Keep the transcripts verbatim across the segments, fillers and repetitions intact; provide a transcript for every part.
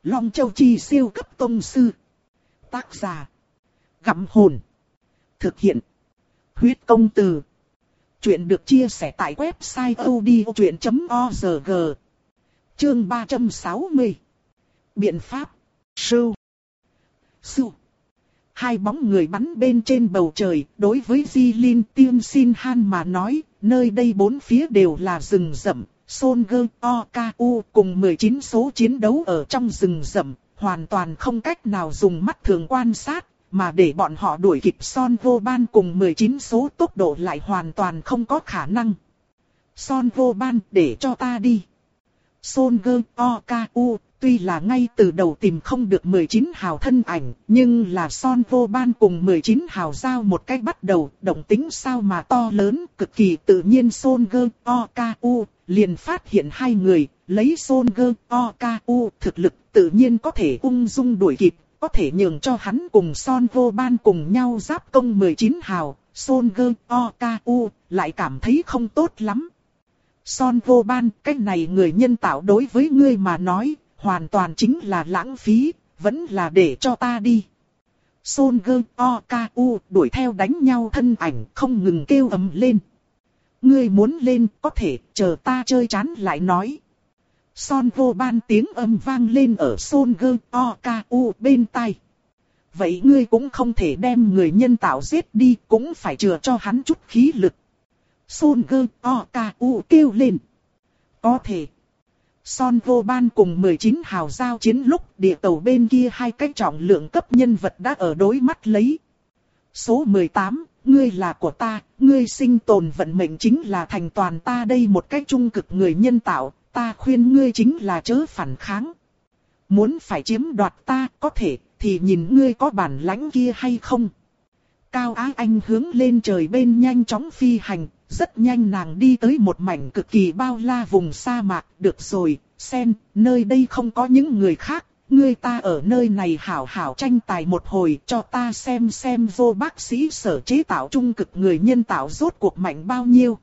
Long Châu Chi siêu cấp tông sư. Tác giả. Gặm hồn. Thực hiện. Huyết công từ. Chuyện được chia sẻ tại website audiochuyện chấm org. Chương ba trăm sáu mươi. Biện pháp. Sưu. Sưu. Hai bóng người bắn bên trên bầu trời. Đối với Di Linh Tiên Xin Han mà nói, nơi đây bốn phía đều là rừng rậm. Son Gơ O K U cùng mười chín số chiến đấu ở trong rừng rậm, hoàn toàn không cách nào dùng mắt thường quan sát, mà để bọn họ đuổi kịp Son Vô Ban cùng mười chín số tốc độ lại hoàn toàn không có khả năng. Son Vô Ban, để cho ta đi. Son Gơ O K U tuy là ngay từ đầu tìm không được mười chín hào thân ảnh, nhưng là Son Vô Ban cùng mười chín hào giao một cách bắt đầu, động tính sao mà to lớn, cực kỳ tự nhiên. Son Gơ O K U liền phát hiện hai người, lấy Son Gơ O K U thực lực tự nhiên có thể ung dung đuổi kịp, có thể nhường cho hắn cùng Son Vô Ban cùng nhau giáp công mười chín hào. Son Gơ O K U lại cảm thấy không tốt lắm. Son Vô Ban, cái này người nhân tạo đối với ngươi mà nói, hoàn toàn chính là lãng phí, vẫn là để cho ta đi. Son Gơ O K U đuổi theo đánh nhau thân ảnh không ngừng kêu ầm lên. Ngươi muốn lên, có thể, chờ ta chơi chán lại nói. Son Vô Ban tiếng âm vang lên ở Son Gơ O K U bên tai. Vậy ngươi cũng không thể đem người nhân tạo giết đi, cũng phải chừa cho hắn chút khí lực. Son Gơ O K U kêu lên. Có thể. Son Vô Ban cùng mười chín hào giao chiến lúc địa tàu bên kia hai cái trọng lượng cấp nhân vật đã ở đối mắt lấy. Số mười tám, ngươi là của ta, ngươi sinh tồn vận mệnh chính là thành toàn ta đây một cái trung cực người nhân tạo, ta khuyên ngươi chính là chớ phản kháng. Muốn phải chiếm đoạt ta, có thể, thì nhìn ngươi có bản lãnh kia hay không. Cao Á Anh hướng lên trời bên nhanh chóng phi hành, rất nhanh nàng đi tới một mảnh cực kỳ bao la vùng sa mạc. Được rồi, Sen, nơi đây không có những người khác, ngươi ta ở nơi này hảo hảo tranh tài một hồi cho ta xem xem vô bác sĩ sở chế tạo trung cực người nhân tạo rốt cuộc mạnh bao nhiêu.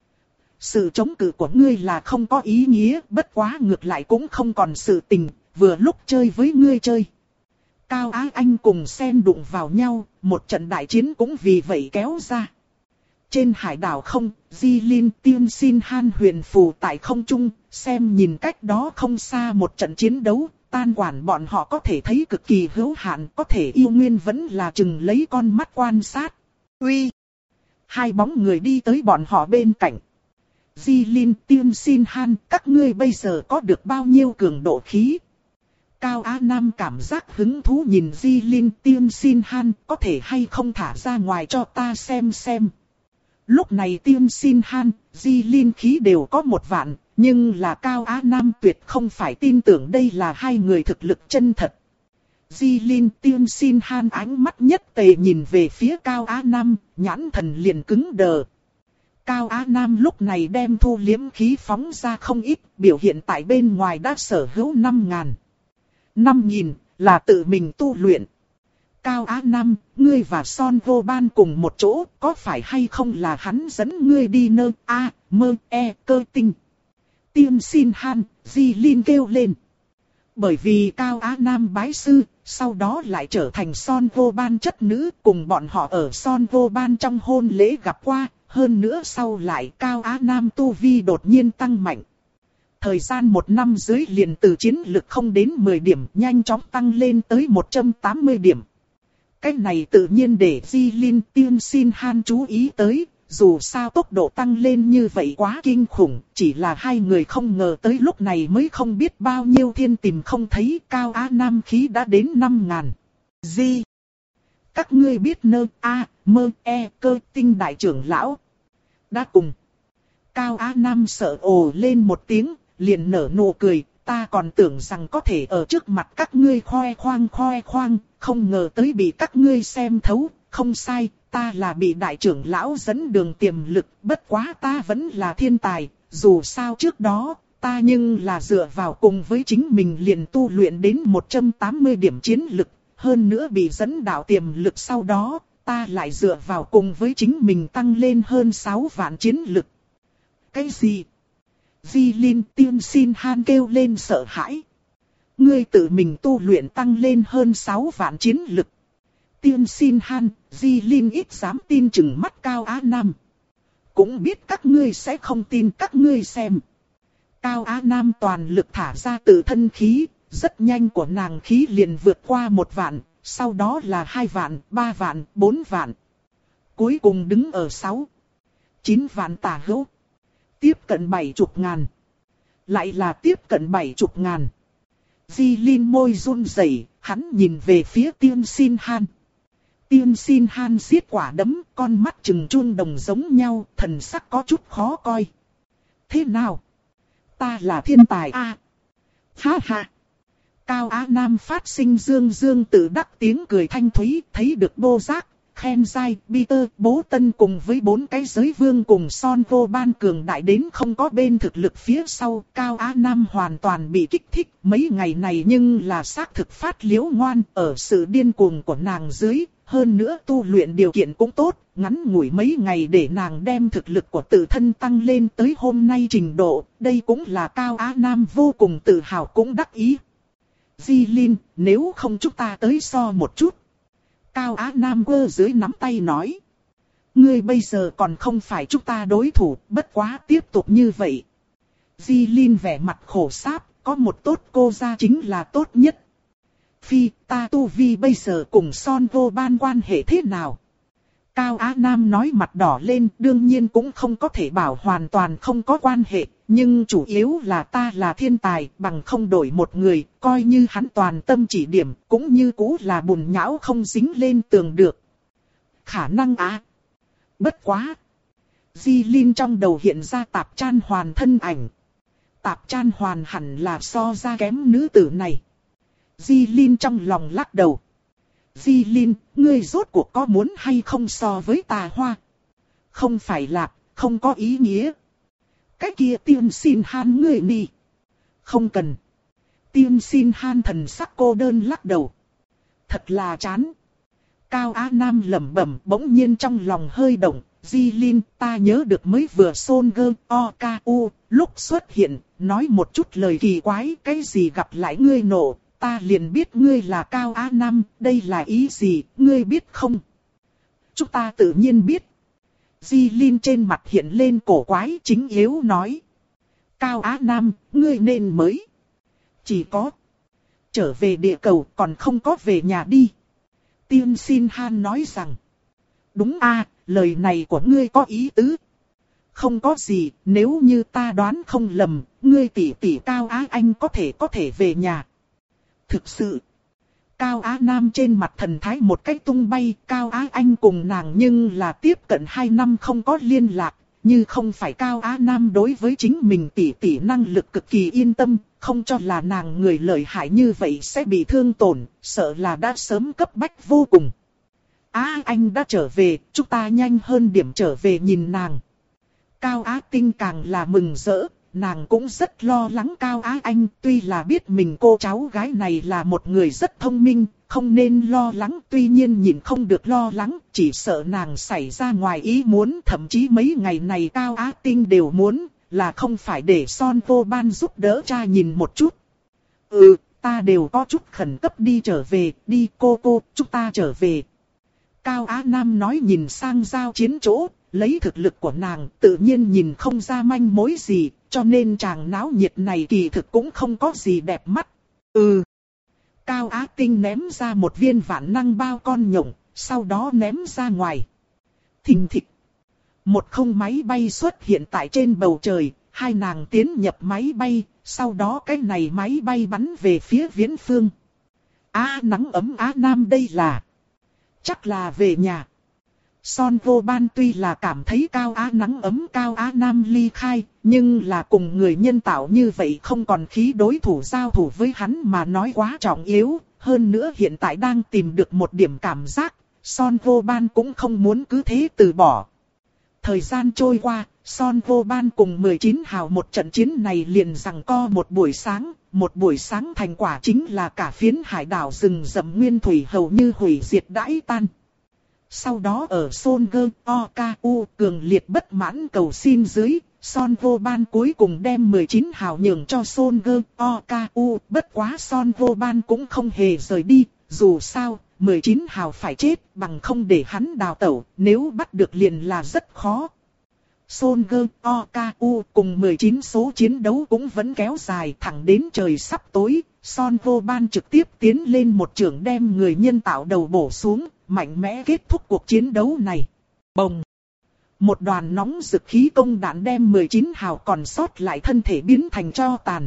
Sự chống cự của ngươi là không có ý nghĩa, bất quá ngược lại cũng không còn sự tình, vừa lúc chơi với ngươi chơi. Cao Á Anh cùng Sen đụng vào nhau, một trận đại chiến cũng vì vậy kéo ra. Trên hải đảo không, Di Linh Tiên Xin Han huyền phù tại không trung, xem nhìn cách đó không xa một trận chiến đấu, tan quản bọn họ có thể thấy cực kỳ hữu hạn, có thể yêu nguyên vẫn là chừng lấy con mắt quan sát. Uy! Hai bóng người đi tới bọn họ bên cạnh. Di Linh Tiên Xin Han, các ngươi bây giờ có được bao nhiêu cường độ khí? Cao Á Nam cảm giác hứng thú nhìn Di Linh Tiên Xin Han, có thể hay không thả ra ngoài cho ta xem xem. Lúc này Tiên Xin Han, Di Linh khí đều có một vạn, nhưng là Cao Á Nam tuyệt không phải tin tưởng đây là hai người thực lực chân thật. Di Linh Tiên Xin Han ánh mắt nhất tề nhìn về phía Cao Á Nam, nhãn thần liền cứng đờ. Cao Á Nam lúc này đem thu liếm khí phóng ra không ít, biểu hiện tại bên ngoài đã sở hữu năm ngàn. Năm nghìn là tự mình tu luyện. Cao Á Nam, ngươi và Son Vô Ban cùng một chỗ, có phải hay không là hắn dẫn ngươi đi nơi A, mơ, e, cơ tinh? Tiên Xin Han, Di Linh kêu lên. Bởi vì Cao Á Nam bái sư, sau đó lại trở thành Son Vô Ban chất nữ, cùng bọn họ ở Son Vô Ban trong hôn lễ gặp qua, hơn nữa sau lại Cao Á Nam tu vi đột nhiên tăng mạnh. Thời gian một năm dưới liền từ chiến lực không đến mười điểm, nhanh chóng tăng lên tới một trăm tám mươi điểm. Cái này tự nhiên để Di Linh Tiên Xin Han chú ý tới, dù sao tốc độ tăng lên như vậy quá kinh khủng, chỉ là hai người không ngờ tới lúc này mới không biết bao nhiêu thiên tìm không thấy. Cao Á Nam khí đã đến năm ngàn. Di, các ngươi biết nơ A, mơ, e, cơ tinh đại trưởng lão đã cùng. Cao Á Nam sợ ồ lên một tiếng, liền nở nụ cười, ta còn tưởng rằng có thể ở trước mặt các ngươi khoe khoang khoe khoang, không ngờ tới bị các ngươi xem thấu. Không sai, ta là bị đại trưởng lão dẫn đường tiềm lực, bất quá ta vẫn là thiên tài, dù sao trước đó, ta nhưng là dựa vào cùng với chính mình liền tu luyện đến một trăm tám mươi điểm chiến lực, hơn nữa bị dẫn đạo tiềm lực sau đó, ta lại dựa vào cùng với chính mình tăng lên hơn sáu vạn chiến lực. Cái gì? Di Linh Tiên Xin Han kêu lên sợ hãi. ngươi tự mình tu luyện tăng lên hơn sáu vạn chiến lực. Tiên Xin Han, Di Linh ít dám tin chừng mắt Cao Á Nam. Cũng biết các ngươi sẽ không tin, các ngươi xem. Cao Á Nam toàn lực thả ra tự thân khí, rất nhanh của nàng khí liền vượt qua một vạn, sau đó là hai vạn, ba vạn, bốn vạn. Cuối cùng đứng ở sáu, chín vạn tả hữu. Tiếp cận bảy chục ngàn. Lại là tiếp cận bảy chục ngàn. Di Linh môi run rẩy, hắn nhìn về phía Tiên Xin Han. Tiên Xin Han siết quả đấm, con mắt trừng chuông đồng giống nhau, thần sắc có chút khó coi. Thế nào? Ta là thiên tài a. À, ha ha. Cao Á Nam phát sinh dương dương tự đắc tiếng cười thanh thúy, thấy được Bô Giác, Khen Giai, Peter, Bố Tân cùng với bốn cái giới vương cùng Son Vô Ban cường đại đến không có bên thực lực phía sau. Cao Á Nam hoàn toàn bị kích thích, mấy ngày này nhưng là xác thực phát liễu ngoan ở sự điên cuồng của nàng dưới. Hơn nữa tu luyện điều kiện cũng tốt, ngắn ngủi mấy ngày để nàng đem thực lực của tự thân tăng lên tới hôm nay trình độ. Đây cũng là Cao Á Nam vô cùng tự hào cũng đắc ý. Di Linh, nếu không chúng ta tới so một chút. Cao Á Nam quơ dưới nắm tay nói. Ngươi bây giờ còn không phải chúng ta đối thủ, bất quá tiếp tục như vậy. Di Linh vẻ mặt khổ sáp, có một tốt cô ra chính là tốt nhất. Phi, ta tu vi bây giờ cùng Son Vô Ban quan hệ thế nào? Cao Á Nam nói mặt đỏ lên, đương nhiên cũng không có thể bảo hoàn toàn không có quan hệ. Nhưng chủ yếu là ta là thiên tài, bằng không đổi một người, coi như hắn toàn tâm chỉ điểm, cũng như cũ là bùn nhão không dính lên tường được. Khả năng á. À? Bất quá. Di Linh trong đầu hiện ra Tạp Chan Hoàn thân ảnh. Tạp Chan Hoàn hẳn là so ra kém nữ tử này. Di Linh trong lòng lắc đầu. Di Linh, ngươi rốt cuộc có muốn hay không so với Tà Hoa? Không phải là, không có ý nghĩa. Cái kia Tiên Xin Han ngươi đi. Không cần. Tiên Xin Han thần sắc cô đơn lắc đầu. Thật là chán. Cao Á Nam lẩm bẩm, bỗng nhiên trong lòng hơi động. Di Linh, ta nhớ được mới vừa Son Gơ O K U lúc xuất hiện, nói một chút lời kỳ quái, cái gì gặp lại ngươi nổ, ta liền biết ngươi là Cao Á Nam, đây là ý gì, ngươi biết không? Chúng ta tự nhiên biết. Di Linh trên mặt hiện lên cổ quái chính yếu nói. Cao Á Nam, ngươi nên mới. Chỉ có. Trở về địa cầu còn không có về nhà đi. Tiên Xin Han nói rằng. Đúng a, lời này của ngươi có ý tứ. Không có gì, nếu như ta đoán không lầm, ngươi tỷ tỷ Cao Á Anh có thể có thể về nhà. Thực sự. Cao Á Nam trên mặt thần thái một cách tung bay, Cao Á Anh cùng nàng nhưng là tiếp cận hai năm không có liên lạc, như không phải Cao Á Nam đối với chính mình tỷ tỷ năng lực cực kỳ yên tâm, không cho là nàng người lợi hại như vậy sẽ bị thương tổn, sợ là đã sớm cấp bách vô cùng. Á Anh đã trở về, chúng ta nhanh hơn điểm trở về nhìn nàng. Cao Á Tinh càng là mừng rỡ. Nàng cũng rất lo lắng Cao Á Anh, tuy là biết mình cô cháu gái này là một người rất thông minh, không nên lo lắng, tuy nhiên nhìn không được lo lắng, chỉ sợ nàng xảy ra ngoài ý muốn, thậm chí mấy ngày này Cao Á Tinh đều muốn, là không phải để Son Vô Ban giúp đỡ cha nhìn một chút. Ừ, ta đều có chút khẩn cấp đi trở về, đi cô cô, chúng ta trở về. Cao Á Nam nói nhìn sang giao chiến chỗ, lấy thực lực của nàng tự nhiên nhìn không ra manh mối gì. Cho nên chàng náo nhiệt này kỳ thực cũng không có gì đẹp mắt. Ừ. Cao Á Tinh ném ra một viên vạn năng bao con nhộng, sau đó ném ra ngoài. Thình thịch. Một không máy bay xuất hiện tại trên bầu trời, hai nàng tiến nhập máy bay, sau đó cái này máy bay bắn về phía viễn phương. Á nắng ấm Á Nam đây là. Chắc là về nhà. Son Vô Ban tuy là cảm thấy Cao Á nắng ấm Cao Á Nam ly khai, nhưng là cùng người nhân tạo như vậy không còn khí đối thủ giao thủ với hắn mà nói quá trọng yếu. Hơn nữa hiện tại đang tìm được một điểm cảm giác, Son Vô Ban cũng không muốn cứ thế từ bỏ. Thời gian trôi qua, Son Vô Ban cùng mười chín hào một trận chiến này liền giằng co một buổi sáng. Một buổi sáng thành quả chính là cả phiến hải đảo rừng rậm nguyên thủy hầu như hủy diệt đãi tan. Sau đó ở Son Gơ O K U cường liệt bất mãn cầu xin dưới, Son Vô Ban cuối cùng đem mười chín hào nhường cho Son Gơ Oku, bất quá Son Vô Ban cũng không hề rời đi, dù sao, mười chín hào phải chết bằng không để hắn đào tẩu, nếu bắt được liền là rất khó. Son Gơ Oku cùng mười chín số chiến đấu cũng vẫn kéo dài thẳng đến trời sắp tối, Son Vô Ban trực tiếp tiến lên một chưởng đem người nhân tạo đầu bổ xuống, mạnh mẽ kết thúc cuộc chiến đấu này. Bồng! Một đoàn nóng rực khí công đạn đem mười chín hào còn sót lại thân thể biến thành tro tàn.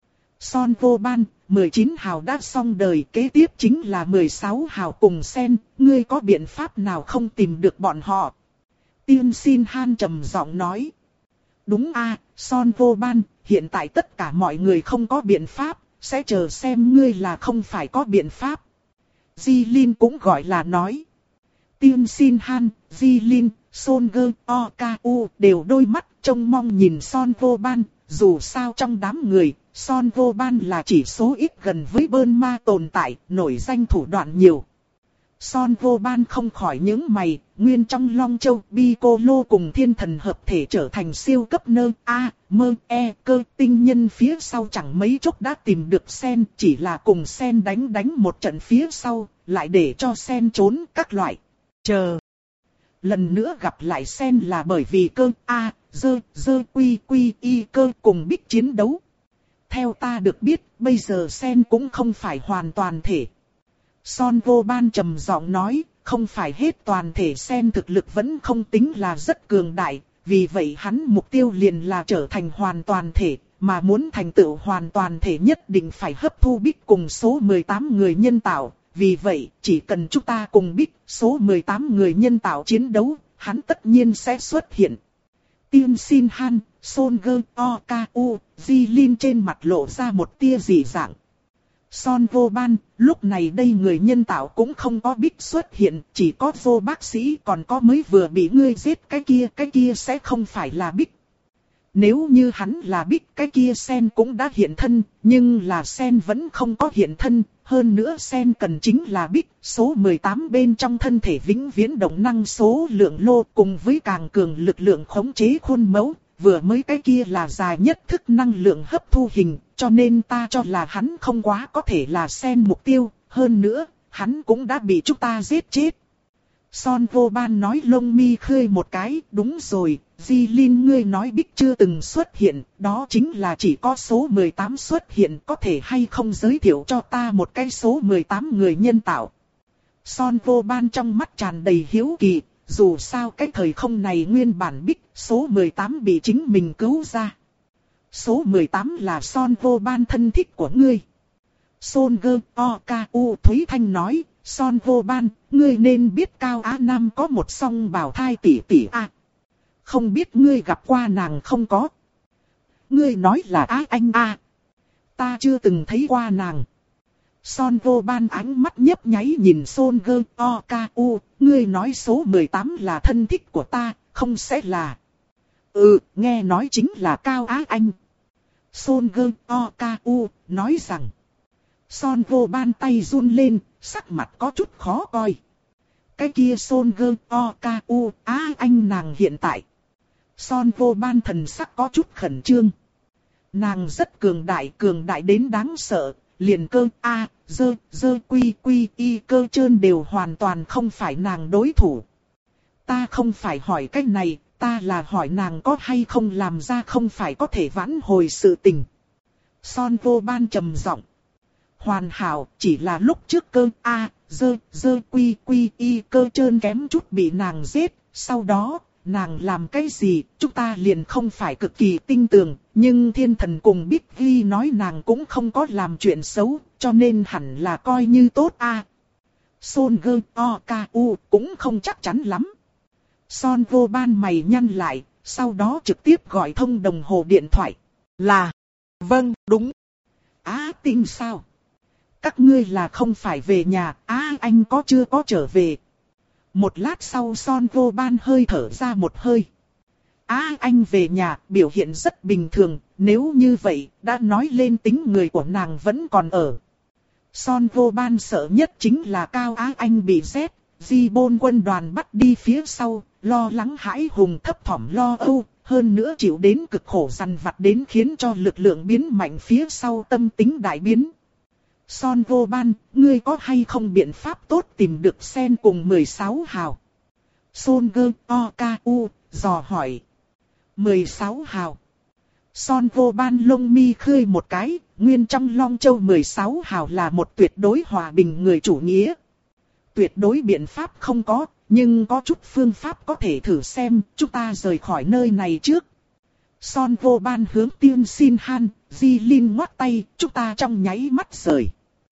Son Vô Ban, mười chín hào đã xong đời, kế tiếp chính là mười sáu hào cùng Sen, ngươi có biện pháp nào không tìm được bọn họ? Tiên Xin Han trầm giọng nói. Đúng a, Son Vô Ban, hiện tại tất cả mọi người không có biện pháp, sẽ chờ xem ngươi là không phải có biện pháp. Di Lin cũng gọi là nói. Tiên Xin Han, Di Lin, Son Gơ Oku đều đôi mắt trông mong nhìn Son Vô Ban, dù sao trong đám người, Son Vô Ban là chỉ số ít gần với Bơn Ma tồn tại, nổi danh thủ đoạn nhiều. Son Vô Ban không khỏi những mày, nguyên trong Long Châu, Piccolo cùng thiên thần hợp thể trở thành siêu cấp nơ A, mơ, e, cơ tinh nhân phía sau chẳng mấy chốc đã tìm được Sen, chỉ là cùng Sen đánh đánh một trận phía sau, lại để cho Sen trốn các loại. Chờ. Lần nữa gặp lại Sen là bởi vì cơ A, dơ, dơ quy quy y cơ cùng Bích chiến đấu. Theo ta được biết, bây giờ Sen cũng không phải hoàn toàn thể. Son Vô Ban trầm giọng nói, không phải hết toàn thể Sen thực lực vẫn không tính là rất cường đại, vì vậy hắn mục tiêu liền là trở thành hoàn toàn thể, mà muốn thành tựu hoàn toàn thể nhất định phải hấp thu Bích cùng số mười tám người nhân tạo, vì vậy chỉ cần chúng ta cùng Bích số mười tám người nhân tạo chiến đấu, hắn tất nhiên sẽ xuất hiện. Tiên Xin Han, Son Gơ Oku, Di Lin trên mặt lộ ra một tia dị dạng. Son Vô Ban, lúc này đây người nhân tạo cũng không có Bích xuất hiện, chỉ có Vô bác sĩ còn có mới vừa bị ngươi giết cái kia, cái kia sẽ không phải là Bích. Nếu như hắn là Bích cái kia Sen cũng đã hiện thân, nhưng là Sen vẫn không có hiện thân, hơn nữa Sen cần chính là Bích, số mười tám bên trong thân thể vĩnh viễn động năng số lượng lô cùng với càng cường lực lượng khống chế khuôn mẫu. Vừa mới cái kia là dài nhất thức năng lượng hấp thu hình, cho nên ta cho là hắn không quá có thể là Sen mục tiêu, hơn nữa, hắn cũng đã bị chúng ta giết chết. Son Vô Ban nói lông mi khơi một cái, đúng rồi, Di Lin ngươi nói Bích chưa từng xuất hiện, đó chính là chỉ có số mười tám xuất hiện, có thể hay không giới thiệu cho ta một cái số mười tám người nhân tạo. Son Vô Ban trong mắt tràn đầy hiếu kỳ. Dù sao cái thời không này nguyên bản Bích, số mười tám bị chính mình cứu ra. Số mười tám là Son Vô Ban thân thích của ngươi. Son Gơ Oku Thúy Thanh nói, Son Vô Ban, ngươi nên biết Cao Á Nam có một song bảo thai tỷ tỷ a. Không biết ngươi gặp qua nàng không có. Ngươi nói là Á Anh a. Ta chưa từng thấy qua nàng. Son Vô Ban ánh mắt nhấp nháy nhìn Son Gơ Oku, ngươi nói số mười tám là thân thích của ta, không sẽ là. Ừ, nghe nói chính là Cao Á Anh. Son Gơ Oku nói rằng. Son Vô Ban tay run lên, sắc mặt có chút khó coi. Cái kia Son Gơ Oku, Á Anh nàng hiện tại. Son Vô Ban thần sắc có chút khẩn trương. Nàng rất cường đại, cường đại đến đáng sợ. Liền cơ A, dơ, dơ quy quy y cơ trơn đều hoàn toàn không phải nàng đối thủ. Ta không phải hỏi cái này, ta là hỏi nàng có hay không làm ra không phải có thể vãn hồi sự tình. Son Vô Ban trầm giọng. Hoàn hảo, chỉ là lúc trước cơ A, dơ, dơ quy quy y cơ trơn kém chút bị nàng giết, sau đó, nàng làm cái gì, chúng ta liền không phải cực kỳ tinh tường, nhưng thiên thần cùng Bích Ghi nói nàng cũng không có làm chuyện xấu, cho nên hẳn là coi như tốt a. À. Son Gơ Oku cũng không chắc chắn lắm. Son Vô Ban mày nhăn lại, sau đó trực tiếp gọi thông đồng hồ điện thoại. Là, vâng, đúng. Á Tinh sao? Các ngươi là không phải về nhà, Á Anh có chưa có trở về. Một lát sau Son Vô Ban hơi thở ra một hơi. Á Anh về nhà, biểu hiện rất bình thường, nếu như vậy, đã nói lên tính người của nàng vẫn còn ở. Son Vô Ban sợ nhất chính là Cao Á Anh bị giết, Di Bôn quân đoàn bắt đi phía sau, lo lắng hãi hùng thấp thỏm lo âu, hơn nữa chịu đến cực khổ dằn vặt đến khiến cho lực lượng biến mạnh phía sau tâm tính đại biến. Son vô ban, ngươi có hay không biện pháp tốt tìm được sen cùng mười sáu hào? Son gơ o ca u, dò hỏi. mười sáu hào. Son vô ban lông mi khơi một cái, nguyên trong Long Châu mười sáu hào là một tuyệt đối hòa bình người chủ nghĩa. Tuyệt đối biện pháp không có, nhưng có chút phương pháp có thể thử xem, chúng ta rời khỏi nơi này trước. Son vô ban hướng Tiên Xin Han, Di Linh ngoắt tay, chúng ta trong nháy mắt rời.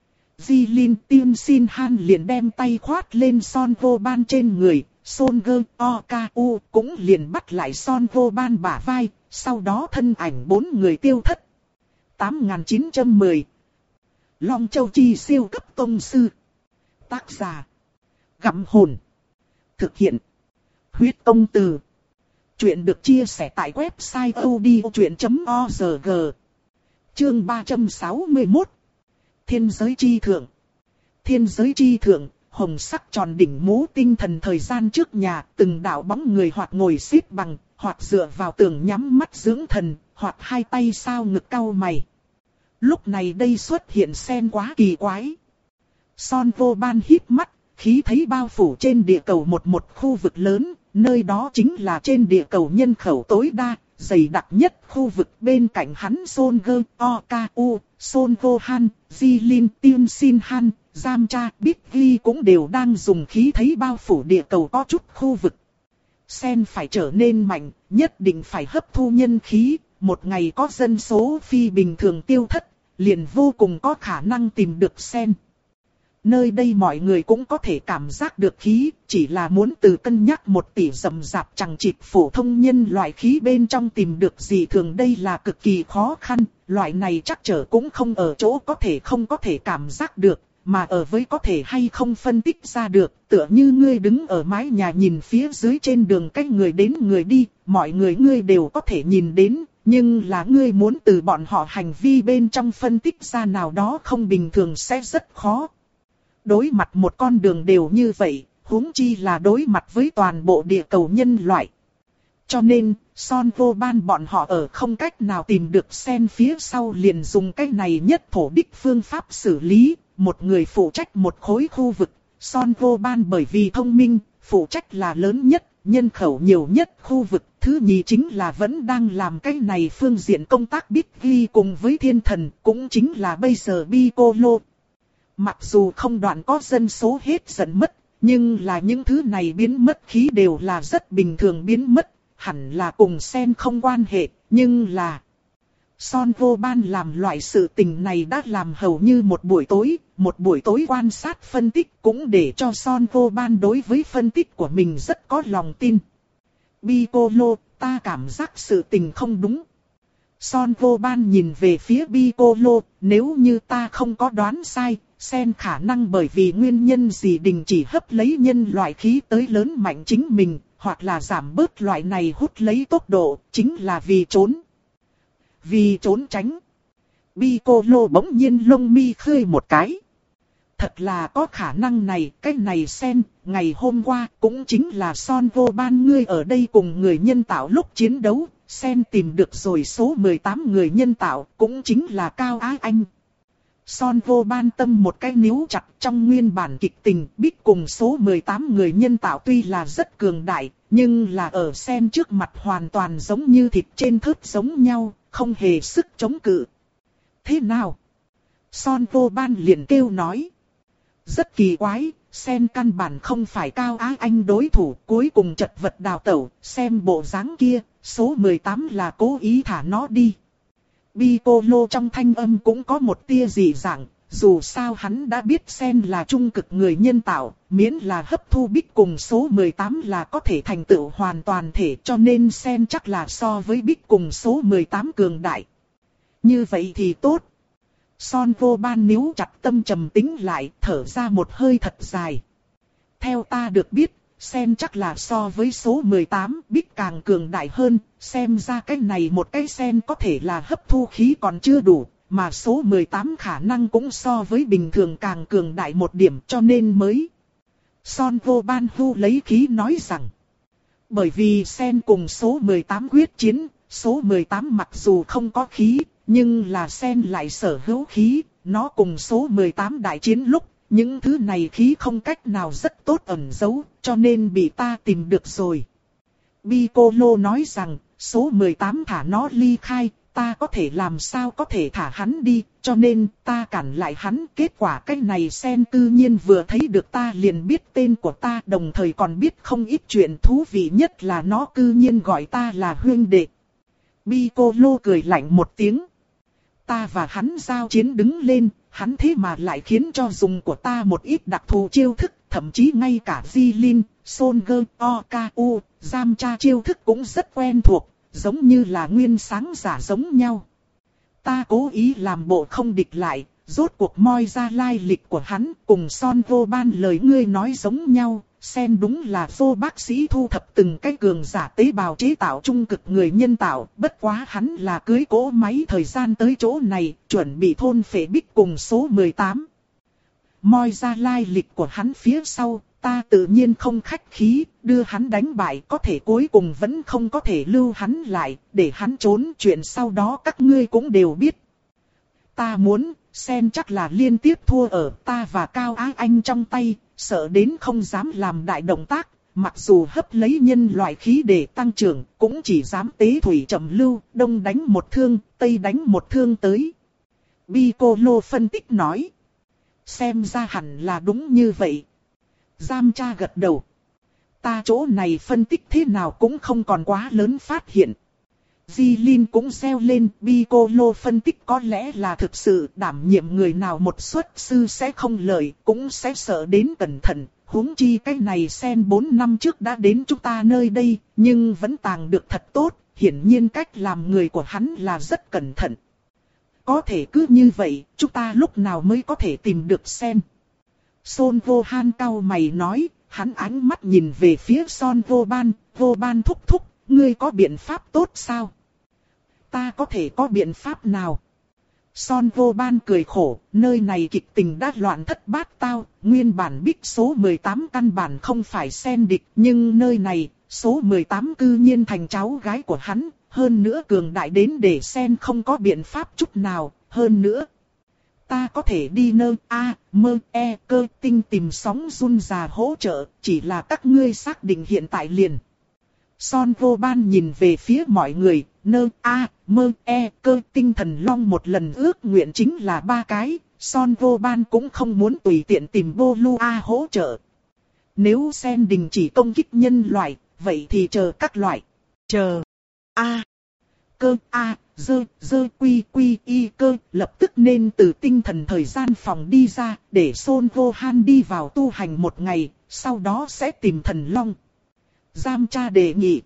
Di Linh Tiên Xin Han liền đem tay khoát lên Son vô ban trên người, Son gơ o ca u cũng liền bắt lại Son vô ban bả vai, sau đó thân ảnh bốn người tiêu thất. tám nghìn chín trăm mười Long Châu Chi siêu cấp tông sư. Tác giả Gặm Hồn. Thực hiện Huyết Công Từ. Chuyện được chia sẻ tại website odchuyện chấm org. Chương ba trăm sáu mươi mốt. Thiên giới chi thượng. Thiên giới chi thượng, hồng sắc tròn đỉnh mũ tinh thần thời gian trước nhà, từng đạo bóng người hoặc ngồi xếp bằng, hoặc dựa vào tường nhắm mắt dưỡng thần, hoặc hai tay sao ngực cau mày. Lúc này đây xuất hiện sen quá kỳ quái. Son vô ban híp mắt, khí thấy bao phủ trên địa cầu một một khu vực lớn, nơi đó chính là trên địa cầu nhân khẩu tối đa, dày đặc nhất khu vực. Bên cạnh hắn Son gơ o ca u, Son vô han, Di Linh Tiên Xin Han, Giam Cha Bích Ghi cũng đều đang dùng khí thấy bao phủ địa cầu có chút khu vực. Sen phải trở nên mạnh, nhất định phải hấp thu nhân khí, một ngày có dân số phi bình thường tiêu thất, liền vô cùng có khả năng tìm được sen. Nơi đây mọi người cũng có thể cảm giác được khí, chỉ là muốn từ cân nhắc một tỷ rầm rạp chẳng chịt phổ thông nhân loại khí bên trong tìm được gì thường đây là cực kỳ khó khăn, loại này chắc trở cũng không ở chỗ có thể không có thể cảm giác được, mà ở với có thể hay không phân tích ra được, tựa như ngươi đứng ở mái nhà nhìn phía dưới trên đường cách người đến người đi, mọi người ngươi đều có thể nhìn đến, nhưng là ngươi muốn từ bọn họ hành vi bên trong phân tích ra nào đó không bình thường sẽ rất khó. Đối mặt một con đường đều như vậy, huống chi là đối mặt với toàn bộ địa cầu nhân loại. Cho nên, Son vô ban bọn họ ở không cách nào tìm được sen phía sau liền dùng cái này nhất thổ đích phương pháp xử lý, một người phụ trách một khối khu vực. Son vô ban bởi vì thông minh, phụ trách là lớn nhất, nhân khẩu nhiều nhất khu vực. Thứ nhì chính là vẫn đang làm cái này phương diện công tác biết ghi cùng với thiên thần, cũng chính là bây giờ Piccolo. Mặc dù không đoạn có dân số hết dần mất, nhưng là những thứ này biến mất khí đều là rất bình thường biến mất, hẳn là cùng sen không quan hệ, nhưng là... Son vô ban làm loại sự tình này đã làm hầu như một buổi tối, một buổi tối quan sát phân tích cũng để cho Son vô ban đối với phân tích của mình rất có lòng tin. Piccolo, ta cảm giác sự tình không đúng. Son vô ban nhìn về phía Piccolo, nếu như ta không có đoán sai, sen khả năng bởi vì nguyên nhân gì đình chỉ hấp lấy nhân loại khí tới lớn mạnh chính mình, hoặc là giảm bớt loại này hút lấy tốc độ, chính là vì trốn. Vì trốn tránh. Piccolo bỗng nhiên lông mi khơi một cái. Thật là có khả năng này, cái này sen, ngày hôm qua cũng chính là Son vô ban ngươi ở đây cùng người nhân tạo lúc chiến đấu, sen tìm được rồi số mười tám người nhân tạo, cũng chính là Cao Á Anh. Son vô ban tâm một cái níu chặt trong nguyên bản kịch tình, biết cùng số mười tám người nhân tạo tuy là rất cường đại, nhưng là ở sen trước mặt hoàn toàn giống như thịt trên thớt giống nhau, không hề sức chống cự. Thế nào? Son vô ban liền kêu nói. Rất kỳ quái, sen căn bản không phải Cao Á Anh đối thủ, cuối cùng chật vật đào tẩu, xem bộ dáng kia, số mười tám là cố ý thả nó đi. Piccolo trong thanh âm cũng có một tia dị dạng, dù sao hắn đã biết sen là trung cực người nhân tạo, miễn là hấp thu bích cùng số mười tám là có thể thành tựu hoàn toàn thể, cho nên sen chắc là so với bích cùng số mười tám cường đại. Như vậy thì tốt. Son vô ban níu chặt tâm trầm tĩnh lại, thở ra một hơi thật dài. Theo ta được biết, sen chắc là so với số mười tám bích càng cường đại hơn, xem ra cái này một cái sen có thể là hấp thu khí còn chưa đủ, mà số mười tám khả năng cũng so với bình thường càng cường đại một điểm cho nên mới. Son vô ban hu lấy khí nói rằng. Bởi vì Sen cùng số mười tám quyết chiến, số mười tám mặc dù không có khí, nhưng là Sen lại sở hữu khí, nó cùng số mười tám đại chiến lúc, những thứ này khí không cách nào rất tốt ẩn giấu, cho nên bị ta tìm được rồi. Piccolo nói rằng, số mười tám thả nó ly khai, ta có thể làm sao có thể thả hắn đi, cho nên ta cản lại hắn. Kết quả cái này Sen tự nhiên vừa thấy được ta liền biết tên của ta, đồng thời còn biết không ít chuyện thú vị, nhất là nó cư nhiên gọi ta là huynh đệ. Piccolo cười lạnh một tiếng. Ta và hắn giao chiến đứng lên, hắn thế mà lại khiến cho dùng của ta một ít đặc thù chiêu thức, thậm chí ngay cả Jilin, Soldier, Okaku, Yamcha chiêu thức cũng rất quen thuộc, giống như là nguyên sáng giả giống nhau. Ta cố ý làm bộ không địch lại, rốt cuộc moi ra lai lịch của hắn, cùng Son vô ban lời ngươi nói giống nhau. Sen đúng là vô bác sĩ thu thập từng cái cường giả tế bào chế tạo trung cực người nhân tạo, bất quá hắn là cưới cỗ máy thời gian tới chỗ này, chuẩn bị thôn phệ Bích cùng số mười tám. Moi ra lai lịch của hắn phía sau, ta tự nhiên không khách khí, đưa hắn đánh bại, có thể cuối cùng vẫn không có thể lưu hắn lại, để hắn trốn. Chuyện sau đó các ngươi cũng đều biết. Ta muốn, Sen chắc là liên tiếp thua ở ta và Cao Á Anh trong tay, sợ đến không dám làm đại động tác, mặc dù hấp lấy nhân loại khí để tăng trưởng, cũng chỉ dám tế thủy chậm lưu, đông đánh một thương, tây đánh một thương tới. Piccolo phân tích nói. Xem ra hẳn là đúng như vậy. Yamcha gật đầu. Ta chỗ này phân tích thế nào cũng không còn quá lớn phát hiện. Jilin cũng reo lên, Piccolo phân tích có lẽ là thực sự, đảm nhiệm người nào một xuất sư sẽ không lợi, cũng sẽ sợ đến cẩn thận. Huống chi cái này Sen bốn năm trước đã đến chúng ta nơi đây, nhưng vẫn tàng được thật tốt, hiển nhiên cách làm người của hắn là rất cẩn thận. Có thể cứ như vậy, chúng ta lúc nào mới có thể tìm được Sen? Son vô han cau mày nói, hắn ánh mắt nhìn về phía Son vô ban, vô ban thúc thúc, ngươi có biện pháp tốt sao? Ta có thể có biện pháp nào? Son vô ban cười khổ, nơi này kịch tình đã loạn thất bát tao, nguyên bản Bích số mười tám căn bản không phải Sen địch, nhưng nơi này, số mười tám cư nhiên thành cháu gái của hắn, hơn nữa cường đại đến để Sen không có biện pháp chút nào, hơn nữa. Ta có thể đi nơi A, mơ, e, cơ tinh tìm sóng run già hỗ trợ, chỉ là các ngươi xác định hiện tại liền. Son vô ban nhìn về phía mọi người, nơ, a, mơ, e, cơ, tinh thần long một lần ước nguyện chính là ba cái, Son vô ban cũng không muốn tùy tiện tìm vô lu a hỗ trợ. Nếu Sen đình chỉ công kích nhân loại, vậy thì chờ các loại. Chờ. A. Cơ, a, dơ, dơ, quy, quy, y, cơ, lập tức nên từ tinh thần thời gian phòng đi ra, để Son vô han đi vào tu hành một ngày, sau đó sẽ tìm thần long. Yamcha đề nghị.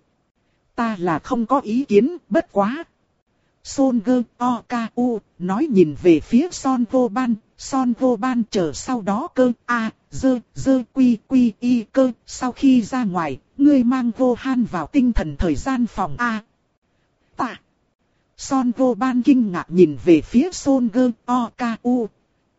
Ta là không có ý kiến, bất quá. Soldier, Okaku, nói nhìn về phía Son vô ban, Son vô ban chờ sau đó cơ, a, dơ, dơ, quy, quy, y, cơ, sau khi ra ngoài, ngươi mang vô han vào tinh thần thời gian phòng A. Ta. Son vô ban kinh ngạc nhìn về phía Soldier, Okaku.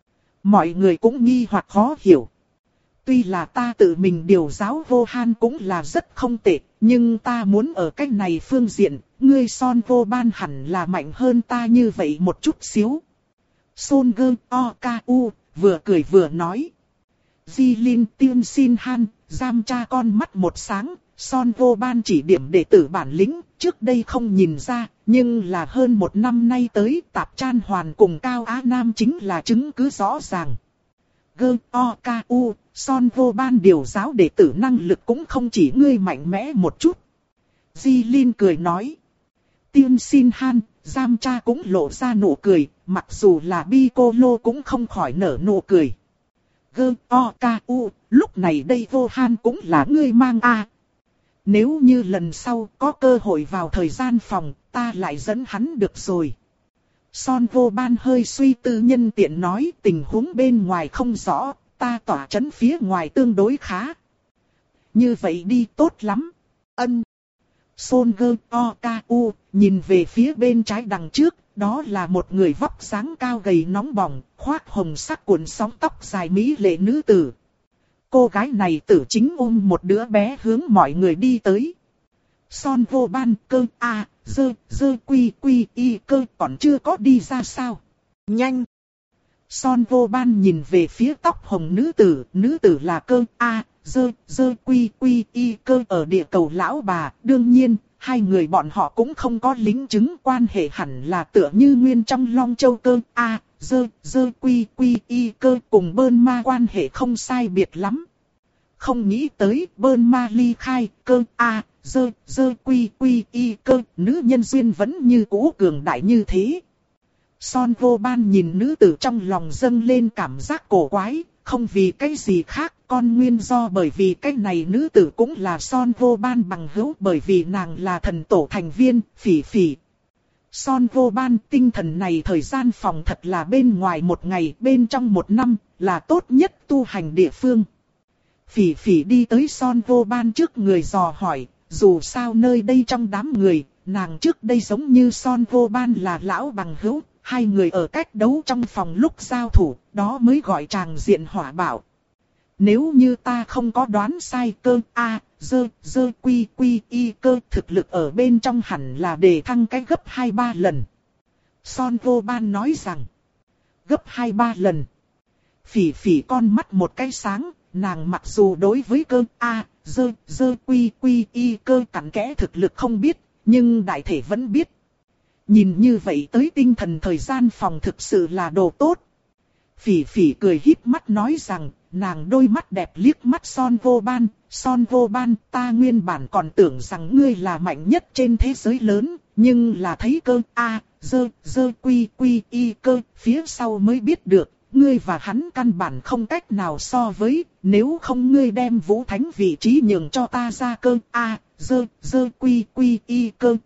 Mọi người cũng nghi hoặc khó hiểu. Tuy là ta tự mình điều giáo vô han cũng là rất không tệ, nhưng ta muốn ở cách này phương diện, ngươi Son vô ban hẳn là mạnh hơn ta như vậy một chút xíu. Soldier, Okaku, vừa cười vừa nói. Jilin Tiên Sin Han, Yamcha con mắt một sáng, Son vô ban chỉ điểm đệ tử bản lĩnh, trước đây không nhìn ra, nhưng là hơn một năm nay tới Tạp Chan Hoàn cùng Cao Á Nam chính là chứng cứ rõ ràng. Gơ, o, ca, u, Son vô ban điều giáo đệ tử năng lực cũng không chỉ ngươi mạnh mẽ một chút. Jilin cười nói. Tiên Sin Han, Yamcha cũng lộ ra nụ cười, mặc dù là Piccolo cũng không khỏi nở nụ cười. Gơ, o, ca, u, lúc này đây vô han cũng là ngươi mang a. À. Nếu như lần sau có cơ hội vào thời gian phòng, ta lại dẫn hắn được rồi. Son vô ban hơi suy tư nhân tiện nói tình huống bên ngoài không rõ, ta tỏa chấn phía ngoài tương đối khá. Như vậy đi tốt lắm. Ân. Son gơ o ca u, nhìn về phía bên trái đằng trước, đó là một người vóc dáng cao gầy nóng bỏng, khoác hồng sắc cuộn sóng tóc dài mỹ lệ nữ tử. Cô gái này tử chính ôm một đứa bé hướng mọi người đi tới. Son vô ban cơ a, dơ, dơ quy quy y cơ còn chưa có đi ra sao? Nhanh! Son vô ban nhìn về phía tóc hồng nữ tử, nữ tử là cơ a, dơ, dơ quy quy y cơ ở địa cầu lão bà. Đương nhiên, hai người bọn họ cũng không có lính chứng, quan hệ hẳn là tựa như nguyên trong Long Châu cơ a, dơ, dơ quy quy y cơ cùng bơn ma quan hệ không sai biệt lắm. Không nghĩ tới bơn ma ly khai cơ a, dơ, dơ quy quy y cơ, nữ nhân duyên vẫn như cũ cường đại như thế. Son vô ban nhìn nữ tử trong lòng dâng lên cảm giác cổ quái, không vì cái gì khác, con nguyên do bởi vì cái này nữ tử cũng là Son vô ban bằng hữu, bởi vì nàng là thần tổ thành viên, Phỉ Phỉ. Son vô ban tinh thần này thời gian phòng thật là bên ngoài một ngày, bên trong một năm, là tốt nhất tu hành địa phương. Phỉ Phỉ đi tới Son vô ban trước người dò hỏi, dù sao nơi đây trong đám người, nàng trước đây giống như Son vô ban là lão bằng hữu, hai người ở cách đấu trong phòng lúc giao thủ, đó mới gọi tràng diện hỏa bạo. Nếu như ta không có đoán sai cơ a, dơ, dơ quy quy y cơ thực lực ở bên trong hẳn là đề thăng cái gấp hai ba lần. Son vô ban nói rằng, gấp hai ba lần. Phỉ Phỉ con mắt một cái sáng, nàng mặc dù đối với cơ a, dơ, dơ quy quy y cơ cặn kẽ thực lực không biết, nhưng đại thể vẫn biết. Nhìn như vậy tới tinh thần thời gian phòng thực sự là đồ tốt. Phỉ Phỉ cười híp mắt nói rằng, nàng đôi mắt đẹp liếc mắt Son vô ban, Son vô ban, ta nguyên bản còn tưởng rằng ngươi là mạnh nhất trên thế giới lớn, nhưng là thấy cơ a, dơ, dơ quy quy y cơ, phía sau mới biết được, ngươi và hắn căn bản không cách nào so với, nếu không ngươi đem Vũ Thánh vị trí nhường cho ta ra cơ a, dơ, dơ quy quy y cơ.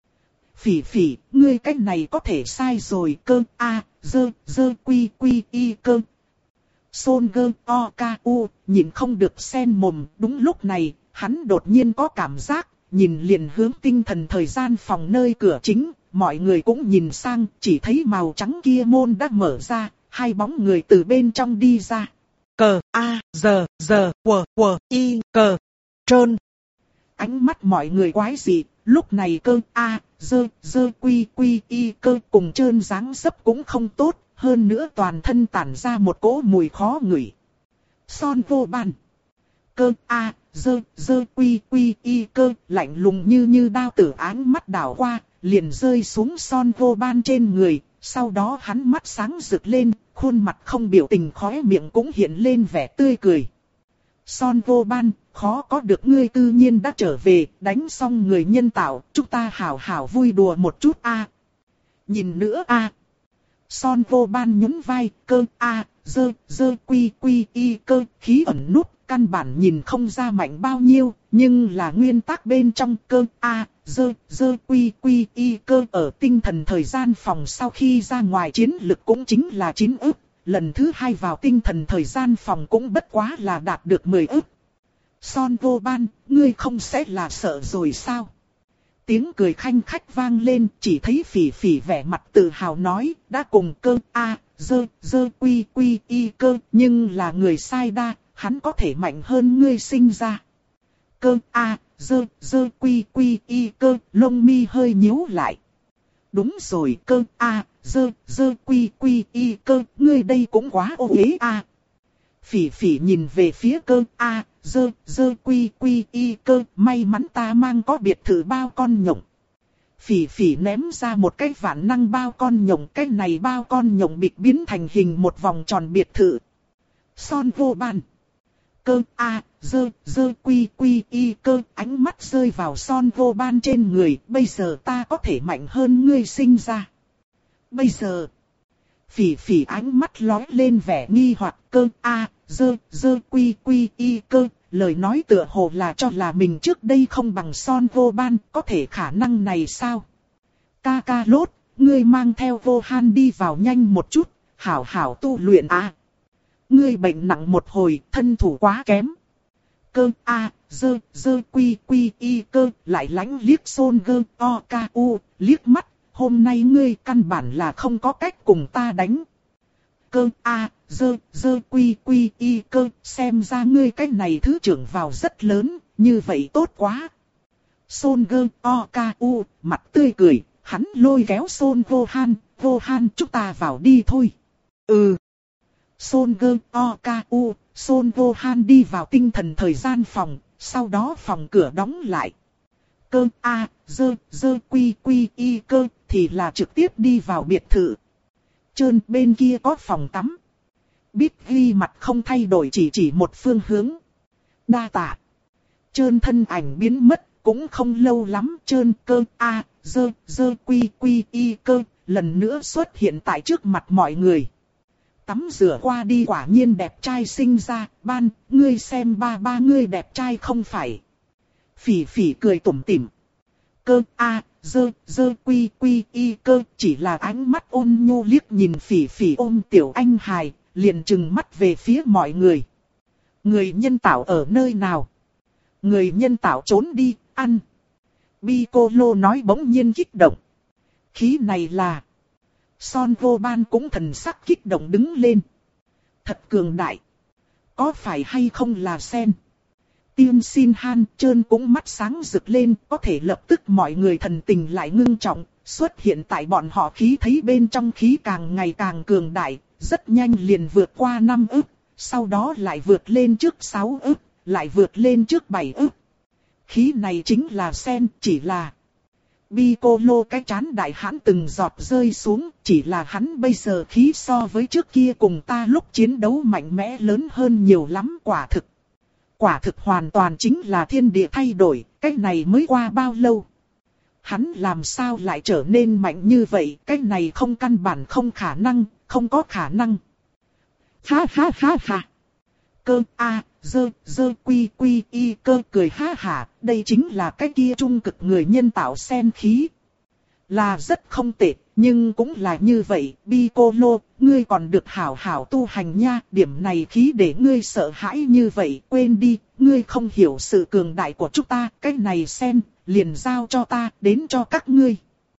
Phỉ Phỉ, ngươi cách này có thể sai rồi cơ a, dơ, dơ quy quy y cơ. Son gơ o ca u, nhìn không được sen mồm, đúng lúc này, hắn đột nhiên có cảm giác, nhìn liền hướng tinh thần thời gian phòng nơi cửa chính, mọi người cũng nhìn sang, chỉ thấy màu trắng kia môn đã mở ra, hai bóng người từ bên trong đi ra. Cờ a, giờ, giờ, quờ, quờ, y, cờ, trơn. Ánh mắt mọi người quái dị, lúc này cơ a, dơ, dơ quy quy y cơ cùng trơn dáng dấp cũng không tốt. Hơn nữa toàn thân tản ra một cỗ mùi khó ngửi. Son vô ban. Cơ a, dơ, dơ quy quy y cơ, lạnh lùng như như đao tử áng mắt đảo qua, liền rơi xuống Son vô ban trên người. Sau đó hắn mắt sáng rực lên, khuôn mặt không biểu tình, khóe miệng cũng hiện lên vẻ tươi cười. Son vô ban, khó có được ngươi tự nhiên đã trở về, đánh xong người nhân tạo, chúng ta hảo hảo vui đùa một chút a. Nhìn nữa a. Son vô ban nhún vai, cơ a, dơ, dơ quy quy y cơ, khí ẩn nút, căn bản nhìn không ra mạnh bao nhiêu, nhưng là nguyên tắc bên trong cơ a, dơ, dơ quy quy y cơ ở tinh thần thời gian phòng sau khi ra ngoài chiến lực cũng chính là chín ức, lần thứ hai vào tinh thần thời gian phòng cũng bất quá là đạt được mười ức. Son vô ban, ngươi không sẽ là sợ rồi sao? Tiếng cười khanh khách vang lên, chỉ thấy Phỉ Phỉ vẻ mặt tự hào nói, đã cùng cơ a, dơ, dơ quy quy y cơ, nhưng là người sai đa, hắn có thể mạnh hơn ngươi sinh ra. Cơ a, dơ, dơ quy quy y cơ, lông mi hơi nhíu lại. Đúng rồi cơ a, dơ, dơ quy quy y cơ, ngươi đây cũng quá ô uế a. Phỉ Phỉ nhìn về phía cơ a, dơ, dơ quy quy y cơ, may mắn ta mang có biệt thự bao con nhộng. Phỉ Phỉ ném ra một cái vạn năng bao con nhộng, cái này bao con nhộng bịt biến thành hình một vòng tròn biệt thự. Son vô ban. Cơ a, dơ, dơ quy quy y cơ, ánh mắt rơi vào Son vô ban trên người, bây giờ ta có thể mạnh hơn ngươi sinh ra. Bây giờ. Phỉ Phỉ ánh mắt lóe lên vẻ nghi hoặc, cơ a, dơ, dơ quy quy y cơ, lời nói tựa hồ là cho là mình trước đây không bằng Son vô ban, có thể khả năng này sao? Ca ca lốt, ngươi mang theo vô han đi vào nhanh một chút, hảo hảo tu luyện a. Ngươi bệnh nặng một hồi, thân thủ quá kém. Cơ a, dơ, dơ quy quy y cơ, lại lánh liếc Son gơ o ca u, liếc mắt, hôm nay ngươi căn bản là không có cách cùng ta đánh. Cơ a, dơ, dơ quy quy y cơ, xem ra ngươi cái này thứ trưởng vào rất lớn, như vậy tốt quá. Son Gơ O K U, mặt tươi cười, hắn lôi kéo Son Vô Han, Vô Han chúng ta vào đi thôi. Ừ. Son Gơ O K U, Son Vô Han đi vào tinh thần thời gian phòng, sau đó phòng cửa đóng lại. Cơ A, dơ, dơ quy quy y cơ thì là trực tiếp đi vào biệt thự. Trơn bên kia có phòng tắm. Biết ghi mặt không thay đổi chỉ chỉ một phương hướng. Đa tạ. Trơn thân ảnh biến mất, cũng không lâu lắm Trơn cơ A, dơ, dơ quy quy y cơ lần nữa xuất hiện tại trước mặt mọi người. Tắm rửa qua đi quả nhiên đẹp trai sinh ra, ban, ngươi xem ba ba ngươi đẹp trai không phải. Phỉ phỉ cười tủm tỉm. Cơ A, dơ, dơ quy quy y cơ chỉ là ánh mắt ôn nhu liếc nhìn phỉ phỉ ôm tiểu anh hài, liền trừng mắt về phía mọi người. Người nhân tạo ở nơi nào? Người nhân tạo trốn đi, ăn. Piccolo nói bỗng nhiên kích động. Khí này là... Son Vô Ban cũng thần sắc kích động đứng lên. Thật cường đại. Có phải hay không là sen? Tiên Xin Han Trơn cũng mắt sáng rực lên, có thể lập tức mọi người thần tình lại ngưng trọng, xuất hiện tại bọn họ khí thấy bên trong khí càng ngày càng cường đại, rất nhanh liền vượt qua năm ức, sau đó lại vượt lên trước sáu ức, lại vượt lên trước bảy ức. Khí này chính là sen, chỉ là... Piccolo cái chán đại hãn từng giọt rơi xuống, chỉ là hắn bây giờ khí so với trước kia cùng ta lúc chiến đấu mạnh mẽ lớn hơn nhiều lắm quả thực. Quả thực hoàn toàn chính là thiên địa thay đổi, cái này mới qua bao lâu. Hắn làm sao lại trở nên mạnh như vậy, cái này không căn bản không khả năng, không có khả năng. Ha ha ha ha. Cơ A, dơ, dơ quy quy y cơ cười ha hả, đây chính là cái kia trung cực người nhân tạo sen khí. Là rất không tệ, nhưng cũng là như vậy, Piccolo, ngươi còn được hảo hảo tu hành nha, điểm này khí để ngươi sợ hãi như vậy, quên đi, ngươi không hiểu sự cường đại của chúng ta, cái này sen, liền giao cho ta, đến cho các ngươi.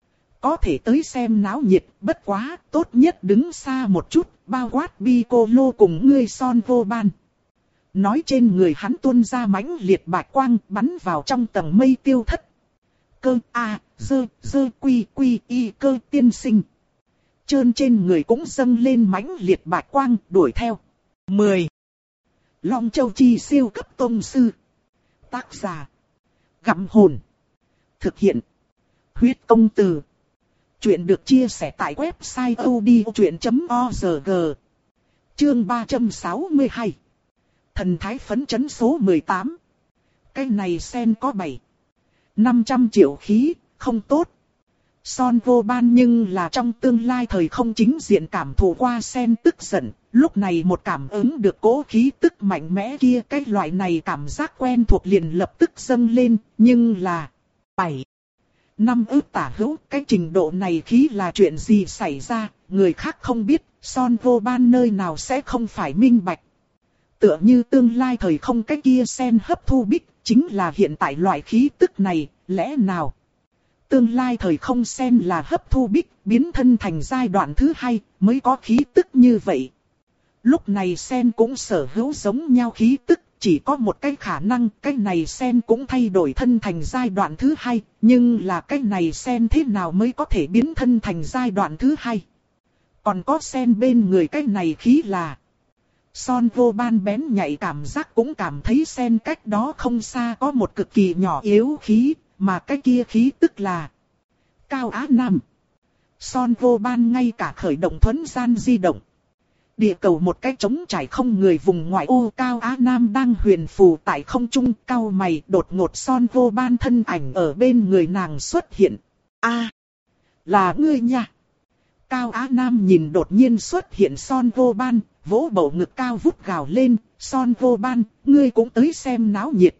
Có thể tới xem náo nhiệt, bất quá, tốt nhất đứng xa một chút, bao quát Piccolo cùng ngươi Son Vô Ban. Nói trên người hắn tuôn ra mãnh liệt bạch quang bắn vào trong tầng mây tiêu thất. Cơ A, dơ, dơ quy quy y cơ tiên sinh. Trơn trên người cũng dâng lên mãnh liệt bạch quang đuổi theo. mười. Long Châu Chi siêu cấp tông sư. Tác giả. Gặm hồn. Thực hiện. Huyết công từ. Chuyện được chia sẻ tại website odchuyện chấm org. Chương ba trăm sáu mươi hai. Thần thái phấn chấn số mười tám. Cái này sen có bảy. năm trăm triệu khí, không tốt. Son Vô Ban nhưng là trong tương lai thời không chính diện cảm thụ qua sen tức giận. Lúc này một cảm ứng được cố khí tức mạnh mẽ kia. Cái loại này cảm giác quen thuộc liền lập tức dâng lên. Nhưng là bảy. Năm ước tả hữu. Cái trình độ này khí là chuyện gì xảy ra. Người khác không biết. Son Vô Ban nơi nào sẽ không phải minh bạch. Tựa như tương lai thời không cái kia sen hấp thu bích, chính là hiện tại loại khí tức này, lẽ nào? Tương lai thời không sen là hấp thu bích, biến thân thành giai đoạn thứ hai, mới có khí tức như vậy. Lúc này sen cũng sở hữu giống nhau khí tức, chỉ có một cái khả năng, cái này sen cũng thay đổi thân thành giai đoạn thứ hai, nhưng là cái này sen thế nào mới có thể biến thân thành giai đoạn thứ hai? Còn có sen bên người cái này khí là... Son Vô Ban bén nhạy cảm giác cũng cảm thấy sen cách đó không xa có một cực kỳ nhỏ yếu khí, mà cái kia khí tức là Cao Á Nam. Son Vô Ban ngay cả khởi động thuấn gian di động. Địa cầu một cái trống trải không người vùng ngoại ô Cao Á Nam đang huyền phù tại không trung, cao mày đột ngột Son Vô Ban thân ảnh ở bên người nàng xuất hiện. A, là ngươi nha. Cao Á Nam nhìn đột nhiên xuất hiện Son Vô Ban, vỗ bầu ngực cao vút gào lên, Son Vô Ban, ngươi cũng tới xem náo nhiệt.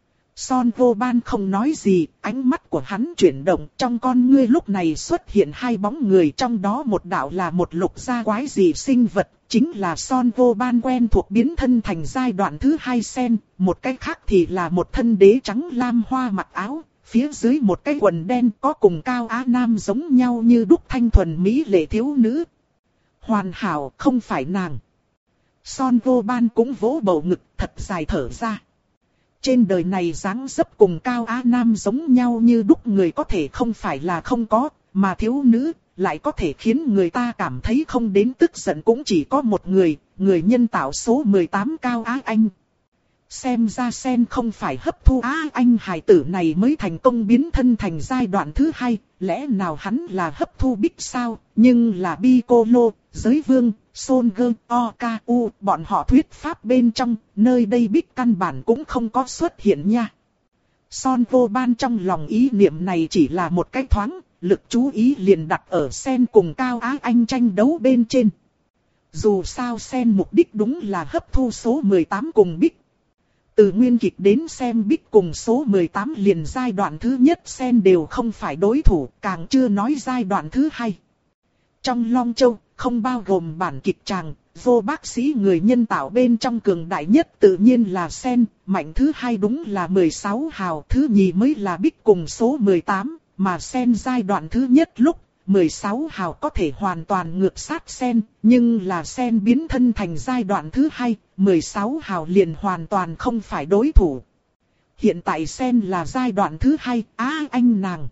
Son Vô Ban không nói gì, ánh mắt của hắn chuyển động, trong con ngươi lúc này xuất hiện hai bóng người, trong đó một đạo là một lục gia quái dị sinh vật, chính là Son Vô Ban quen thuộc biến thân thành giai đoạn thứ hai sen, một cái khác thì là một thân đế trắng lam hoa mặc áo, phía dưới một cái quần đen có cùng Cao Á Nam giống nhau như đúc thanh thuần mỹ lệ thiếu nữ. Hoàn hảo, không phải nàng. Son Vô Ban cũng vỗ bầu ngực thật dài thở ra. Trên đời này dáng dấp cùng Cao Á Nam giống nhau như đúc người có thể không phải là không có, mà thiếu nữ lại có thể khiến người ta cảm thấy không đến tức giận cũng chỉ có một người, người nhân tạo số mười tám Cao Á Anh. Xem ra Sen không phải hấp thu Á Anh hài tử này mới thành công biến thân thành giai đoạn thứ hai, lẽ nào hắn là hấp thu Bích sao, nhưng là Piccolo, Giới Vương, Son Gơ, Okaku, bọn họ thuyết pháp bên trong, nơi đây Bích căn bản cũng không có xuất hiện nha. Son vô ban trong lòng ý niệm này chỉ là một cái thoáng, lực chú ý liền đặt ở Sen cùng Cao Á Anh tranh đấu bên trên. Dù sao Sen mục đích đúng là hấp thu số mười tám cùng Bích. Từ nguyên kịch đến xem Bích cùng số mười tám liền giai đoạn thứ nhất Sen đều không phải đối thủ, càng chưa nói giai đoạn thứ hai. Trong Long Châu, không bao gồm bản kịch tràng, vô bác sĩ người nhân tạo bên trong cường đại nhất tự nhiên là Sen, mạnh thứ hai đúng là mười sáu hào, thứ nhì mới là Bích cùng số mười tám, mà Sen giai đoạn thứ nhất lúc, mười sáu hào có thể hoàn toàn ngược sát Sen, nhưng là Sen biến thân thành giai đoạn thứ hai, mười sáu hào liền hoàn toàn không phải đối thủ. Hiện tại Sen là giai đoạn thứ hai, á anh nàng.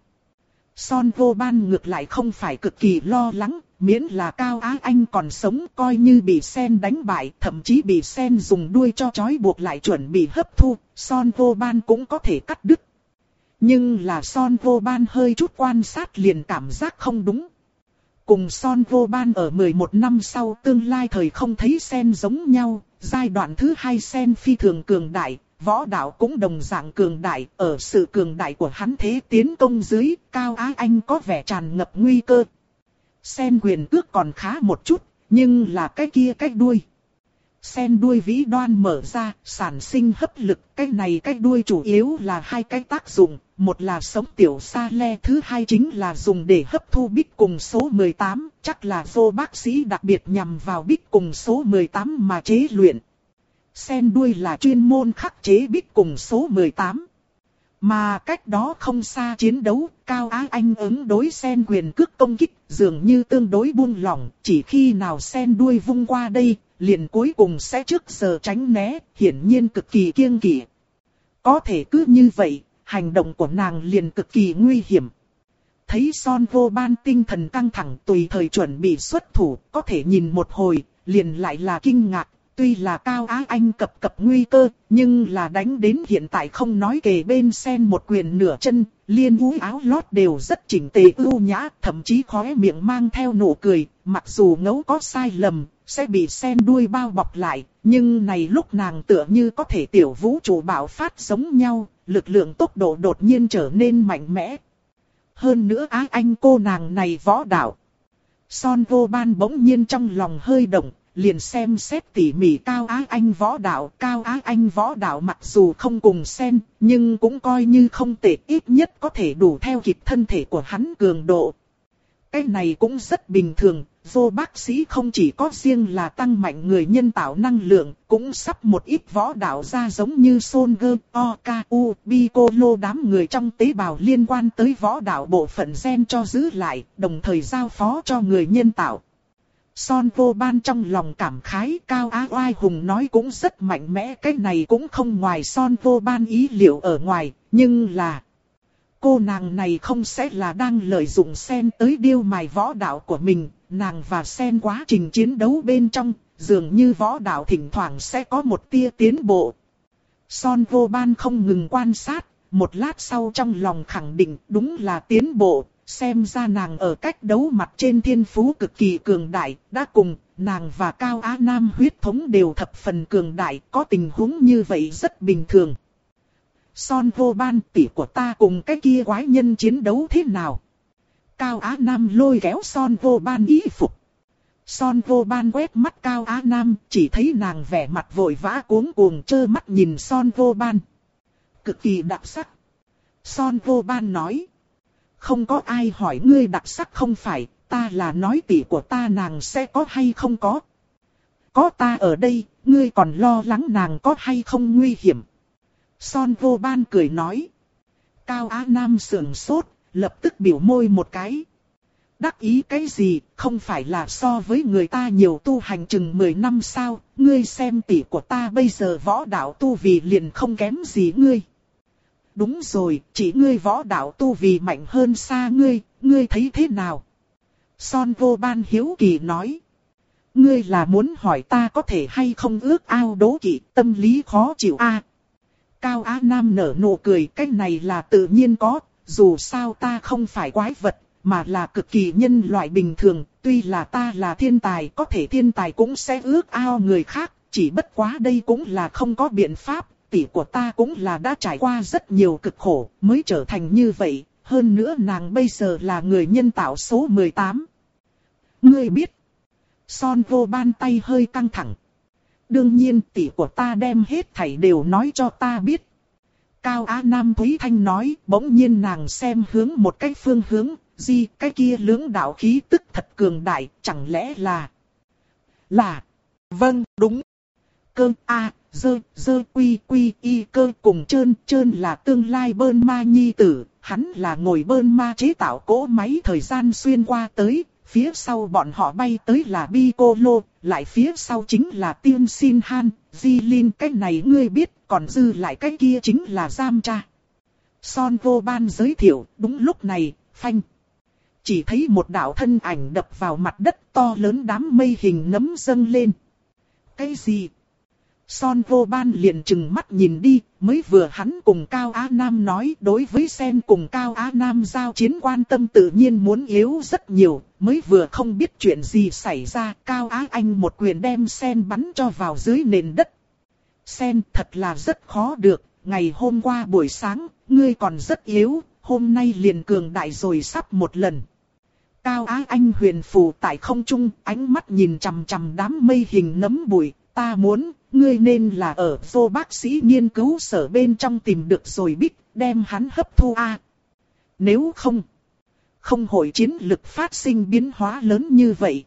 Son vô ban ngược lại không phải cực kỳ lo lắng, miễn là Cao Á Anh còn sống coi như bị Sen đánh bại, thậm chí bị Sen dùng đuôi cho trói buộc lại chuẩn bị hấp thu, Son vô ban cũng có thể cắt đứt. Nhưng là Son vô ban hơi chút quan sát liền cảm giác không đúng. Cùng Son vô ban ở mười một năm sau tương lai thời không thấy Sen giống nhau, giai đoạn thứ hai Sen phi thường cường đại, võ đạo cũng đồng dạng cường đại, ở sự cường đại của hắn thế tiến công dưới, Cao Á Anh có vẻ tràn ngập nguy cơ. Sen quyền cước còn khá một chút, nhưng là cái kia cái đuôi. Sen đuôi vĩ đoan mở ra, sản sinh hấp lực, cái này cái đuôi chủ yếu là hai cái tác dụng, một là sống tiểu sa le, thứ hai chính là dùng để hấp thu Bích cùng số mười tám, chắc là vô bác sĩ đặc biệt nhằm vào Bích cùng số mười tám mà chế luyện. Sen đuôi là chuyên môn khắc chế Bích cùng số mười tám. Mà cách đó không xa chiến đấu, Cao Á Anh ứng đối Sen quyền cước công kích, dường như tương đối buông lỏng, chỉ khi nào Sen đuôi vung qua đây, liền cuối cùng sẽ trước giờ tránh né, hiển nhiên cực kỳ kiêng kỵ. Có thể cứ như vậy, hành động của nàng liền cực kỳ nguy hiểm. Thấy Son vô ban tinh thần căng thẳng tùy thời chuẩn bị xuất thủ, có thể nhìn một hồi, liền lại là kinh ngạc. Tuy là Cao Á Anh cập cập nguy cơ, nhưng là đánh đến hiện tại không nói kề bên Sen một quyền nửa chân, liên úi áo lót đều rất chỉnh tề ưu nhã, thậm chí khóe miệng mang theo nụ cười, mặc dù ngấu có sai lầm, sẽ bị Sen đuôi bao bọc lại, nhưng này lúc nàng tựa như có thể tiểu vũ trụ bạo phát giống nhau, lực lượng tốc độ đột nhiên trở nên mạnh mẽ. Hơn nữa Á Anh cô nàng này võ đạo. Son vô ban bỗng nhiên trong lòng hơi động. Liền xem xét tỉ mỉ Cao Á Anh võ đạo, Cao Á Anh võ đạo mặc dù không cùng Sen, nhưng cũng coi như không tệ, ít nhất có thể đủ theo kịp thân thể của hắn cường độ. Cái này cũng rất bình thường, vô bác sĩ không chỉ có riêng là tăng mạnh người nhân tạo năng lượng, cũng sắp một ít võ đạo ra giống như Son Gơ, Okaku, Piccolo đám người trong tế bào liên quan tới võ đạo bộ phận gen cho giữ lại, đồng thời giao phó cho người nhân tạo. Son vô ban trong lòng cảm khái, Cao Á Oai Hùng nói cũng rất mạnh mẽ, cái này cũng không ngoài Son vô ban ý liệu ở ngoài, nhưng là cô nàng này không sẽ là đang lợi dụng Sen tới điêu mài võ đạo của mình, nàng và Sen quá trình chiến đấu bên trong, dường như võ đạo thỉnh thoảng sẽ có một tia tiến bộ. Son vô ban không ngừng quan sát, một lát sau trong lòng khẳng định đúng là tiến bộ. Xem ra nàng ở cách đấu mặt trên thiên phú cực kỳ cường đại, đã cùng nàng và Cao Á Nam huyết thống đều thập phần cường đại, có tình huống như vậy rất bình thường. Son vô ban, tỷ của ta cùng cái kia quái nhân chiến đấu thế nào? Cao Á Nam lôi kéo Son vô ban y phục. Son vô ban quét mắt Cao Á Nam, chỉ thấy nàng vẻ mặt vội vã cuống cuồng trơ mắt nhìn Son vô ban. Cực kỳ đặc sắc. Son vô ban nói. Không có ai hỏi ngươi đặc sắc không phải, ta là nói tỷ của ta nàng sẽ có hay không có. Có ta ở đây, ngươi còn lo lắng nàng có hay không nguy hiểm. Son vô ban cười nói. Cao Á Nam sườn sốt, lập tức biểu môi một cái. Đắc ý cái gì, không phải là so với người ta nhiều tu hành chừng mười năm sao, ngươi xem tỷ của ta bây giờ võ đạo tu vì liền không kém gì ngươi. Đúng rồi, chỉ ngươi võ đạo tu vì mạnh hơn xa ngươi, ngươi thấy thế nào? Son vô ban hiếu kỳ nói. Ngươi là muốn hỏi ta có thể hay không ước ao đố kỵ, tâm lý khó chịu a? À, Cao Á Nam nở nụ cười, cái này là tự nhiên có, dù sao ta không phải quái vật, mà là cực kỳ nhân loại bình thường, tuy là ta là thiên tài, có thể thiên tài cũng sẽ ước ao người khác, chỉ bất quá đây cũng là không có biện pháp, tỷ của ta cũng là đã trải qua rất nhiều cực khổ, mới trở thành như vậy, hơn nữa nàng bây giờ là người nhân tạo số mười tám. Ngươi biết, Son vô ban tay hơi căng thẳng. Đương nhiên tỷ của ta đem hết thảy đều nói cho ta biết. Cao Á Nam Thúy Thanh nói, bỗng nhiên nàng xem hướng một cái phương hướng, gì cái kia lưỡng đạo khí tức thật cường đại, chẳng lẽ là... Là... Vâng, đúng. Cơ A, dơ, dơ quy quy y cơ cùng trơn, trơn là tương lai bơn ma nhi tử, hắn là ngồi bơn ma chế tạo cỗ máy thời gian xuyên qua tới. Phía sau bọn họ bay tới là Piccolo, lại phía sau chính là Tiên Sin Han, Jilin, cái này ngươi biết, còn dư lại cái kia chính là Giam Cha. Son vô ban giới thiệu, đúng lúc này, phanh. Chỉ thấy một đạo thân ảnh đập vào mặt đất, to lớn đám mây hình nấm dâng lên. Cái gì? Son vô ban liền chừng mắt nhìn đi, mới vừa hắn cùng Cao Á Nam nói đối với Sen cùng Cao Á Nam giao chiến quan tâm tự nhiên muốn yếu rất nhiều, mới vừa không biết chuyện gì xảy ra, Cao Á Anh một quyền đem Sen bắn cho vào dưới nền đất. Sen thật là rất khó được, ngày hôm qua buổi sáng, ngươi còn rất yếu, hôm nay liền cường đại rồi sắp một lần. Cao Á Anh huyền phù tại không trung, ánh mắt nhìn chằm chằm đám mây hình nấm bụi, ta muốn... Ngươi nên là ở vô bác sĩ nghiên cứu sở bên trong tìm được rồi biết, đem hắn hấp thu a. À, nếu không, không hội chiến lực phát sinh biến hóa lớn như vậy.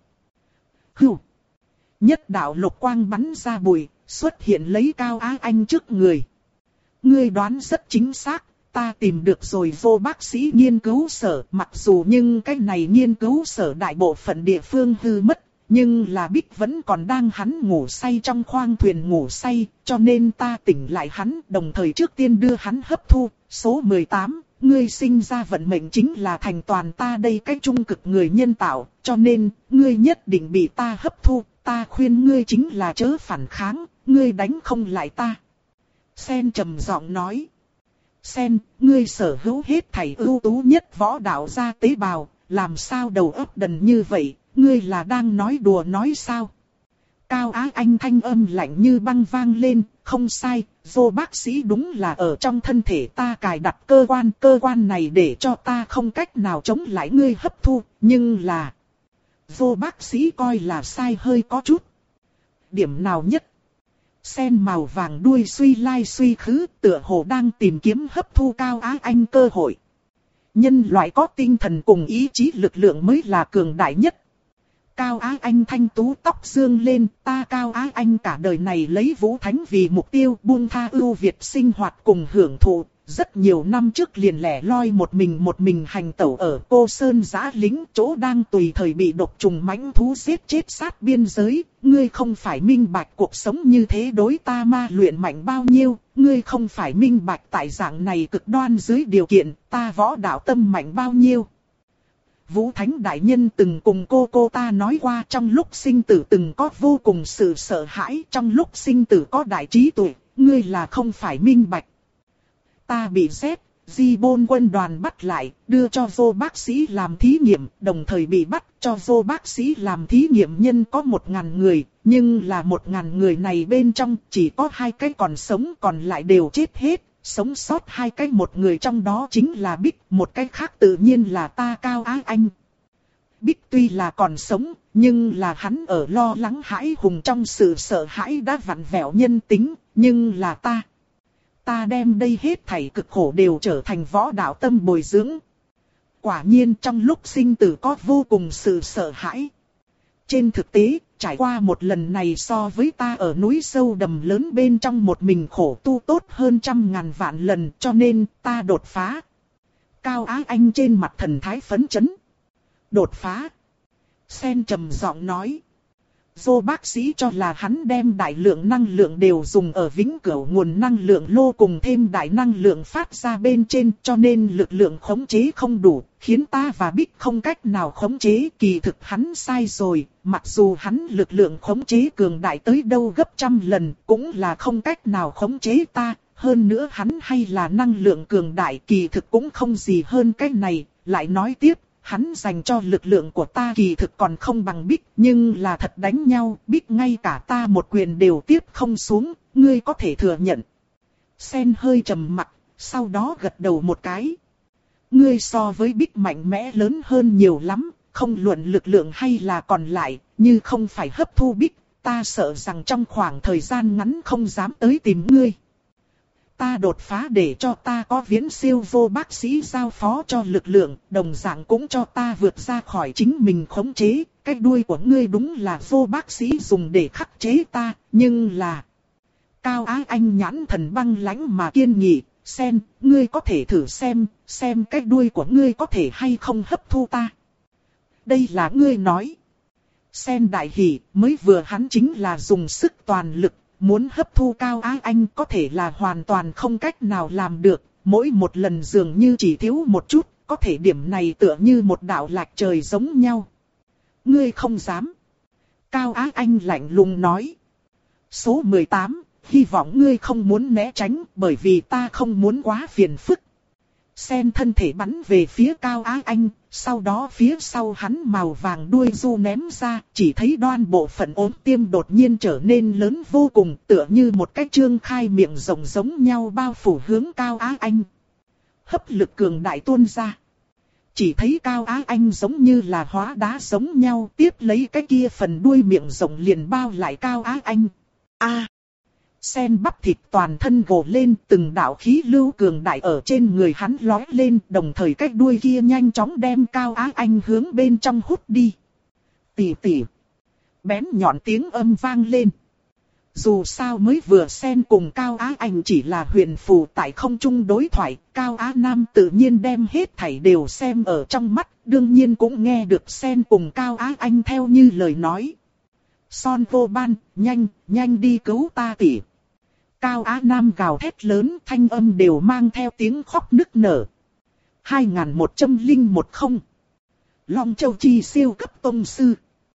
Hưu. Nhất đạo lục quang bắn ra bụi, xuất hiện lấy Cao Á Anh trước người. Ngươi đoán rất chính xác, ta tìm được rồi vô bác sĩ nghiên cứu sở, mặc dù nhưng cái này nghiên cứu sở đại bộ phận địa phương hư mất. Nhưng là Bích vẫn còn đang hắn ngủ say trong khoang thuyền ngủ say, cho nên ta tỉnh lại hắn, đồng thời trước tiên đưa hắn hấp thu. Số mười tám, ngươi sinh ra vận mệnh chính là thành toàn ta đây cái trung cực người nhân tạo, cho nên, ngươi nhất định bị ta hấp thu, ta khuyên ngươi chính là chớ phản kháng, ngươi đánh không lại ta. Sen trầm giọng nói. Sen, ngươi sở hữu hết thảy ưu tú nhất võ đạo gia tế bào, làm sao đầu óc đần như vậy? Ngươi là đang nói đùa nói sao? Cao Á Anh thanh âm lạnh như băng vang lên, không sai, vô bác sĩ đúng là ở trong thân thể ta cài đặt cơ quan, cơ quan này để cho ta không cách nào chống lại ngươi hấp thu, nhưng là... Vô bác sĩ coi là sai hơi có chút. Điểm nào nhất? Sen màu vàng đuôi suy lai suy khứ, tựa hồ đang tìm kiếm hấp thu Cao Á Anh cơ hội. Nhân loại có tinh thần cùng ý chí lực lượng mới là cường đại nhất. Cao Á Anh thanh tú tóc dương lên, ta Cao Á Anh cả đời này lấy Vũ Thánh vì mục tiêu buông tha ưu việt sinh hoạt cùng hưởng thụ. Rất nhiều năm trước liền lẻ loi một mình một mình hành tẩu ở Cô Sơn Giã Lính, chỗ đang tùy thời bị độc trùng mãnh thú giết chết sát biên giới. Ngươi không phải minh bạch cuộc sống như thế đối ta ma luyện mạnh bao nhiêu, ngươi không phải minh bạch tại dạng này cực đoan dưới điều kiện ta võ đạo tâm mạnh bao nhiêu. Vũ Thánh Đại Nhân từng cùng cô cô ta nói qua trong lúc sinh tử từng có vô cùng sự sợ hãi, trong lúc sinh tử có đại trí tuệ, ngươi là không phải minh bạch. Ta bị Z, Di Bôn quân đoàn bắt lại, đưa cho vô bác sĩ làm thí nghiệm, đồng thời bị bắt cho vô bác sĩ làm thí nghiệm nhân có một ngàn người, nhưng là một ngàn người này bên trong chỉ có hai cái còn sống còn lại đều chết hết. Sống sót hai cái, một người trong đó chính là Bích, một cái khác tự nhiên là ta Cao Á Anh. Bích tuy là còn sống, nhưng là hắn ở lo lắng hãi hùng trong sự sợ hãi đã vặn vẹo nhân tính, nhưng là ta. Ta đem đây hết thảy cực khổ đều trở thành võ đạo tâm bồi dưỡng. Quả nhiên trong lúc sinh tử có vô cùng sự sợ hãi. Trên thực tế, trải qua một lần này so với ta ở núi sâu đầm lớn bên trong một mình khổ tu tốt hơn trăm ngàn vạn lần, cho nên ta đột phá. Cao Á Anh trên mặt thần thái phấn chấn. Đột phá. Sen trầm giọng nói. Vô bác sĩ cho là hắn đem đại lượng năng lượng đều dùng ở vĩnh cửu nguồn năng lượng lô cùng thêm đại năng lượng phát ra bên trên, cho nên lực lượng khống chế không đủ, khiến ta và Bích không cách nào khống chế. Kỳ thực hắn sai rồi, mặc dù hắn lực lượng khống chế cường đại tới đâu gấp trăm lần, cũng là không cách nào khống chế ta. Hơn nữa hắn hay là năng lượng cường đại, kỳ thực cũng không gì hơn cái này. Lại nói tiếp, hắn dành cho lực lượng của ta kỳ thực còn không bằng Bích, nhưng là thật đánh nhau, Bích ngay cả ta một quyền đều tiếp không xuống, ngươi có thể thừa nhận. Sen hơi trầm mặt, sau đó gật đầu một cái. Ngươi so với Bích mạnh mẽ lớn hơn nhiều lắm, không luận lực lượng hay là còn lại, như không phải hấp thu Bích, ta sợ rằng trong khoảng thời gian ngắn không dám tới tìm ngươi. Ta đột phá để cho ta có viễn siêu vô bác sĩ giao phó cho lực lượng, đồng dạng cũng cho ta vượt ra khỏi chính mình khống chế. Cái đuôi của ngươi đúng là vô bác sĩ dùng để khắc chế ta, nhưng là... Cao Á Anh nhãn thần băng lãnh mà kiên nghị, Sen, ngươi có thể thử xem, xem cái đuôi của ngươi có thể hay không hấp thu ta. Đây là ngươi nói. Sen đại hỉ, mới vừa hắn chính là dùng sức toàn lực. Muốn hấp thu Cao Á Anh có thể là hoàn toàn không cách nào làm được, mỗi một lần dường như chỉ thiếu một chút, có thể điểm này tựa như một đạo lạch trời giống nhau. Ngươi không dám. Cao Á Anh lạnh lùng nói. Số mười tám, hy vọng ngươi không muốn né tránh bởi vì ta không muốn quá phiền phức. Sen thân thể bắn về phía Cao Á Anh, sau đó phía sau hắn màu vàng đuôi du ném ra, chỉ thấy đoan bộ phận ốm tiêm đột nhiên trở nên lớn vô cùng, tựa như một cái trương khai miệng rộng giống nhau bao phủ hướng Cao Á Anh. Hấp lực cường đại tuôn ra. Chỉ thấy Cao Á Anh giống như là hóa đá giống nhau, tiếp lấy cái kia phần đuôi miệng rộng liền bao lại Cao Á Anh. A! Sen bắp thịt toàn thân gồ lên, từng đạo khí lưu cường đại ở trên người hắn lói lên, đồng thời cái đuôi kia nhanh chóng đem Cao Á Anh hướng bên trong hút đi. Tỉ tỉ. Bén nhọn tiếng âm vang lên. Dù sao mới vừa Sen cùng Cao Á Anh chỉ là huyền phù tại không trung đối thoại, Cao Á Nam tự nhiên đem hết thảy đều xem ở trong mắt, đương nhiên cũng nghe được Sen cùng Cao Á Anh theo như lời nói. Son vô ban, nhanh, nhanh đi cứu ta tỉ. Cao Á Nam gào thét lớn, thanh âm đều mang theo tiếng khóc nức nở. hai nghìn một trăm lẻ một không. Long Châu Chi siêu cấp tông sư.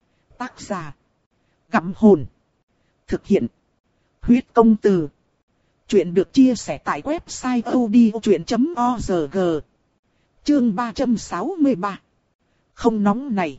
Tác giả. Gặm hồn. Thực hiện. Huyết công từ. Chuyện được chia sẻ tại website odchuyện chấm org. Chương ba trăm sáu mươi ba. Không nóng này.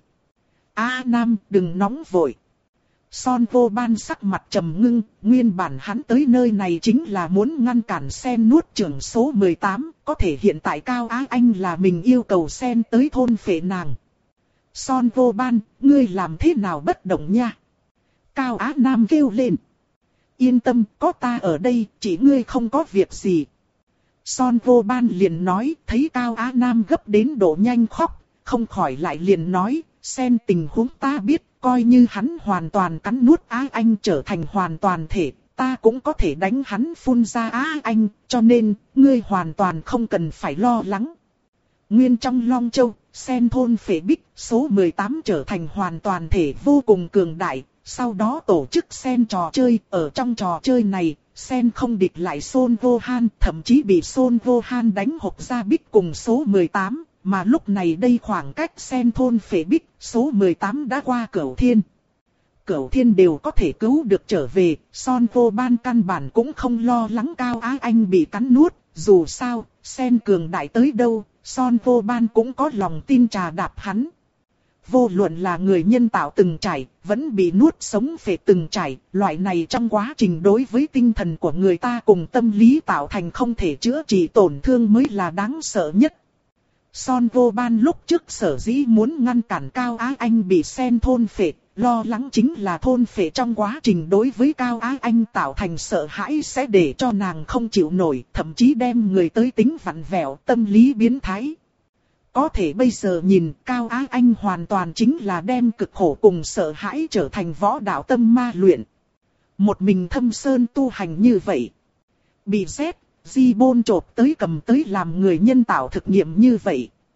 Á Nam đừng nóng vội. Son vô ban sắc mặt trầm ngưng, nguyên bản hắn tới nơi này chính là muốn ngăn cản Sen nuốt chửng số mười tám, có thể hiện tại Cao Á Anh là mình yêu cầu Sen tới thôn phệ nàng. Son vô ban, ngươi làm thế nào bất động nha? Cao Á Nam kêu lên. Yên tâm, có ta ở đây, chỉ ngươi không có việc gì. Son vô ban liền nói, thấy Cao Á Nam gấp đến độ nhanh khóc, không khỏi lại liền nói, Sen tình huống ta biết. Coi như hắn hoàn toàn cắn nuốt Á Anh trở thành hoàn toàn thể, ta cũng có thể đánh hắn phun ra Á Anh, cho nên, ngươi hoàn toàn không cần phải lo lắng. Nguyên trong Long Châu, Sen thôn phệ Bích, số mười tám trở thành hoàn toàn thể vô cùng cường đại, sau đó tổ chức Sen trò chơi, ở trong trò chơi này, Sen không địch lại Son Gohan, thậm chí bị Son Gohan đánh hộc ra Bích cùng số mười tám. Mà lúc này đây khoảng cách Sen thôn phệ Bích, số mười tám đã qua Cửu Thiên. Cửu Thiên đều có thể cứu được trở về, Son vô ban căn bản cũng không lo lắng Cao Á Anh bị cắn nuốt. Dù sao, Sen cường đại tới đâu, Son vô ban cũng có lòng tin trà đạp hắn. Vô luận là người nhân tạo từng trải, vẫn bị nuốt sống phệ từng trải, loại này trong quá trình đối với tinh thần của người ta cùng tâm lý tạo thành không thể chữa trị tổn thương mới là đáng sợ nhất. Son vô ban lúc trước sở dĩ muốn ngăn cản Cao Á Anh bị Sen thôn phệ, lo lắng chính là thôn phệ trong quá trình đối với Cao Á Anh tạo thành sợ hãi sẽ để cho nàng không chịu nổi, thậm chí đem người tới tính vặn vẹo, tâm lý biến thái. Có thể bây giờ nhìn Cao Á Anh hoàn toàn chính là đem cực khổ cùng sợ hãi trở thành võ đạo tâm ma luyện. Một mình thâm sơn tu hành như vậy. Bị xét. Di bôn chộp tới cầm tới làm người nhân tạo thực nghiệm như vậy.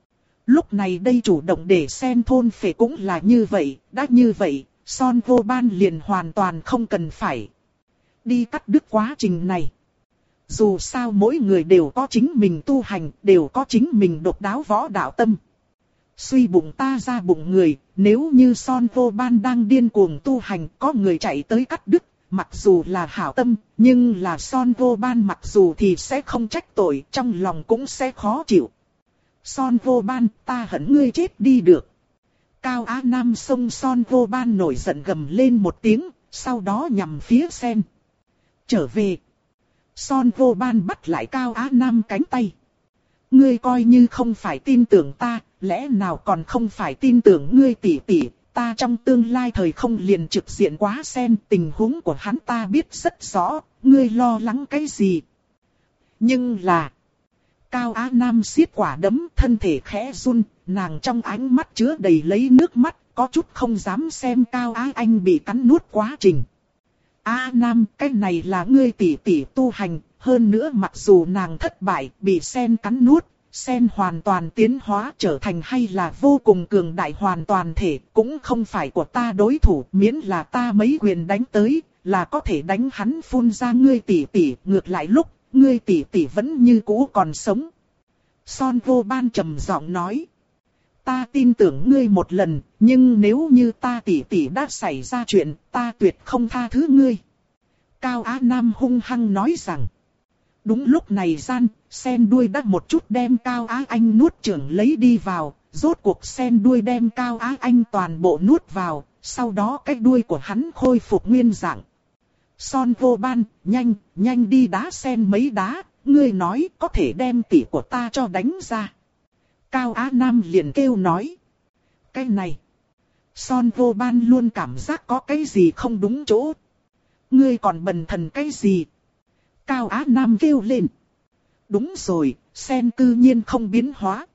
Lúc này đây chủ động để sen thôn phệ cũng là như vậy, đã như vậy, Son Vô Ban liền hoàn toàn không cần phải đi cắt đứt quá trình này. Dù sao mỗi người đều có chính mình tu hành, đều có chính mình độc đáo võ đạo tâm. Suy bụng ta ra bụng người, nếu như Son Vô Ban đang điên cuồng tu hành, có người chạy tới cắt đứt, mặc dù là hảo tâm, nhưng là Son Vô Ban mặc dù thì sẽ không trách tội, trong lòng cũng sẽ khó chịu. Son Vô Ban, ta hận ngươi chết đi được. Cao Á Nam xông Son Vô Ban nổi giận gầm lên một tiếng, sau đó nhằm phía sen. Trở về. Son Vô Ban bắt lại Cao Á Nam cánh tay. Ngươi coi như không phải tin tưởng ta, lẽ nào còn không phải tin tưởng ngươi tỷ tỷ, ta trong tương lai thời không liền trực diện quá sen, tình huống của hắn ta biết rất rõ, ngươi lo lắng cái gì. Nhưng là, Cao Á Nam siết quả đấm, thân thể khẽ run, nàng trong ánh mắt chứa đầy lấy nước mắt, có chút không dám xem Cao Á Anh bị cắn nuốt quá trình. Á Nam, cái này là ngươi tỷ tỷ tu hành, hơn nữa mặc dù nàng thất bại, bị sen cắn nuốt, sen hoàn toàn tiến hóa trở thành hay là vô cùng cường đại hoàn toàn thể, cũng không phải của ta đối thủ, miễn là ta mấy quyền đánh tới, là có thể đánh hắn phun ra ngươi tỷ tỷ, ngược lại lúc, ngươi tỷ tỷ vẫn như cũ còn sống. Son Vô Ban trầm giọng nói. Ta tin tưởng ngươi một lần, nhưng nếu như ta tỷ tỷ đã xảy ra chuyện, ta tuyệt không tha thứ ngươi. Cao Á Nam hung hăng nói rằng. Đúng lúc này gian, sen đuôi đã một chút đem Cao Á Anh nuốt chửng lấy đi vào, rốt cuộc sen đuôi đem Cao Á Anh toàn bộ nuốt vào, sau đó cái đuôi của hắn khôi phục nguyên dạng. Son Vô Ban, nhanh, nhanh đi đá sen mấy đá, ngươi nói có thể đem tỷ của ta cho đánh ra. Cao Á Nam liền kêu nói. Cái này, Son Vô Ban luôn cảm giác có cái gì không đúng chỗ. Ngươi còn bần thần cái gì? Cao Á Nam kêu lên. Đúng rồi, sen cư nhiên không biến hóa.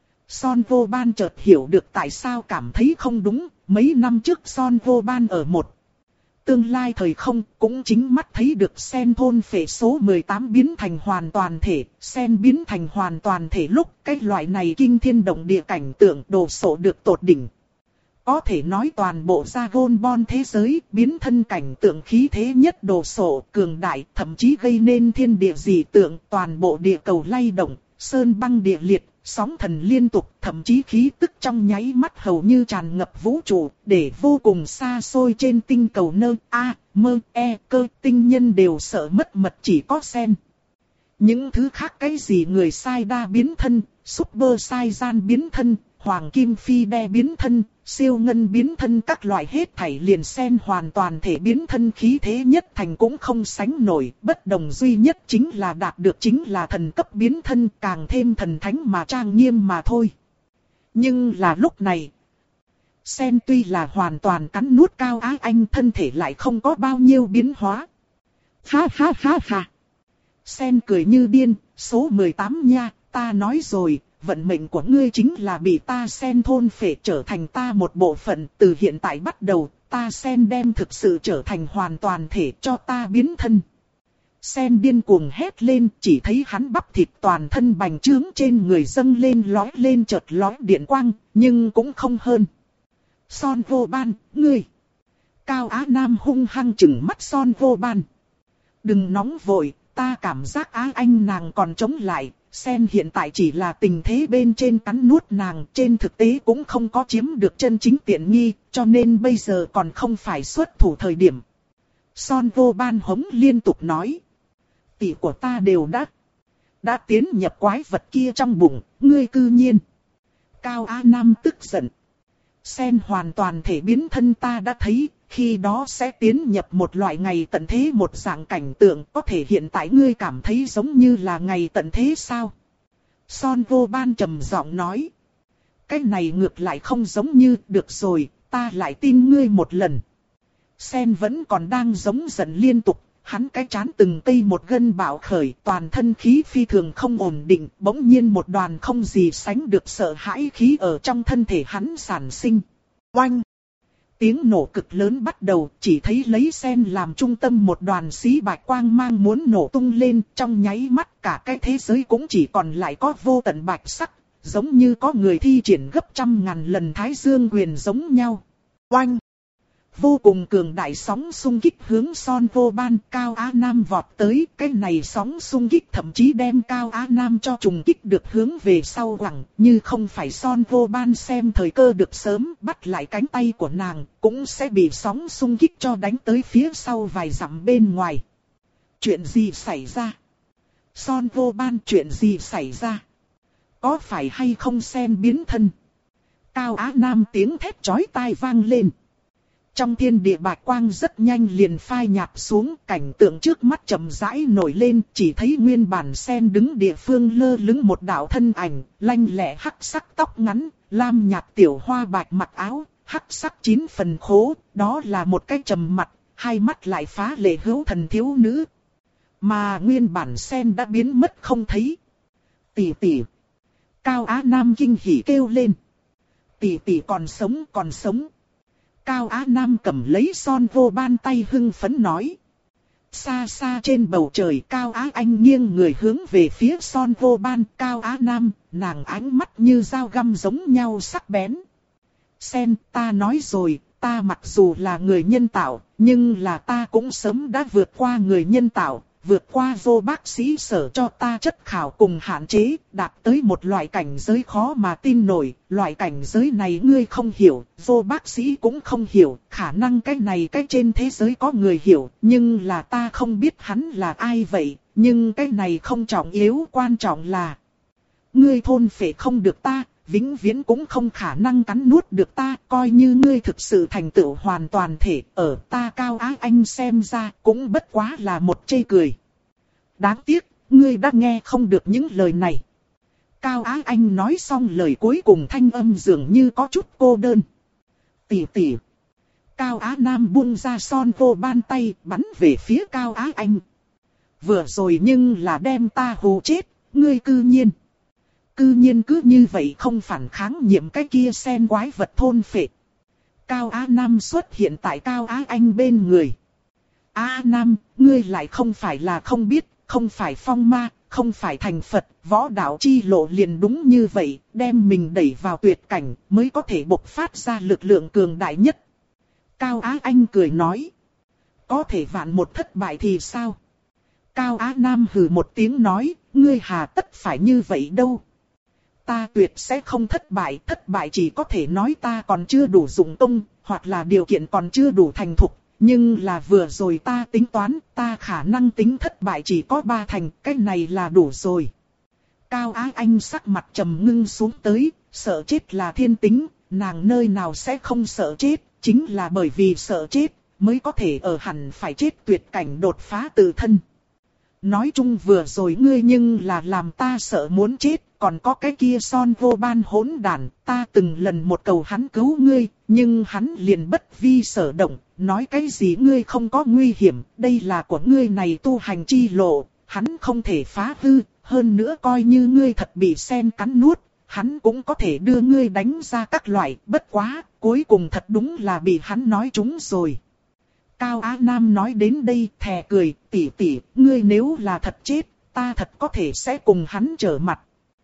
Son Vô Ban chợt hiểu được tại sao cảm thấy không đúng. Mấy năm trước Son Vô Ban ở một tương lai thời không cũng chính mắt thấy được sen thôn phệ số mười tám biến thành hoàn toàn thể. Sen biến thành hoàn toàn thể lúc cái loại này kinh thiên động địa cảnh tượng đồ sộ được tột đỉnh. Có thể nói toàn bộ Dragon Ball thế giới biến thân cảnh tượng khí thế nhất đồ sộ cường đại, thậm chí gây nên thiên địa dị tượng, toàn bộ địa cầu lay động, sơn băng địa liệt, sóng thần liên tục, thậm chí khí tức trong nháy mắt hầu như tràn ngập vũ trụ, để vô cùng xa xôi trên tinh cầu nơ a, mơ, e, cơ tinh nhân đều sợ mất mật chỉ có sen. Những thứ khác cái gì người sai đa biến thân, super sai gian biến thân, hoàng kim phi đe biến thân, siêu ngân biến thân các loại hết thảy liền sen hoàn toàn thể biến thân khí thế nhất thành cũng không sánh nổi, bất đồng duy nhất chính là đạt được chính là thần cấp biến thân càng thêm thần thánh mà trang nghiêm mà thôi. Nhưng là lúc này, sen tuy là hoàn toàn cắn nuốt Cao Á Anh thân thể lại không có bao nhiêu biến hóa. Ha ha ha ha. Sen cười như điên, số mười tám nha, ta nói rồi. Vận mệnh của ngươi chính là bị ta sen thôn phệ trở thành ta một bộ phận. Từ hiện tại bắt đầu, ta sen đem thực sự trở thành hoàn toàn thể cho ta biến thân. Sen điên cuồng hét lên, chỉ thấy hắn bắp thịt toàn thân bành trướng trên người dâng lên lói lên chợt lói điện quang, nhưng cũng không hơn. Son Vô Ban, ngươi! Cao Á Nam hung hăng chừng mắt Son Vô Ban. Đừng nóng vội, ta cảm giác Á Anh nàng còn chống lại. Sen hiện tại chỉ là tình thế bên trên cắn nuốt nàng, trên thực tế cũng không có chiếm được chân chính tiện nghi, cho nên bây giờ còn không phải xuất thủ thời điểm. Son Vô Ban hống liên tục nói. Tỷ của ta đều đã, đã tiến nhập quái vật kia trong bụng, ngươi cư nhiên. Cao Á Nam tức giận. Sen hoàn toàn thể biến thân ta đã thấy, khi đó sẽ tiến nhập một loại ngày tận thế một dạng cảnh tượng, có thể hiện tại ngươi cảm thấy giống như là ngày tận thế sao? Son Vô Ban trầm giọng nói. Cái này ngược lại không giống như, được rồi, ta lại tin ngươi một lần. Sen vẫn còn đang giống giận liên tục, hắn cái trán từng cây một gân bạo khởi, toàn thân khí phi thường không ổn định, bỗng nhiên một đoàn không gì sánh được sợ hãi khí ở trong thân thể hắn sản sinh. Oanh! Tiếng nổ cực lớn bắt đầu, chỉ thấy lấy sen làm trung tâm một đoàn xí bạch quang mang muốn nổ tung lên, trong nháy mắt cả cái thế giới cũng chỉ còn lại có vô tận bạch sắc, giống như có người thi triển gấp trăm ngàn lần Thái Dương quyền giống nhau. Oanh! Vô cùng cường đại sóng xung kích hướng Son Vô Ban. Cao Á Nam vọt tới, cái này sóng xung kích thậm chí đem Cao Á Nam cho trùng kích được hướng về sau quẳng, như không phải Son Vô Ban xem thời cơ được sớm bắt lại cánh tay của nàng, cũng sẽ bị sóng xung kích cho đánh tới phía sau vài dặm bên ngoài. Chuyện gì xảy ra? Son Vô Ban, chuyện gì xảy ra? Có phải hay không sen biến thân? Cao Á Nam tiếng thét chói tai vang lên. Trong thiên địa bạch quang rất nhanh liền phai nhạt xuống, cảnh tượng trước mắt chậm rãi nổi lên, chỉ thấy nguyên bản sen đứng địa phương lơ lửng một đạo thân ảnh, lanh lẹ hắc sắc tóc ngắn, lam nhạt tiểu hoa bạch mặc áo, hắc sắc chín phần khố, đó là một cái trầm mặt, hai mắt lại phá lệ hữu thần thiếu nữ. Mà nguyên bản sen đã biến mất không thấy. Tỷ tỷ. Cao Á Nam kinh hỉ kêu lên. Tỷ tỷ còn sống, còn sống. Cao Á Nam cầm lấy Son Vô Ban tay hưng phấn nói. Xa xa trên bầu trời Cao Á Anh nghiêng người hướng về phía Son Vô Ban. Cao Á Nam, nàng ánh mắt như dao găm giống nhau sắc bén. Sen, ta nói rồi, ta mặc dù là người nhân tạo, nhưng là ta cũng sớm đã vượt qua người nhân tạo. Vượt qua vô bác sĩ sở cho ta chất khảo cùng hạn chế, đạt tới một loại cảnh giới khó mà tin nổi, loại cảnh giới này ngươi không hiểu, vô bác sĩ cũng không hiểu, khả năng cái này cái trên thế giới có người hiểu, nhưng là ta không biết hắn là ai vậy, nhưng cái này không trọng yếu, quan trọng là ngươi thôn phệ không được ta, vĩnh viễn cũng không khả năng cắn nuốt được ta, coi như ngươi thực sự thành tựu hoàn toàn thể, ở ta Cao Á Anh xem ra cũng bất quá là một chê cười. Đáng tiếc, ngươi đã nghe không được những lời này. Cao Á Anh nói xong lời cuối cùng thanh âm dường như có chút cô đơn. Tỷ tỷ. Cao Á Nam buông ra Son Vô Ban tay bắn về phía Cao Á Anh. Vừa rồi nhưng là đem ta hù chết, ngươi cư nhiên. Cư nhiên cứ như vậy không phản kháng nhiệm cái kia sen quái vật thôn phệ. Cao Á Nam xuất hiện tại Cao Á Anh bên người. Á Nam, ngươi lại không phải là không biết, không phải phong ma, không phải thành Phật, võ đạo chi lộ liền đúng như vậy, đem mình đẩy vào tuyệt cảnh mới có thể bộc phát ra lực lượng cường đại nhất. Cao Á Anh cười nói. Có thể vạn một thất bại thì sao? Cao Á Nam hừ một tiếng nói, ngươi hà tất phải như vậy đâu. Ta tuyệt sẽ không thất bại, thất bại chỉ có thể nói ta còn chưa đủ dụng công, hoặc là điều kiện còn chưa đủ thành thục. Nhưng là vừa rồi ta tính toán, ta khả năng tính thất bại chỉ có ba thành, cái này là đủ rồi. Cao Á Anh sắc mặt trầm ngưng xuống tới, sợ chết là thiên tính, nàng nơi nào sẽ không sợ chết, chính là bởi vì sợ chết, mới có thể ở hẳn phải chết tuyệt cảnh đột phá tự thân. Nói chung vừa rồi ngươi nhưng là làm ta sợ muốn chết, còn có cái kia Son Vô Ban hỗn đản, ta từng lần một cầu hắn cứu ngươi, nhưng hắn liền bất vi sở động, nói cái gì ngươi không có nguy hiểm, đây là của ngươi này tu hành chi lộ, hắn không thể phá hư, hơn nữa coi như ngươi thật bị sen cắn nuốt, hắn cũng có thể đưa ngươi đánh ra các loại, bất quá, cuối cùng thật đúng là bị hắn nói trúng rồi. Cao Á Nam nói đến đây thè cười, tỷ tỷ, ngươi nếu là thật chết, ta thật có thể sẽ cùng hắn trở mặt.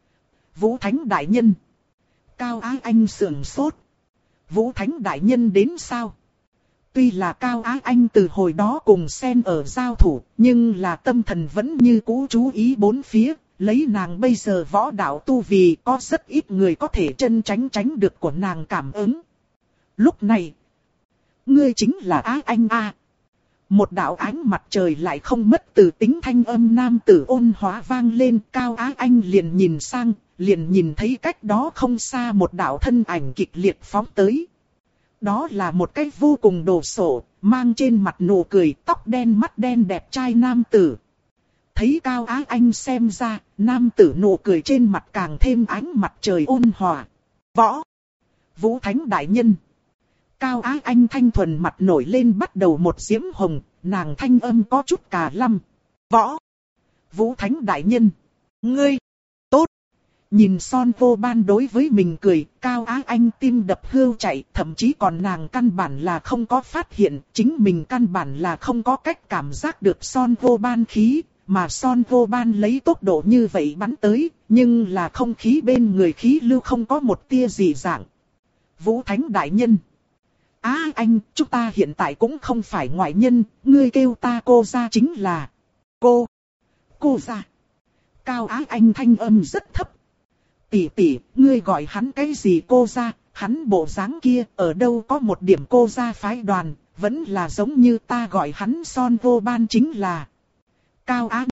Vũ Thánh Đại Nhân. Cao Á Anh sườn sốt. Vũ Thánh Đại Nhân đến sao? Tuy là Cao Á Anh từ hồi đó cùng sen ở giao thủ, nhưng là tâm thần vẫn như cũ chú ý bốn phía, lấy nàng bây giờ võ đạo tu vì có rất ít người có thể chân tránh tránh được của nàng cảm ứng. Lúc này, ngươi chính là Á Anh a. Một đạo ánh mặt trời lại không mất từ tính thanh âm nam tử ôn hóa vang lên, Cao Á Anh liền nhìn sang, liền nhìn thấy cách đó không xa một đạo thân ảnh kịch liệt phóng tới. Đó là một cái vô cùng đồ sộ, mang trên mặt nụ cười, tóc đen mắt đen đẹp trai nam tử. Thấy Cao Á Anh xem ra, nam tử nụ cười trên mặt càng thêm ánh mặt trời ôn hòa. Võ! Vũ Thánh Đại Nhân! Cao Á Anh thanh thuần mặt nổi lên bắt đầu một diễm hồng, nàng thanh âm có chút cà lăm. Võ! Vũ Thánh Đại Nhân! Ngươi! Tốt! Nhìn Son Vô Ban đối với mình cười, Cao Á Anh tim đập hưu chạy, thậm chí còn nàng căn bản là không có phát hiện, chính mình căn bản là không có cách cảm giác được Son Vô Ban khí, mà Son Vô Ban lấy tốc độ như vậy bắn tới, nhưng là không khí bên người khí lưu không có một tia gì dạng. Vũ Thánh đại nhân. Á à, anh, chúng ta hiện tại cũng không phải ngoại nhân, ngươi kêu ta cô ra chính là... Cô. Cô ra. Cao Á Anh thanh âm rất thấp. Tỷ tỷ, ngươi gọi hắn cái gì cô ra, hắn bộ dáng kia, ở đâu có một điểm cô ra phái đoàn, vẫn là giống như ta gọi hắn Son Vô Ban chính là. Cao Á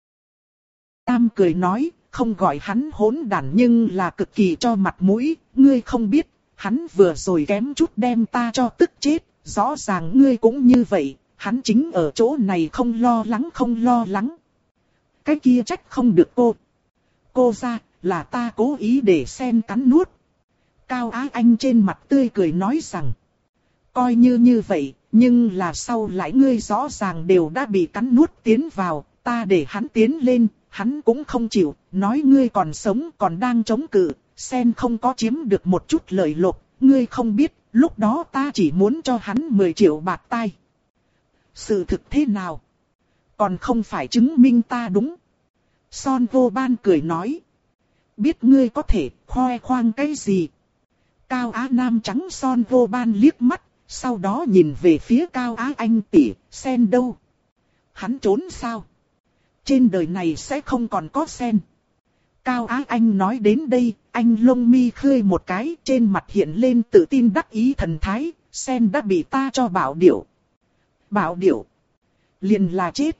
Nam cười nói, không gọi hắn hỗn đản nhưng là cực kỳ cho mặt mũi, ngươi không biết, hắn vừa rồi kém chút đem ta cho tức chết, rõ ràng ngươi cũng như vậy, hắn chính ở chỗ này không lo lắng không lo lắng. Cái kia trách không được cô. Cô ra, là ta cố ý để sen cắn nuốt. Cao Á Anh trên mặt tươi cười nói rằng, coi như như vậy, nhưng là sau lại ngươi rõ ràng đều đã bị cắn nuốt tiến vào, ta để hắn tiến lên, hắn cũng không chịu, nói ngươi còn sống còn đang chống cự, sen không có chiếm được một chút lợi lộc, ngươi không biết, lúc đó ta chỉ muốn cho hắn mười triệu bạc tai. Sự thực thế nào? Còn không phải chứng minh ta đúng. Son Vô Ban cười nói, biết ngươi có thể khoe khoang cái gì. Cao Á Nam trắng Son Vô Ban liếc mắt, sau đó nhìn về phía Cao Á Anh tỷ, sen đâu? Hắn trốn sao? Trên đời này sẽ không còn có sen. Cao Á Anh nói đến đây, anh lông mi khơi một cái, trên mặt hiện lên tự tin đắc ý thần thái, sen đã bị ta cho bảo điểu. Bảo điểu? Liền là chết.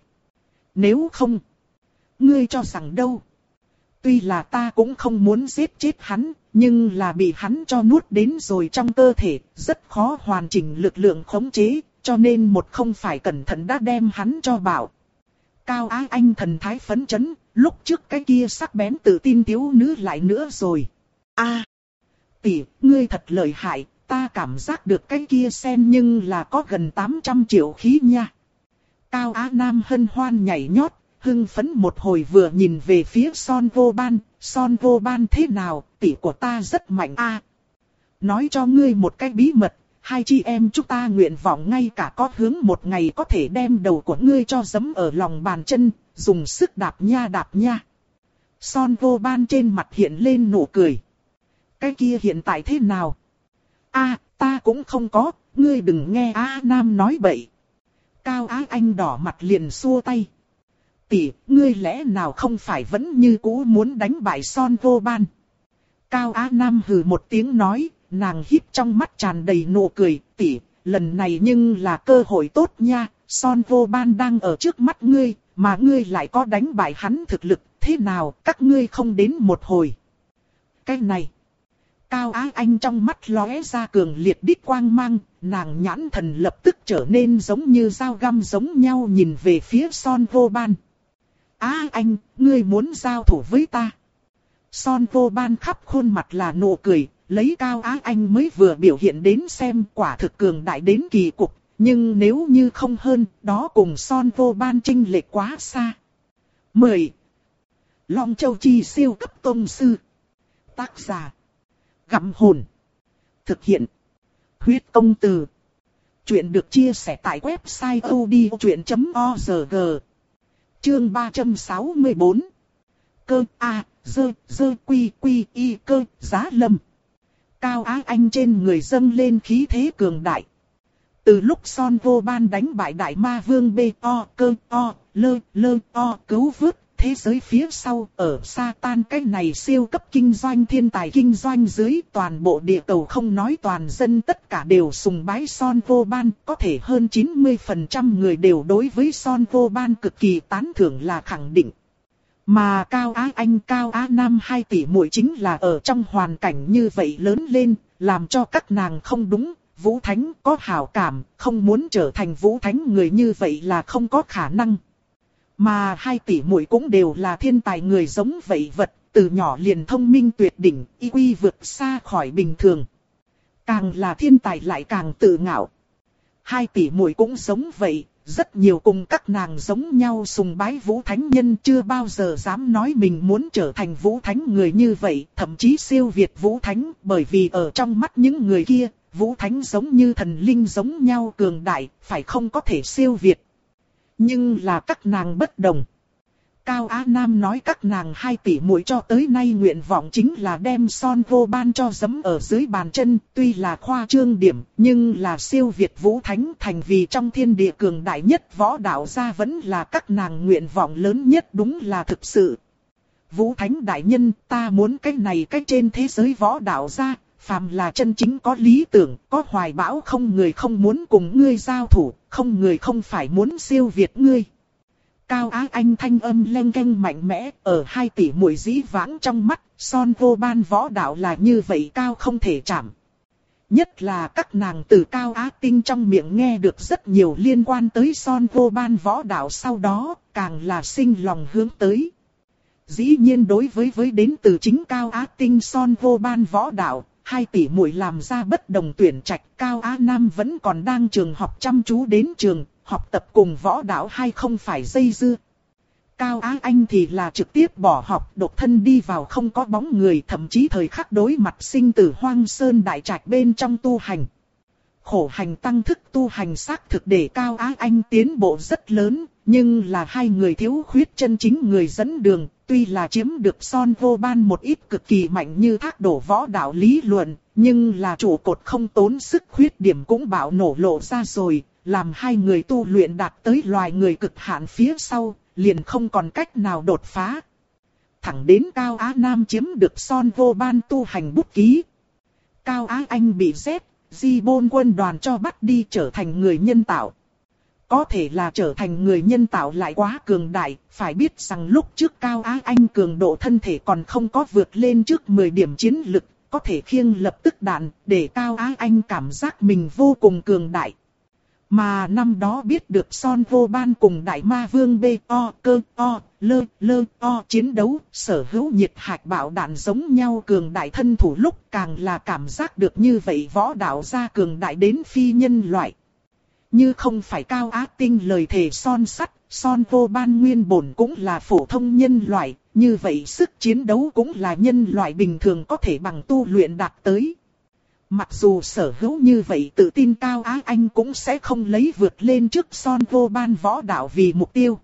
Nếu không, ngươi cho rằng đâu? Tuy là ta cũng không muốn giết chết hắn, nhưng là bị hắn cho nuốt đến rồi trong cơ thể, rất khó hoàn chỉnh lực lượng khống chế, cho nên một không phải cẩn thận đã đem hắn cho bảo. Cao Á Anh thần thái phấn chấn, lúc trước cái kia sắc bén tự tin thiếu nữ lại nữa rồi. A, à, tỷ, ngươi thật lợi hại, ta cảm giác được cái kia sen nhưng là có gần tám trăm triệu khí nha. Cao Á Nam hân hoan nhảy nhót, hưng phấn một hồi vừa nhìn về phía Son Vô Ban, Son Vô Ban thế nào, tỷ của ta rất mạnh a. À, nói cho ngươi một cái bí mật, hai chị em chúng ta nguyện vọng ngay cả có hướng một ngày có thể đem đầu của ngươi cho giẫm ở lòng bàn chân, dùng sức đạp nha đạp nha. Son Vô Ban trên mặt hiện lên nụ cười. Cái kia hiện tại thế nào? A, à, ta cũng không có, ngươi đừng nghe Á Nam nói bậy. Cao Á Anh đỏ mặt liền xua tay. Tỷ, ngươi lẽ nào không phải vẫn như cũ muốn đánh bại Son Vô Ban? Cao Á Nam hừ một tiếng nói, nàng híp trong mắt tràn đầy nụ cười, tỷ, lần này nhưng là cơ hội tốt nha, Son Vô Ban đang ở trước mắt ngươi, mà ngươi lại có đánh bại hắn thực lực, thế nào, các ngươi không đến một hồi. Cái này, Cao Á Anh trong mắt lóe ra cường liệt đích quang mang, nàng nhãn thần lập tức trở nên giống như dao găm giống nhau nhìn về phía Son Vô Ban. Á Anh, ngươi muốn giao thủ với ta? Son Vô Ban khắp khuôn mặt là nụ cười, lấy Cao Á Anh mới vừa biểu hiện đến xem quả thực cường đại đến kỳ cục, nhưng nếu như không hơn, đó cùng Son Vô Ban chênh lệch quá xa. mười. Long Châu Chi siêu cấp tông sư. Tác giả: Gặm Hồn. Thực hiện: Huyết Công Từ. Chuyện được chia sẻ tại website odchuyện chấm org. Chương ba trăm sáu mươi tư. Cơ A, dơ, dơ quy quy y cơ, giá lâm. Cao Á Anh trên người dâng lên khí thế cường đại. Từ lúc Son Vô Ban đánh bại Đại Ma Vương B O cơ O, lơ lơ O cứu vớt, thế giới phía sau ở Satan cái này siêu cấp kinh doanh thiên tài kinh doanh dưới toàn bộ địa cầu không nói toàn dân tất cả đều sùng bái Son Vô Ban, có thể hơn chín mươi phần trăm người đều đối với Son Vô Ban cực kỳ tán thưởng là khẳng định. Mà Cao Á Anh Cao Á Nam hai tỷ muội chính là ở trong hoàn cảnh như vậy lớn lên, làm cho các nàng không đúng, Vũ Thánh có hảo cảm, không muốn trở thành Vũ Thánh người như vậy là không có khả năng. Mà hai tỷ muội cũng đều là thiên tài người giống vậy vật, từ nhỏ liền thông minh tuyệt đỉnh, i quy vượt xa khỏi bình thường. Càng là thiên tài lại càng tự ngạo. Hai tỷ muội cũng giống vậy, rất nhiều cùng các nàng giống nhau sùng bái Vũ Thánh nhân chưa bao giờ dám nói mình muốn trở thành Vũ Thánh người như vậy, thậm chí siêu việt Vũ Thánh, bởi vì ở trong mắt những người kia, Vũ Thánh giống như thần linh giống nhau cường đại, phải không có thể siêu việt. Nhưng là các nàng bất đồng. Cao Á Nam nói các nàng hai tỷ muội cho tới nay nguyện vọng chính là đem Son Vô Ban cho giẫm ở dưới bàn chân, tuy là khoa trương điểm, nhưng là siêu việt Vũ Thánh thành vì trong thiên địa cường đại nhất võ đạo gia vẫn là các nàng nguyện vọng lớn nhất, đúng là thực sự. Vũ Thánh đại nhân, ta muốn cái này cái trên thế giới võ đạo gia, phàm là chân chính có lý tưởng, có hoài bão, không người không muốn cùng ngươi giao thủ, không người không phải muốn siêu việt ngươi. Cao Á Anh thanh âm leng keng mạnh mẽ, ở hai tỷ muội dĩ vãng trong mắt, Son Vô Ban võ đạo là như vậy cao không thể chạm. Nhất là các nàng từ Cao Á Tinh trong miệng nghe được rất nhiều liên quan tới Son Vô Ban võ đạo, sau đó càng là sinh lòng hướng tới. Dĩ nhiên đối với với đến từ chính Cao Á Tinh Son Vô Ban võ đạo, hai tỷ muội làm ra bất đồng tuyển trạch. Cao Á Nam vẫn còn đang trường học chăm chú đến trường, học tập cùng võ đạo hay không phải dây dưa. Cao Á Anh thì là trực tiếp bỏ học, độc thân đi vào không có bóng người, thậm chí thời khắc đối mặt sinh tử hoang sơn đại trạch bên trong tu hành. Khổ hành tăng thức tu hành xác thực để Cao Á Anh tiến bộ rất lớn, nhưng là hai người thiếu khuyết chân chính người dẫn đường. Tuy là chiếm được Son Vô Ban một ít cực kỳ mạnh như thác đổ võ đạo lý luận, nhưng là trụ cột không tốn sức, khuyết điểm cũng bạo nổ lộ ra rồi, làm hai người tu luyện đạt tới loài người cực hạn phía sau, liền không còn cách nào đột phá. Thẳng đến Cao Á Nam chiếm được Son Vô Ban tu hành bút ký. Cao Á Anh bị Z, Di Bôn quân đoàn cho bắt đi trở thành người nhân tạo. Có thể là trở thành người nhân tạo lại quá cường đại, phải biết rằng lúc trước Cao Á Anh cường độ thân thể còn không có vượt lên trước mười điểm chiến lực, có thể khiêng lập tức đạn, để Cao Á Anh cảm giác mình vô cùng cường đại. Mà năm đó biết được Son Vô Ban cùng Đại Ma Vương B O cơ O lơ lơ O chiến đấu, sở hữu nhiệt hạch bạo đạn giống nhau cường đại thân thủ, lúc càng là cảm giác được như vậy võ đạo gia cường đại đến phi nhân loại. Như không phải Cao Á Tinh lời thề son sắt, Son Vô Ban nguyên bổn cũng là phổ thông nhân loại, như vậy sức chiến đấu cũng là nhân loại bình thường có thể bằng tu luyện đạt tới. Mặc dù sở hữu như vậy tự tin, Cao Á Anh cũng sẽ không lấy vượt lên trước Son Vô Ban võ đạo vì mục tiêu.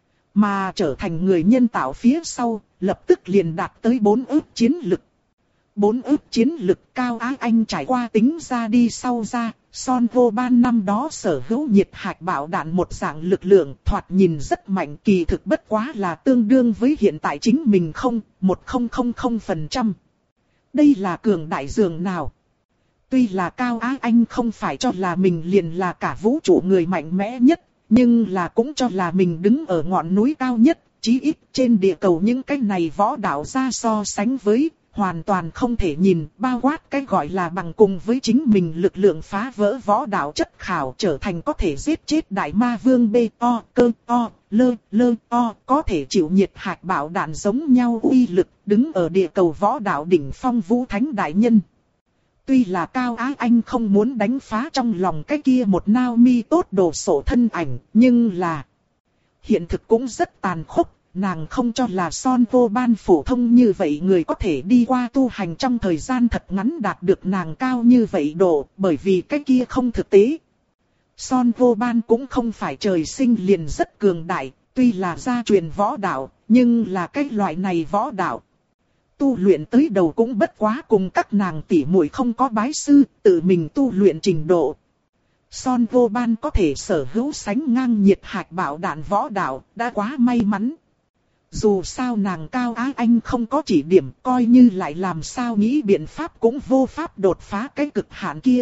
Mà trở thành người nhân tạo phía sau, lập tức liền đạt tới bốn ức chiến lực. Bốn ức chiến lực Cao Á Anh trải qua tính ra đi sau ra, Son Vô Ban năm đó sở hữu nhiệt hạch bạo đạn một dạng lực lượng thoạt nhìn rất mạnh, kỳ thực bất quá là tương đương với hiện tại chính mình không, một nghìn phần trăm. Đây là cường đại dường nào? Tuy là Cao Á Anh không phải cho là mình liền là cả vũ trụ người mạnh mẽ nhất, nhưng là cũng cho là mình đứng ở ngọn núi cao nhất, chí ít trên địa cầu những cái này võ đạo gia so sánh với, hoàn toàn không thể nhìn, bao quát cái gọi là bằng cùng với chính mình lực lượng phá vỡ võ đạo chất khảo, trở thành có thể giết chết Đại Ma Vương B O cơ O lơ lơ O, có thể chịu nhiệt hạch bạo đạn giống nhau uy lực, đứng ở địa cầu võ đạo đỉnh phong Vũ Thánh đại nhân. Tuy là Cao Á Anh không muốn đánh phá trong lòng cái kia một nao mi tốt đồ sộ thân ảnh, nhưng là hiện thực cũng rất tàn khốc. Nàng không cho là Son Vô Ban phổ thông như vậy người có thể đi qua tu hành trong thời gian thật ngắn đạt được nàng cao như vậy độ, bởi vì cái kia không thực tế. Son Vô Ban cũng không phải trời sinh liền rất cường đại, tuy là gia truyền võ đạo, nhưng là cái loại này võ đạo. Tu luyện tới đầu cũng bất quá cùng các nàng tỷ muội không có bái sư, tự mình tu luyện trình độ. Son Vô Ban có thể sở hữu sánh ngang nhiệt hạch bạo đạn võ đạo, đã quá may mắn. Dù sao nàng Cao Á Anh không có chỉ điểm, coi như lại làm sao nghĩ biện pháp cũng vô pháp đột phá cái cực hạn kia.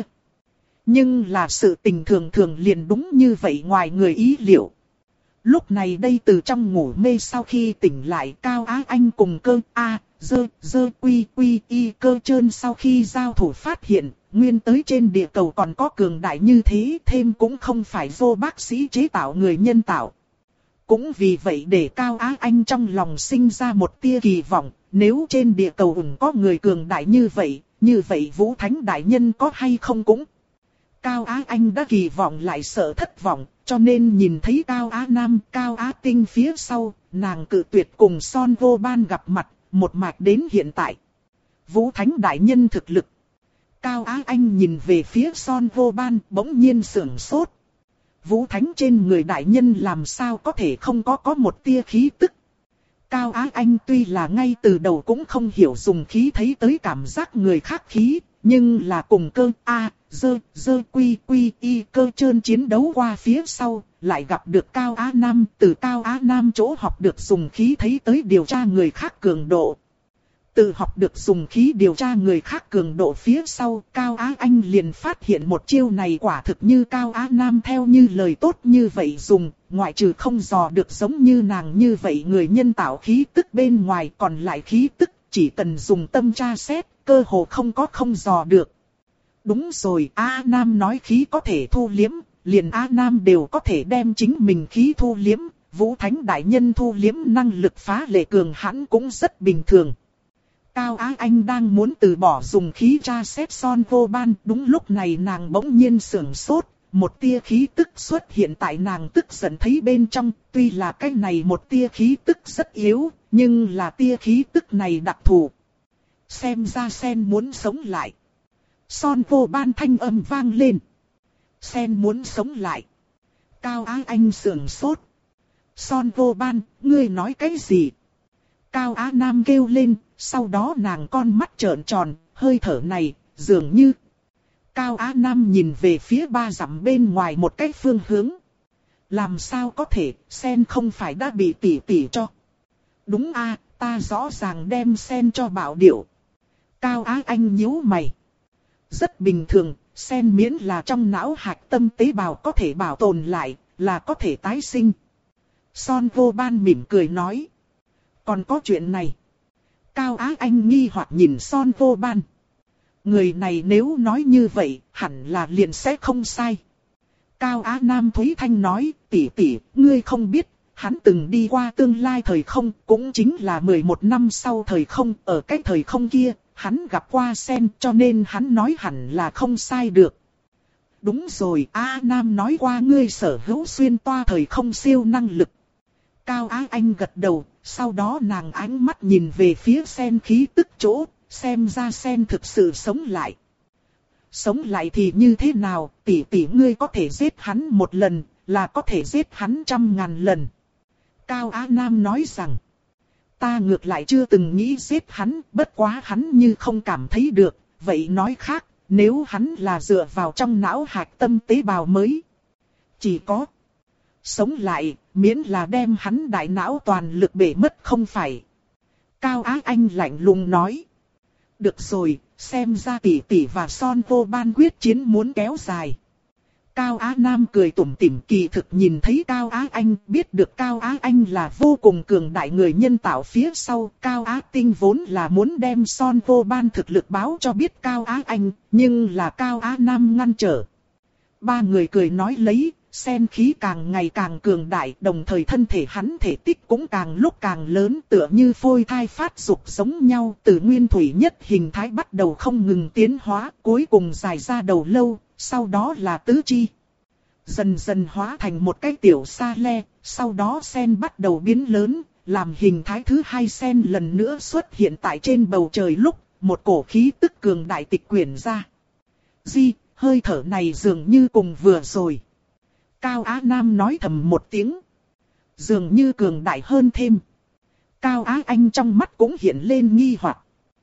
Nhưng là sự tình thường thường liền đúng như vậy ngoài người ý liệu. Lúc này đây từ trong ngủ mê sau khi tỉnh lại, Cao Á Anh cùng cơ A, dơ, dơ quy quy y cơ trơn sau khi giao thủ phát hiện, nguyên tới trên địa cầu còn có cường đại như thế, thêm cũng không phải vô bác sĩ chế tạo người nhân tạo. Cũng vì vậy để Cao Á Anh trong lòng sinh ra một tia kỳ vọng, nếu trên địa cầu ủng có người cường đại như vậy, như vậy Vũ Thánh đại nhân có hay không cũng. Cao Á Anh đã kỳ vọng lại sợ thất vọng, cho nên nhìn thấy Cao Á Nam, Cao Á Tinh phía sau, nàng cự tuyệt cùng Son Vô Ban gặp mặt, một mạch đến hiện tại. Vũ Thánh đại nhân thực lực. Cao Á Anh nhìn về phía Son Vô Ban, bỗng nhiên sửng sốt. Vũ Thánh trên người đại nhân làm sao có thể không có có một tia khí tức. Cao Á Anh tuy là ngay từ đầu cũng không hiểu dùng khí thấy tới cảm giác người khác khí, nhưng là cùng cơ A, dơ, dơ quy quy y cơ trơn chiến đấu qua phía sau, lại gặp được Cao Á Nam, từ Cao Á Nam chỗ học được dùng khí thấy tới điều tra người khác cường độ. Từ học được dùng khí điều tra người khác cường độ phía sau, Cao Á Anh liền phát hiện một chiêu này quả thực như Cao Á Nam theo như lời tốt như vậy dùng, ngoại trừ không dò được giống như nàng như vậy người nhân tạo khí tức bên ngoài, còn lại khí tức chỉ cần dùng tâm tra xét, cơ hồ không có không dò được. Đúng rồi, A Nam nói khí có thể thu liếm, liền A Nam đều có thể đem chính mình khí thu liếm, Vũ Thánh Đại Nhân thu liếm năng lực phá lệ cường hãn cũng rất bình thường. Cao Á Anh đang muốn từ bỏ dùng khí tra xét Son Vô Ban, đúng lúc này nàng bỗng nhiên sửng sốt, một tia khí tức xuất hiện tại nàng tức giận thấy bên trong, tuy là cái này một tia khí tức rất yếu, nhưng là tia khí tức này đặc thù. Xem ra Sen muốn sống lại. Son Vô Ban thanh âm vang lên. Sen muốn sống lại. Cao Á Anh sửng sốt. Son Vô Ban, ngươi nói cái gì? Cao Á Nam kêu lên, sau đó nàng con mắt trợn tròn, hơi thở này, dường như. Cao Á Nam nhìn về phía ba dặm bên ngoài một cái phương hướng. Làm sao có thể, Sen không phải đã bị tỉ tỉ cho. Đúng a, ta rõ ràng đem Sen cho bảo điểu. Cao Á Anh nhíu mày. Rất bình thường, Sen miễn là trong não hạch tâm tế bào có thể bảo tồn lại, là có thể tái sinh. Son Vô Ban mỉm cười nói. Còn có chuyện này. Cao Á Anh nghi hoặc nhìn Son Vô Ban. Người này nếu nói như vậy, hẳn là liền sẽ không sai. Cao Á Nam Thúy Thanh nói, tỷ tỷ, ngươi không biết, hắn từng đi qua tương lai thời không, cũng chính là mười một năm sau thời không, ở cái thời không kia, hắn gặp qua Sen, cho nên hắn nói hẳn là không sai được. Đúng rồi, Á Nam nói qua ngươi sở hữu xuyên toa thời không siêu năng lực. Cao Á Anh gật đầu, sau đó nàng ánh mắt nhìn về phía Sen khí tức chỗ, xem ra Sen thực sự sống lại. Sống lại thì như thế nào, tỷ tỷ ngươi có thể giết hắn một lần, là có thể giết hắn trăm ngàn lần. Cao Á Nam nói rằng, ta ngược lại chưa từng nghĩ giết hắn, bất quá hắn như không cảm thấy được, vậy nói khác, nếu hắn là dựa vào trong não hạch tâm tế bào mới. Chỉ có sống lại, miễn là đem hắn đại não toàn lực bể mất không phải. Cao Á Anh lạnh lùng nói. Được rồi, xem ra tỷ tỷ và Son Vô Ban quyết chiến muốn kéo dài. Cao Á Nam cười tủm tỉm, kỳ thực nhìn thấy Cao Á Anh, biết được Cao Á Anh là vô cùng cường đại người nhân tạo phía sau. Cao Á Tinh vốn là muốn đem Son Vô Ban thực lực báo cho biết Cao Á Anh, nhưng là Cao Á Nam ngăn trở. Ba người cười nói lấy, Sen khí càng ngày càng cường đại, đồng thời thân thể hắn thể tích cũng càng lúc càng lớn, tựa như phôi thai phát dục giống nhau, từ nguyên thủy nhất hình thái bắt đầu không ngừng tiến hóa, cuối cùng dài ra đầu lâu, sau đó là tứ chi. Dần dần hóa thành một cái tiểu sa le, sau đó Sen bắt đầu biến lớn, làm hình thái thứ hai Sen lần nữa xuất hiện tại trên bầu trời lúc, một cổ khí tức cường đại tịch quyển ra. Di, hơi thở này dường như cùng vừa rồi. Cao Á Nam nói thầm một tiếng. Dường như cường đại hơn thêm. Cao Á Anh trong mắt cũng hiện lên nghi hoặc.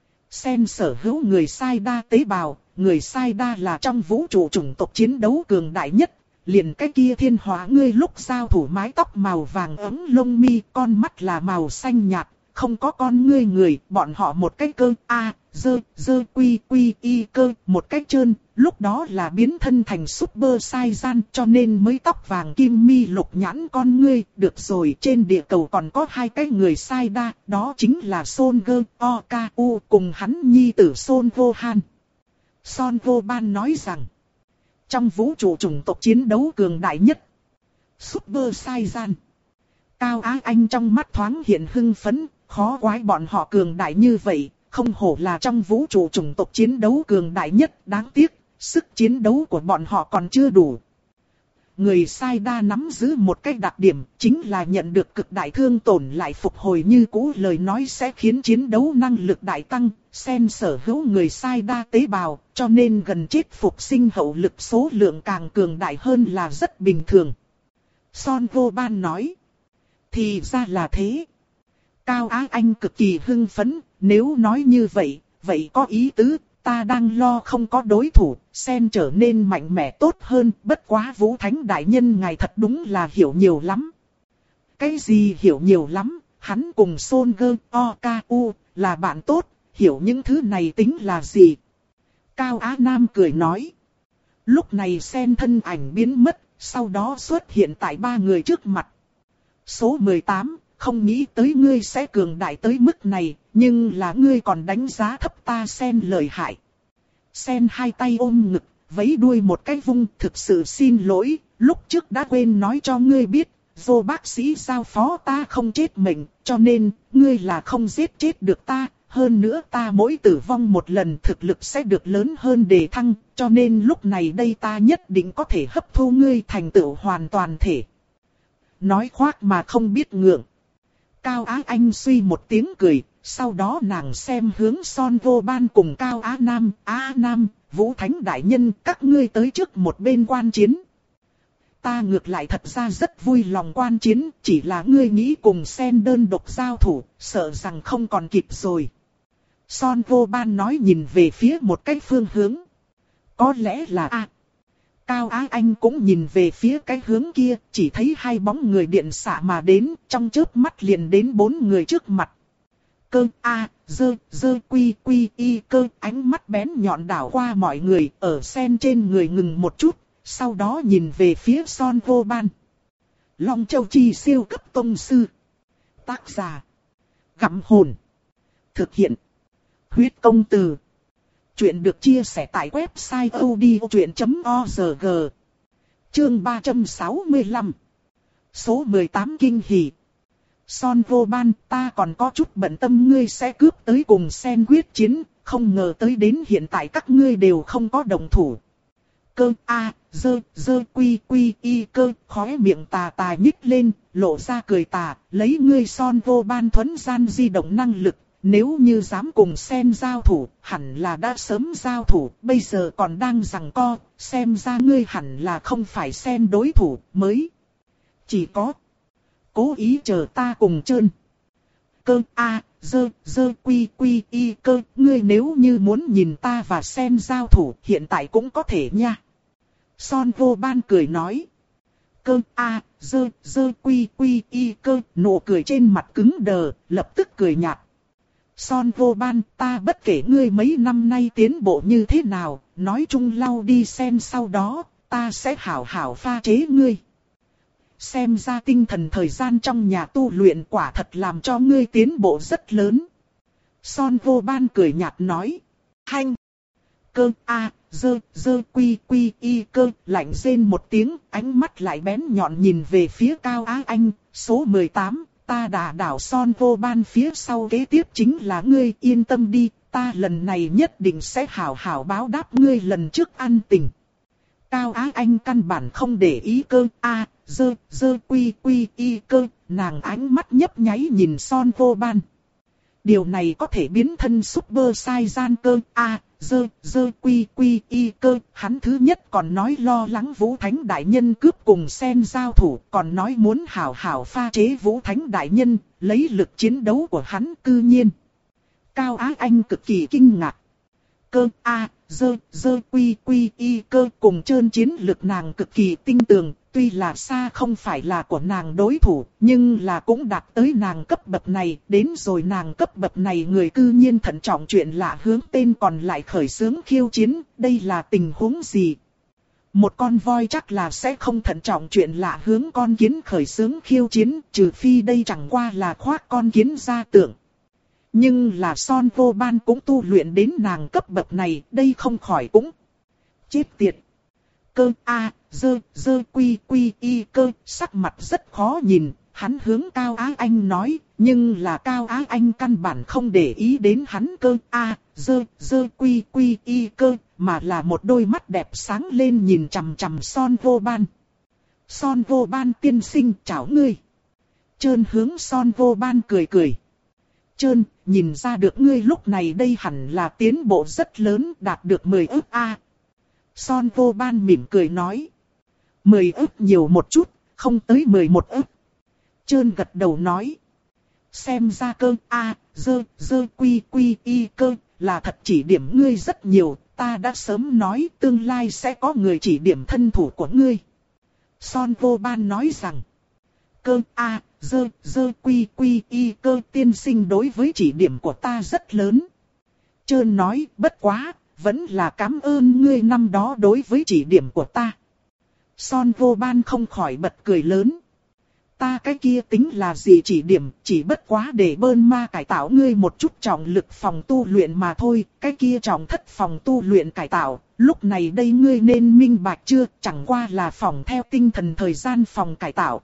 Sen sở hữu người sai đa tế bào, người sai đa là trong vũ trụ chủng tộc chiến đấu cường đại nhất. Liền cái kia thiên hóa ngươi lúc giao thủ mái tóc màu vàng ấm lông mi, con mắt là màu xanh nhạt, không có con ngươi người, bọn họ một cái cơ A, dơ, dơ quy quy y cơ, một cái trơn, lúc đó là biến thân thành Super Saiyan cho nên mới tóc vàng kim mi lục nhãn con ngươi, được rồi trên địa cầu còn có hai cái người sai đa, đó chính là Son Gơ, O K U cùng hắn nhi tử Son Vô Han. Son Vô Ban nói rằng, trong vũ trụ chủng tộc chiến đấu cường đại nhất, Super Saiyan. Cao Á Anh trong mắt thoáng hiện hưng phấn, khó quái bọn họ cường đại như vậy, không hổ là trong vũ trụ chủng tộc chiến đấu cường đại nhất, đáng tiếc, sức chiến đấu của bọn họ còn chưa đủ. Người sai đa nắm giữ một cái đặc điểm, chính là nhận được cực đại thương tổn lại phục hồi như cũ, lời nói sẽ khiến chiến đấu năng lực đại tăng, Sen sở hữu người sai đa tế bào, cho nên gần chết phục sinh hậu lực số lượng càng cường đại hơn là rất bình thường. Son Vô Ban nói. Thì ra là thế. Cao Á Anh cực kỳ hưng phấn, nếu nói như vậy, vậy có ý tứ, ta đang lo không có đối thủ, Sen trở nên mạnh mẽ tốt hơn, bất quá Vũ Thánh Đại Nhân ngài thật đúng là hiểu nhiều lắm. Cái gì hiểu nhiều lắm, hắn cùng Son Gơ O K U là bạn tốt, hiểu những thứ này tính là gì? Cao Á Nam cười nói. Lúc này Sen thân ảnh biến mất, sau đó xuất hiện tại ba người trước mặt. Số mười tám, không nghĩ tới ngươi sẽ cường đại tới mức này, nhưng là ngươi còn đánh giá thấp ta Sen lợi hại. Sen hai tay ôm ngực, vẫy đuôi một cái vung, thực sự xin lỗi, lúc trước đã quên nói cho ngươi biết, do bác sĩ giao phó ta không chết mệnh, cho nên, ngươi là không giết chết được ta, hơn nữa ta mỗi tử vong một lần thực lực sẽ được lớn hơn đề thăng, cho nên lúc này đây ta nhất định có thể hấp thu ngươi thành tựu hoàn toàn thể. Nói khoác mà không biết ngượng. Cao Á Anh suy một tiếng cười, sau đó nàng xem hướng Son Vô Ban cùng Cao Á Nam, Á Nam, Vũ Thánh Đại Nhân, các ngươi tới trước một bên quan chiến. Ta ngược lại thật ra rất vui lòng quan chiến, chỉ là ngươi nghĩ cùng Sen đơn độc giao thủ, sợ rằng không còn kịp rồi. Son Vô Ban nói nhìn về phía một cái phương hướng. Có lẽ là A. Cao Á Anh cũng nhìn về phía cái hướng kia, chỉ thấy hai bóng người điện xạ mà đến, trong chớp mắt liền đến bốn người trước mặt. Cơ A, dơ, dơ quy quy y cơ, ánh mắt bén nhọn đảo qua mọi người, ở Sen trên người ngừng một chút, sau đó nhìn về phía Son Vô Ban. Long Châu Chi siêu cấp tông sư. Tác giả. Gặm hồn. Thực hiện. Huyết công từ. Chuyện được chia sẻ tại website odchuyện chấm org. Chương ba trăm sáu mươi lăm. Số mười tám kinh hỉ. Son Vô Ban, ta còn có chút bận tâm ngươi sẽ cướp tới cùng Sen quyết chiến, không ngờ tới đến hiện tại các ngươi đều không có đồng thủ. Cơ A, dơ, dơ quy quy y cơ, khóe miệng tà tà nhích lên, lộ ra cười tà, lấy ngươi Son Vô Ban thuấn gian di động năng lực. Nếu như dám cùng Sen giao thủ, hẳn là đã sớm giao thủ, bây giờ còn đang giằng co, xem ra ngươi hẳn là không phải Sen đối thủ, mới. Chỉ có cố ý chờ ta cùng trơn. Cơ A, dơ, dơ quy quy y cơ, ngươi nếu như muốn nhìn ta và Sen giao thủ, hiện tại cũng có thể nha. Son Vô Ban cười nói. Cơ A, dơ, dơ quy quy y cơ, nụ cười trên mặt cứng đờ, lập tức cười nhạt. Son Vô Ban, ta bất kể ngươi mấy năm nay tiến bộ như thế nào, nói chung lau đi Sen sau đó, ta sẽ hảo hảo pha chế ngươi. Xem ra tinh thần thời gian trong nhà tu luyện quả thật làm cho ngươi tiến bộ rất lớn. Son Vô Ban cười nhạt nói. Hanh. Cơ A, dơ, dơ quy quy y cơ, lạnh rên một tiếng, ánh mắt lại bén nhọn nhìn về phía Cao Á Anh, số mười tám. Ta đã đảo Son Vô Ban phía sau kế tiếp chính là ngươi, yên tâm đi, ta lần này nhất định sẽ hảo hảo báo đáp ngươi lần trước ăn tình. Cao Á Anh căn bản không để ý cơ A, dơ, dơ quy quy y cơ, nàng ánh mắt nhấp nháy nhìn Son Vô Ban. Điều này có thể biến thân Super Saiyan cơ A, dơ, dơ quy quy y cơ, hắn thứ nhất còn nói lo lắng Vũ Thánh Đại Nhân cướp cùng Sen giao thủ, còn nói muốn hảo hảo pha chế Vũ Thánh Đại Nhân, lấy lực chiến đấu của hắn cư nhiên. Cao Á Anh cực kỳ kinh ngạc. Cơ A, dơ, dơ quy quy y cơ cùng trơn chiến lực nàng cực kỳ tinh tường, tuy là xa không phải là của nàng đối thủ, nhưng là cũng đạt tới nàng cấp bậc này, đến rồi nàng cấp bậc này người cư nhiên thận trọng chuyện lạ hướng tên còn lại khởi xướng khiêu chiến, đây là tình huống gì? Một con voi chắc là sẽ không thận trọng chuyện lạ hướng con kiến khởi xướng khiêu chiến, trừ phi đây chẳng qua là khoác con kiến ra tượng. Nhưng là Son Vô Ban cũng tu luyện đến nàng cấp bậc này, đây không khỏi cũng chết tiệt. Cơ A, dơ, dơ quy quy y cơ, sắc mặt rất khó nhìn, hắn hướng Cao Á Anh nói, nhưng là Cao Á Anh căn bản không để ý đến hắn cơ A, dơ, dơ quy quy y cơ, mà là một đôi mắt đẹp sáng lên nhìn chằm chằm Son Vô Ban. Son Vô Ban tiên sinh chào ngươi. Trơn hướng Son Vô Ban cười cười. Trơn, nhìn ra được ngươi lúc này đây hẳn là tiến bộ rất lớn, đạt được mười ức A. Son Vô Ban mỉm cười nói. mười ức nhiều một chút, không tới mười một ức. Trơn gật đầu nói. Xem ra cơ a, dơ, dơ quy quy y cơ, là thật chỉ điểm ngươi rất nhiều, ta đã sớm nói tương lai sẽ có người chỉ điểm thân thủ của ngươi. Son vô ban nói rằng, cơ a, dơ, dơ quy quy y cơ tiên sinh đối với chỉ điểm của ta rất lớn. Trơn nói, bất quá, vẫn là cảm ơn ngươi năm đó đối với chỉ điểm của ta. Son vô ban không khỏi bật cười lớn. Ta cái kia tính là gì chỉ điểm, chỉ bất quá để bơn ma cải tạo ngươi một chút trọng lực phòng tu luyện mà thôi, cái kia trọng thất phòng tu luyện cải tạo, lúc này đây ngươi nên minh bạch chưa, chẳng qua là phòng theo tinh thần thời gian phòng cải tạo.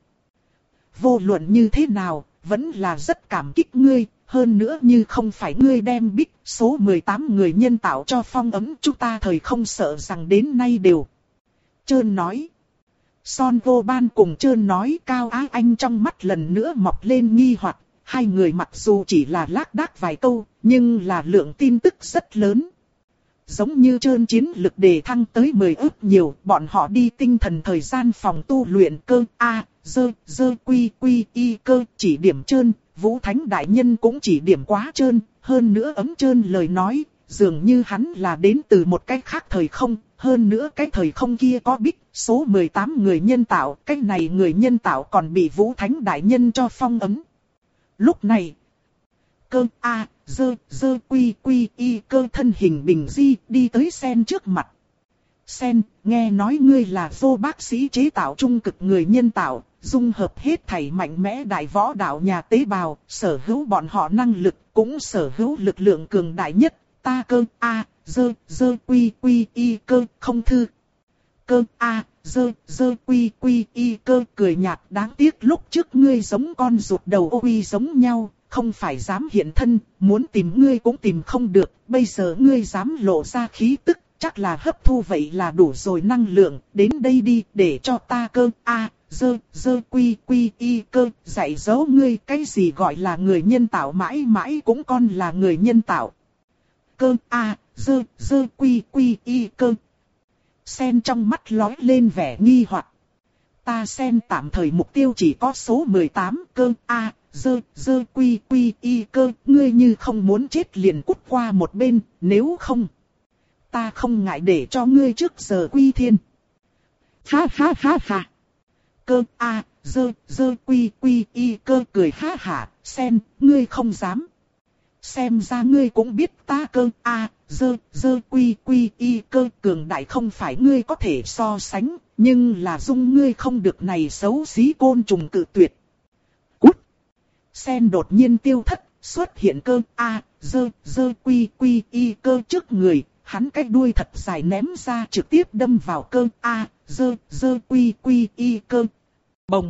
Vô luận như thế nào, vẫn là rất cảm kích ngươi, hơn nữa như không phải ngươi đem bích số mười tám người nhân tạo cho phong ấm chúng ta thời không sợ rằng đến nay đều. Trơn nói. Son vô ban cùng Trơn nói Cao Á Anh trong mắt lần nữa mọc lên nghi hoặc, hai người mặc dù chỉ là lác đác vài câu, nhưng là lượng tin tức rất lớn. Giống như Trơn chiến lực đề thăng tới mười ức nhiều, bọn họ đi tinh thần thời gian phòng tu luyện cơ A, dơ, dơ quy quy y cơ chỉ điểm Trơn, Vũ Thánh Đại Nhân cũng chỉ điểm quá Trơn, hơn nữa ấm Trơn lời nói, dường như hắn là đến từ một cái khác thời không, hơn nữa cái thời không kia có bích, số mười tám người nhân tạo, cái này người nhân tạo còn bị Vũ Thánh Đại Nhân cho phong ấm. Lúc này, cơ A, dơ, dơ quy quy y cơ thân hình bình di đi tới Sen trước mặt. Sen, nghe nói ngươi là vô bác sĩ chế tạo trung cực người nhân tạo, dung hợp hết thảy mạnh mẽ đại võ đạo nhà tế bào, sở hữu bọn họ năng lực, cũng sở hữu lực lượng cường đại nhất, ta cơ A, dơ, dơ quy quy y cơ, không thư. Cơ A, dơ, dơ quy quy y cơ cười nhạt, đáng tiếc lúc trước ngươi giống con ruột đầu ô uy giống nhau, không phải dám hiện thân, muốn tìm ngươi cũng tìm không được, bây giờ ngươi dám lộ ra khí tức, chắc là hấp thu vậy là đủ rồi năng lượng, đến đây đi, để cho ta cơ A, dơ, dơ quy quy y cơ, dạy dỗ ngươi cái gì gọi là người nhân tạo mãi mãi cũng còn là người nhân tạo. Cơ A, dơ, dơ quy quy y cơ. Sen trong mắt lóe lên vẻ nghi hoặc. Ta Sen tạm thời mục tiêu chỉ có số mười tám cơ A, dơ, dơ quy quy y cơ, ngươi như không muốn chết liền cút qua một bên, nếu không, ta không ngại để cho ngươi trước giờ quy thiên. Ha ha ha ha. Cơ A, dơ, dơ quy quy y cơ cười ha hả, Sen, ngươi không dám. Xem ra ngươi cũng biết ta cơ A, dơ, dơ quy quy y cơ cường đại không phải ngươi có thể so sánh, nhưng là dung ngươi không được này xấu xí côn trùng cự tuyệt. Cút! Sen đột nhiên tiêu thất, xuất hiện cơ A, dơ, dơ quy quy y cơ trước người, hắn cái đuôi thật dài ném ra trực tiếp đâm vào cơ A, dơ, dơ quy quy y cơ. Bồng!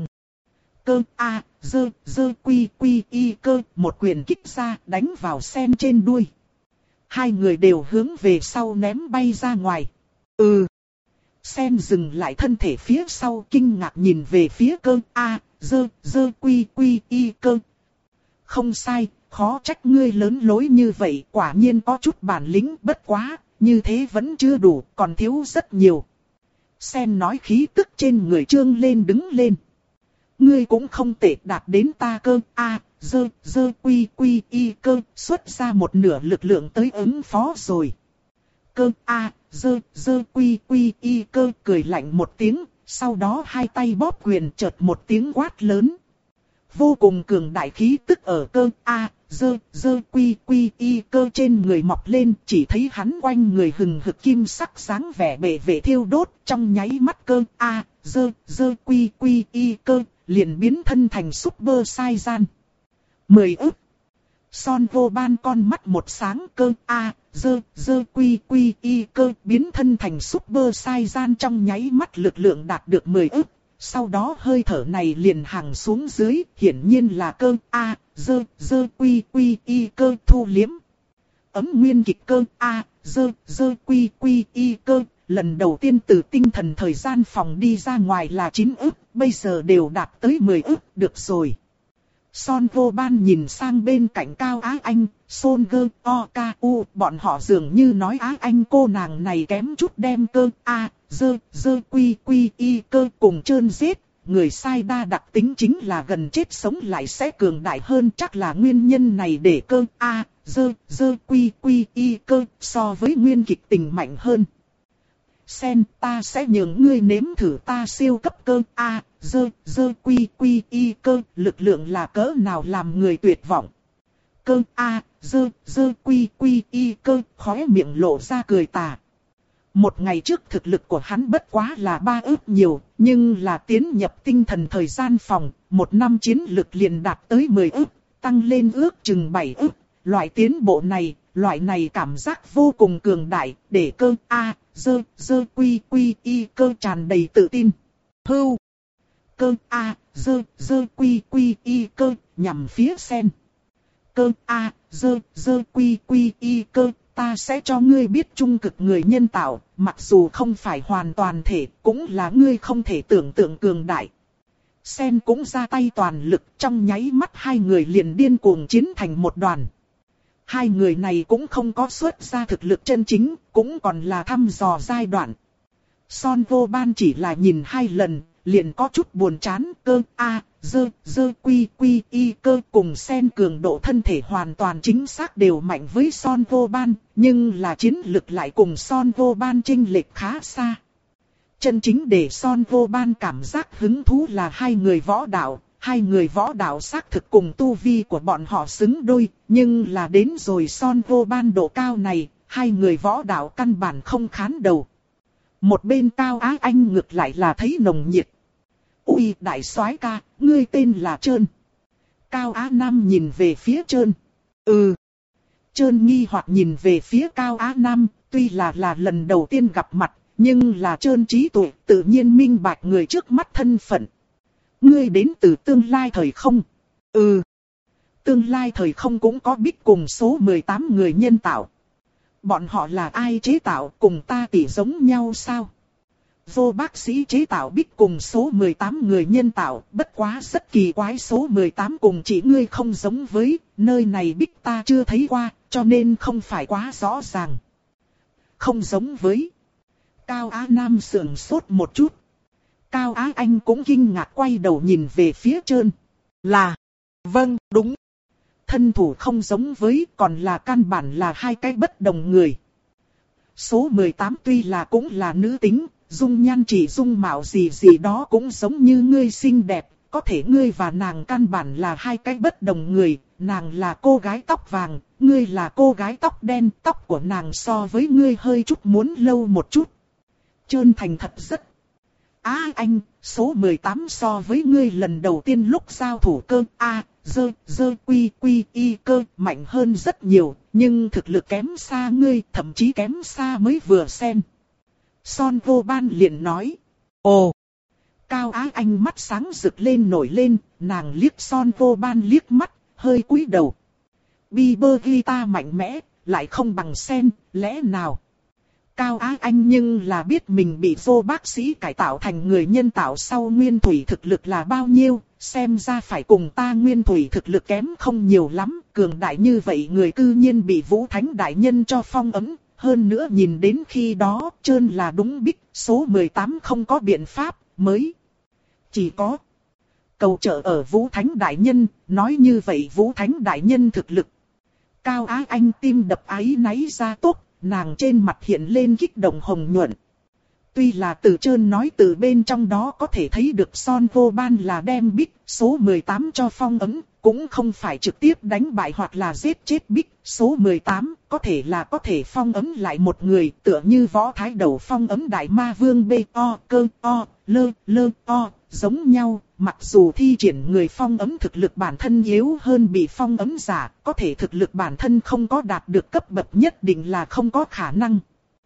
Cơ A, dơ, dơ quy quy y cơ, một quyền kích ra đánh vào Sen trên đuôi. Hai người đều hướng về sau ném bay ra ngoài. Ừ. Sen dừng lại thân thể phía sau kinh ngạc nhìn về phía cơ A, dơ, dơ quy quy y cơ. Không sai, khó trách ngươi lớn lối như vậy, quả nhiên có chút bản lĩnh, bất quá, như thế vẫn chưa đủ, còn thiếu rất nhiều. Sen nói khí tức trên người trương lên đứng lên. Ngươi cũng không tệ, đạt đến ta cơ A, dơ, dơ quy quy y cơ, xuất ra một nửa lực lượng tới ứng phó rồi. Cơ A, dơ, dơ quy quy y cơ cười lạnh một tiếng, sau đó hai tay bóp quyền chợt một tiếng quát lớn. Vô cùng cường đại khí tức ở cơ A, dơ, dơ quy quy y cơ trên người mọc lên, chỉ thấy hắn quanh người hừng hực kim sắc sáng vẻ bệ vệ thiêu đốt, trong nháy mắt cơ A, dơ, dơ quy quy y cơ, liền biến thân thành Super Saiyan. Mười ức. Son vô ban con mắt một sáng, cơ A, dơ, dơ quy quy y cơ biến thân thành Super Saiyan trong nháy mắt lực lượng đạt được mười ức. Sau đó hơi thở này liền hàng xuống dưới, hiển nhiên là cơ A, dơ, dơ quy quy y cơ thu liếm. Ấm nguyên kịch cơ A, dơ, dơ quy quy y cơ, lần đầu tiên từ tinh thần thời gian phòng đi ra ngoài là chín ức, bây giờ đều đạt tới mười ức, được rồi. Son vô ban nhìn sang bên cạnh Cao Á Anh, Son Gơ, O K U, bọn họ dường như nói Á Anh cô nàng này kém chút đem cơ A, dơ, dơ quy quy y cơ cùng trơn giết, người sai đa đặc tính chính là gần chết sống lại sẽ cường đại hơn, chắc là nguyên nhân này để cơ A, dơ, dơ quy quy y cơ so với nguyên kịch tình mạnh hơn. Sen, ta sẽ nhường ngươi nếm thử ta siêu cấp cơ A, dơ, dơ quy quy y cơ, lực lượng là cỡ nào làm người tuyệt vọng. Cơ A, dơ, dơ quy quy y cơ, khóe miệng lộ ra cười tà. Một ngày trước thực lực của hắn bất quá là ba ức nhiều, nhưng là tiến nhập tinh thần thời gian phòng, một năm chiến lực liền đạt tới mười ức, tăng lên ước chừng bảy ức. Loại tiến bộ này, loại này cảm giác vô cùng cường đại, để cơ A, dơ, dơ quy quy y cơ tràn đầy tự tin. Hưu! Cơ A, dơ, dơ quy quy y cơ, nhằm phía sen. Cơ A, dơ, dơ quy quy y cơ, ta sẽ cho ngươi biết trung cực người nhân tạo, mặc dù không phải hoàn toàn thể, cũng là ngươi không thể tưởng tượng cường đại. Sen cũng ra tay toàn lực, trong nháy mắt hai người liền điên cuồng chiến thành một đoàn. Hai người này cũng không có xuất ra thực lực chân chính, cũng còn là thăm dò giai đoạn. Son Vô Ban chỉ là nhìn hai lần, liền có chút buồn chán. Cơ A, dơ, dơ quy quy y cơ cùng Sen cường độ thân thể hoàn toàn chính xác đều mạnh với Son Vô Ban, nhưng là chiến lực lại cùng Son Vô Ban chênh lệch khá xa. Chân chính để Son Vô Ban cảm giác hứng thú là hai người võ đạo. Hai người võ đạo xác thực cùng tu vi của bọn họ xứng đôi, nhưng là đến rồi Son Vô Ban độ cao này, hai người võ đạo căn bản không khán đầu. Một bên Cao Á Anh ngược lại là thấy nồng nhiệt. Ui đại soái ca, ngươi tên là Trơn. Cao Á Nam nhìn về phía Trơn. Ừ. Trơn nghi hoặc nhìn về phía Cao Á Nam, tuy là là lần đầu tiên gặp mặt, nhưng là Trơn trí tuệ tự nhiên minh bạch người trước mắt thân phận. Ngươi đến từ tương lai thời không? Ừ. Tương lai thời không cũng có Bích cùng số mười tám người nhân tạo. Bọn họ là ai chế tạo, cùng ta tỷ giống nhau sao? Vô bác sĩ chế tạo Bích cùng số mười tám người nhân tạo, bất quá rất kỳ quái, số mười tám cùng chỉ ngươi không giống với, nơi này Bích ta chưa thấy qua, cho nên không phải quá rõ ràng. Không giống với. Cao Á Nam sườn sốt một chút. Cao Á Anh cũng kinh ngạc quay đầu nhìn về phía Trơn. Là, vâng, đúng. Thân thủ không giống với, còn là căn bản là hai cái bất đồng người. Số mười tám tuy là cũng là nữ tính, dung nhan chỉ dung mạo gì gì đó cũng giống như ngươi xinh đẹp, có thể ngươi và nàng căn bản là hai cái bất đồng người, nàng là cô gái tóc vàng, ngươi là cô gái tóc đen, tóc của nàng so với ngươi hơi chút muốn lâu một chút. Trơn thành thật rất. Á anh, số mười tám so với ngươi lần đầu tiên lúc giao thủ cơ A, dơ, dơ quy quy y cơ mạnh hơn rất nhiều, nhưng thực lực kém xa ngươi, thậm chí kém xa mới vừa Sen. Son Vô Ban liền nói. Ồ! Cao Á Anh mắt sáng rực lên nổi lên, nàng liếc Son Vô Ban liếc mắt, hơi cúi đầu. Bieber guitar mạnh mẽ, lại không bằng Sen, lẽ nào? Cao Á Anh nhưng là biết mình bị vô bác sĩ cải tạo thành người nhân tạo sau nguyên thủy thực lực là bao nhiêu, xem ra phải cùng ta nguyên thủy thực lực kém không nhiều lắm, cường đại như vậy người cư nhiên bị Vũ Thánh Đại Nhân cho phong ấm, hơn nữa nhìn đến khi đó Trơn là đúng Bích, số mười tám không có biện pháp, mới chỉ có cầu trợ ở Vũ Thánh Đại Nhân, nói như vậy Vũ Thánh Đại Nhân thực lực. Cao Á Anh tim đập áy náy ra tốt. Nàng trên mặt hiện lên kích động hồng nhuận. Tuy là từ Trơn nói từ bên trong đó có thể thấy được Son Vô Ban là đem Bích số mười tám cho phong ấn, cũng không phải trực tiếp đánh bại hoặc là giết chết Bích số mười tám, có thể là có thể phong ấn lại một người, tựa như Võ Thái Đầu phong ấn Đại Ma Vương B O cơ O lơ lơ O, giống nhau. Mặc dù thi triển người phong ấn thực lực bản thân yếu hơn bị phong ấn giả, có thể thực lực bản thân không có đạt được cấp bậc nhất định là không có khả năng.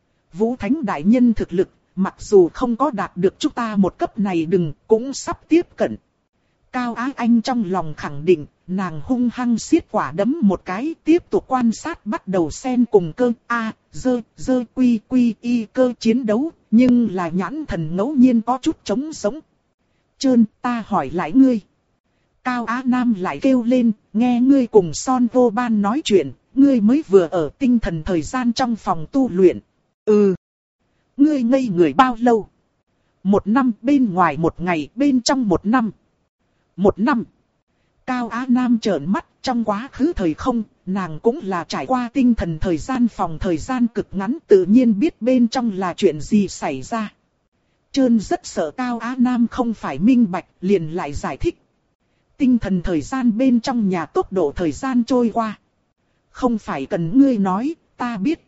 Vũ Thánh Đại Nhân thực lực, mặc dù không có đạt được chúng ta một cấp này đừng, cũng sắp tiếp cận. Cao Á Anh trong lòng khẳng định, nàng hung hăng siết quả đấm một cái, tiếp tục quan sát bắt đầu Sen cùng cơ A, dơ, dơ quy quy y cơ chiến đấu, nhưng là nhãn thần ngẫu nhiên có chút trống sống. Trơn, ta hỏi lại ngươi. Cao Á Nam lại kêu lên, nghe ngươi cùng Son Vô Ban nói chuyện, ngươi mới vừa ở tinh thần thời gian trong phòng tu luyện. Ừ. Ngươi ngây người bao lâu? Một năm bên ngoài một ngày, bên trong một năm. Một năm. Cao Á Nam trợn mắt, trong quá khứ thời không, nàng cũng là trải qua tinh thần thời gian phòng thời gian cực ngắn, tự nhiên biết bên trong là chuyện gì xảy ra. Trơn rất sợ Cao Á Nam không phải minh bạch, liền lại giải thích. Tinh thần thời gian bên trong nhà tốc độ thời gian trôi qua. Không phải cần ngươi nói, ta biết.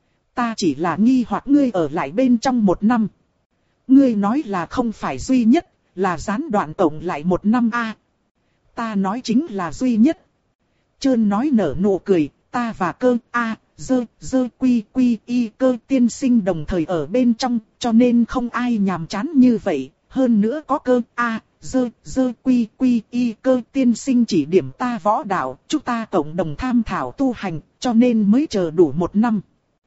Ta chỉ là nghi hoặc ngươi ở lại bên trong một năm. Ngươi nói là không phải duy nhất, là gián đoạn tổng lại một năm a. À, ta nói chính là duy nhất. Trơn nói nở nụ cười, ta và cơ a, dơ, dơ quy quy y cơ tiên sinh đồng thời ở bên trong, cho nên không ai nhàm chán như vậy. Hơn nữa có cơ a, dơ, dơ quy quy y cơ tiên sinh chỉ điểm ta võ đạo, chúng ta cộng đồng tham thảo tu hành, cho nên mới chờ đủ một năm.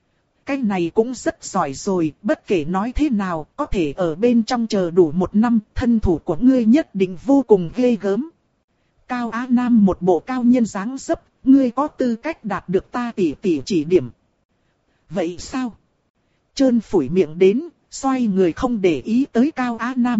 Cái này cũng rất giỏi rồi, bất kể nói thế nào, có thể ở bên trong chờ đủ một năm, thân thủ của ngươi nhất định vô cùng ghê gớm. Cao Á Nam một bộ cao nhân dáng dấp, ngươi có tư cách đạt được ta tỉ tỉ chỉ điểm. Vậy sao? Trơn phủi miệng đến, xoay người không để ý tới Cao Á Nam.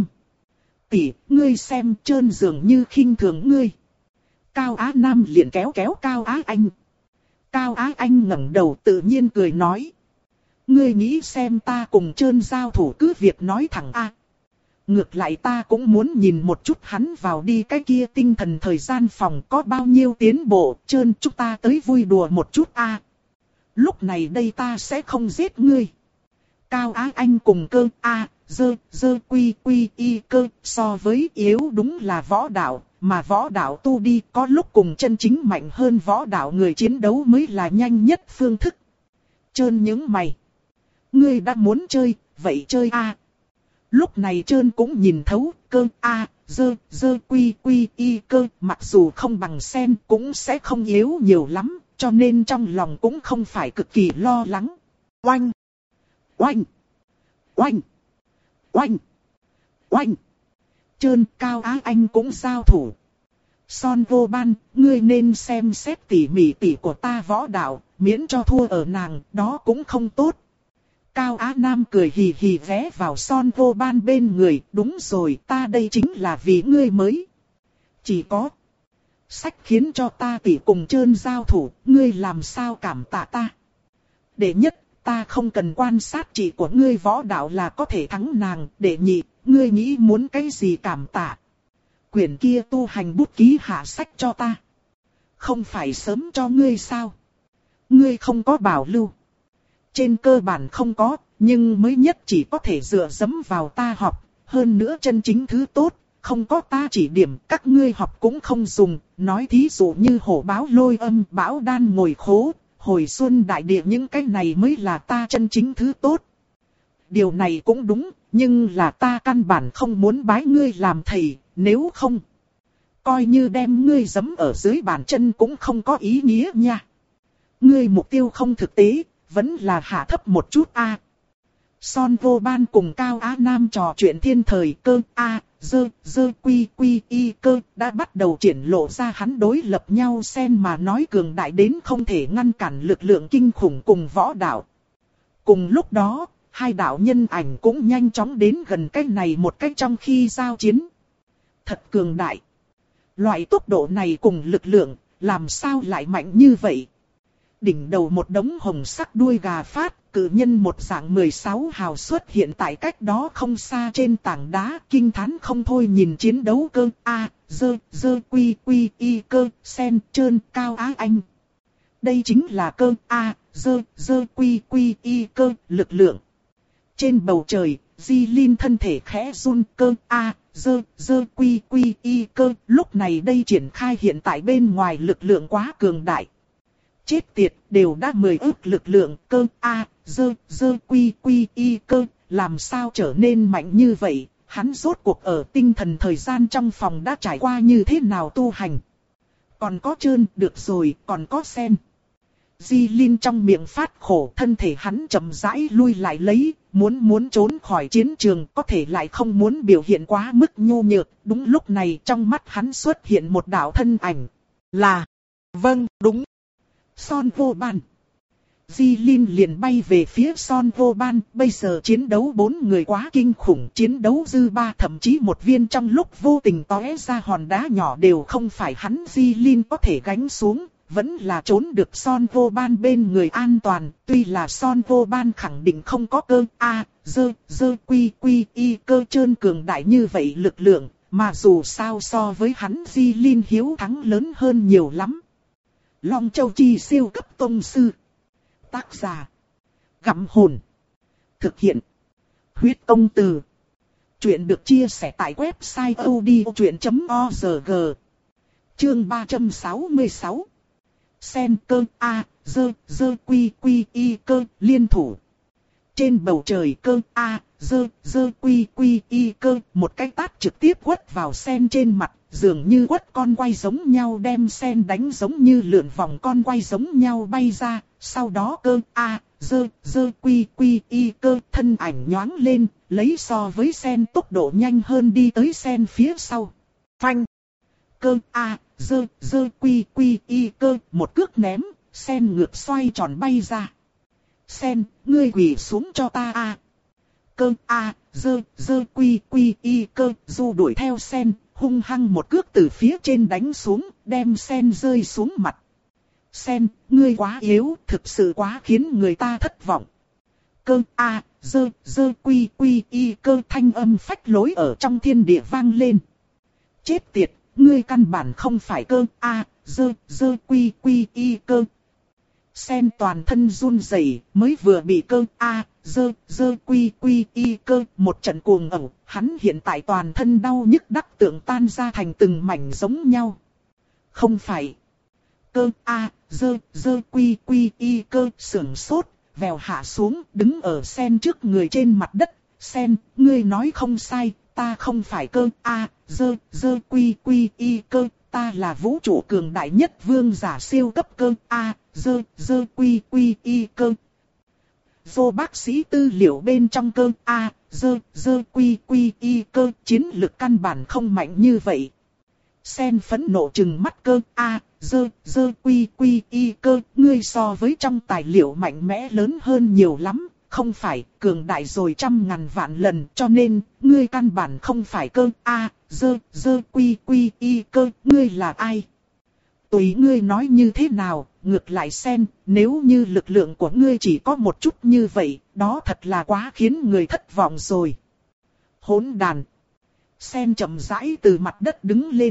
Tỷ, ngươi xem, Trơn dường như khinh thường ngươi. Cao Á Nam liền kéo kéo Cao Á Anh. Cao Á Anh ngẩng đầu tự nhiên cười nói. Ngươi nghĩ xem ta cùng Trơn giao thủ cứ việc nói thẳng a. Ngược lại ta cũng muốn nhìn một chút hắn vào đi cái kia tinh thần thời gian phòng có bao nhiêu tiến bộ, Trơn chúng ta tới vui đùa một chút a. Lúc này đây ta sẽ không giết ngươi. Cao Á Anh cùng cơ a, dơ, dơ quy quy y cơ, so với yếu đúng là võ đạo, mà võ đạo tu đi có lúc cùng chân chính mạnh hơn võ đạo người chiến đấu mới là nhanh nhất phương thức. Trơn những mày. Ngươi đã muốn chơi, vậy chơi a. Lúc này Trơn cũng nhìn thấu, cơ a, dơ, dơ quy quy y cơ, mặc dù không bằng sen cũng sẽ không yếu nhiều lắm, cho nên trong lòng cũng không phải cực kỳ lo lắng. Oanh! Oanh! Oanh! Oanh! Oanh! Trơn Cao Á Anh cũng giao thủ. Son vô ban, ngươi nên xem xét tỉ mỉ tỉ của ta võ đạo, miễn cho thua ở nàng, đó cũng không tốt. Cao Á Nam cười hì hì ghé vào Son vô ban bên người, đúng rồi, ta đây chính là vì ngươi mới. Chỉ có sách khiến cho ta tỉ cùng Trơn giao thủ, ngươi làm sao cảm tạ ta. Đệ nhất, ta không cần quan sát chỉ của ngươi võ đạo là có thể thắng nàng. Đệ nhị, ngươi nghĩ muốn cái gì cảm tạ. Quyển kia tu hành bút ký hạ sách cho ta. Không phải sớm cho ngươi sao? Ngươi không có bảo lưu. Trên cơ bản không có, nhưng mới nhất chỉ có thể dựa dẫm vào ta học. Hơn nữa chân chính thứ tốt, không có ta chỉ điểm các ngươi học cũng không dùng. Nói thí dụ như hổ báo lôi âm, bão đan ngồi khố, hồi xuân đại địa, những cái này mới là ta chân chính thứ tốt. Điều này cũng đúng, nhưng là ta căn bản không muốn bái ngươi làm thầy, nếu không, coi như đem ngươi giẫm ở dưới bàn chân cũng không có ý nghĩa nha. Ngươi mục tiêu không thực tế, vẫn là hạ thấp một chút a. À. Son vô ban cùng Cao Á Nam trò chuyện thiên thời cơ a, dơ, dơ quy quy y cơ, đã bắt đầu triển lộ ra hắn đối lập nhau xem mà nói cường đại đến không thể ngăn cản lực lượng kinh khủng cùng võ đạo. Cùng lúc đó, hai đạo nhân ảnh cũng nhanh chóng đến gần cái này một cách trong khi giao chiến. Thật cường đại. Loại tốc độ này cùng lực lượng, làm sao lại mạnh như vậy? Đỉnh đầu một đống hồng sắc đuôi gà phát, cự nhân một dạng mười sáu hào xuất hiện tại cách đó không xa trên tảng đá, kinh thán không thôi nhìn chiến đấu cơ a, dơ, dơ quy quy y cơ, sen, Trơn, Cao Á Anh. Đây chính là cơ a, dơ, dơ quy quy y cơ, lực lượng. Trên bầu trời, Di Linh thân thể khẽ run, cơ a, dơ, dơ quy quy y cơ, lúc này đây triển khai hiện tại bên ngoài lực lượng quá cường đại. Chết tiệt, đều đã mười ức lực lượng, cơ a, dơ, dơ quy quy y cơ, làm sao trở nên mạnh như vậy, hắn rốt cuộc ở tinh thần thời gian trong phòng đã trải qua như thế nào tu hành. Còn có Trơn, được rồi, còn có sen. Di Linh trong miệng phát khổ, thân thể hắn chậm rãi lui lại lấy, muốn muốn trốn khỏi chiến trường, có thể lại không muốn biểu hiện quá mức nhu nhược. Đúng lúc này trong mắt hắn xuất hiện một đạo thân ảnh. Là, vâng, đúng. Son vô ban. Jilin liền bay về phía Son Vô Ban. Bây giờ chiến đấu bốn người quá kinh khủng, chiến đấu dư ba, thậm chí một viên trong lúc vô tình tóe ra hòn đá nhỏ đều không phải hắn Jilin có thể gánh xuống. Vẫn là trốn được Son Vô Ban bên người an toàn. Tuy là Son Vô Ban khẳng định không có cơ A, dơ, dơ quy quy y cơ trơn cường đại như vậy lực lượng. Mà dù sao so với hắn Jilin hiếu thắng lớn hơn nhiều lắm. Long Châu Chi siêu cấp tông sư. Tác giả. Gặm hồn. Thực hiện. Huyết công từ. Chuyện được chia sẻ tại website odchuyện chấm org. Chương ba trăm sáu mươi sáu. Sen cơ A, dơ, dơ quy quy y cơ, liên thủ. Trên bầu trời cơ A, dơ, dơ quy quy y cơ, một cái tát trực tiếp quất vào sen trên mặt, dường như quất con quay giống nhau đem sen đánh giống như lượn vòng con quay giống nhau bay ra, sau đó cơ A, dơ, dơ quy quy y cơ, thân ảnh nhoáng lên, lấy so với sen tốc độ nhanh hơn đi tới sen phía sau. Phanh! Cơ A, dơ, dơ quy quy y cơ, một cước ném, sen ngược xoay tròn bay ra. Sen, ngươi quỳ xuống cho ta A. Cơ A, dơ, dơ quy quy y cơ, du đuổi theo sen, hung hăng một cước từ phía trên đánh xuống, đem sen rơi xuống mặt. Sen, ngươi quá yếu, thực sự quá khiến người ta thất vọng. Cơ A, dơ, dơ quy quy y cơ, thanh âm phách lối ở trong thiên địa vang lên. Chết tiệt, ngươi căn bản không phải cơ A, dơ, dơ quy quy y cơ. Sen toàn thân run rẩy, mới vừa bị cơ A, dơ, dơ quy quy y cơ, một trận cuồng ẩu, hắn hiện tại toàn thân đau nhức đắc tượng tan ra thành từng mảnh giống nhau. Không phải. Cơ A, dơ, dơ quy quy y cơ, sưởng sốt, vèo hạ xuống, đứng ở sen trước người trên mặt đất. Sen, ngươi nói không sai, ta không phải cơ A, dơ, dơ quy quy y cơ, ta là vũ trụ cường đại nhất vương giả siêu cấp cơ A, dơ, dơ quy quy y cơ. Vô bác sĩ tư liệu bên trong cơ A, dơ, dơ quy quy y cơ, chiến lực căn bản không mạnh như vậy. Sen phẫn nộ trừng mắt cơ A, dơ, dơ quy quy y cơ, ngươi so với trong tài liệu mạnh mẽ lớn hơn nhiều lắm. Không phải, cường đại rồi trăm ngàn vạn lần, cho nên, ngươi căn bản không phải cơ A, dơ, dơ quy quy y cơ, ngươi là ai? Tùy ngươi nói như thế nào, ngược lại Sen, nếu như lực lượng của ngươi chỉ có một chút như vậy, đó thật là quá khiến người thất vọng rồi. Hỗn đàn. Sen chậm rãi từ mặt đất đứng lên.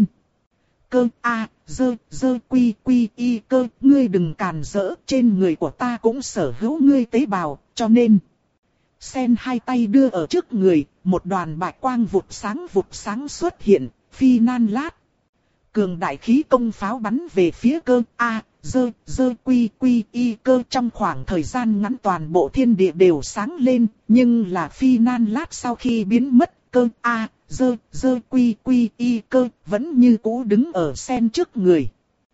Cơ A, dơ, dơ quy quy y cơ, ngươi đừng càn rỡ, trên người của ta cũng sở hữu ngươi tế bào, cho nên. Sen hai tay đưa ở trước người, một đoàn bạch quang vụt sáng vụt sáng xuất hiện, phi nan lát. Cường đại khí công pháo bắn về phía cơ A, dơ, dơ quy quy y cơ, trong khoảng thời gian ngắn toàn bộ thiên địa đều sáng lên, nhưng là phi nan lát sau khi biến mất, cơ A, dơ, dơ quy quy y cơ, vẫn như cũ đứng ở sen trước người.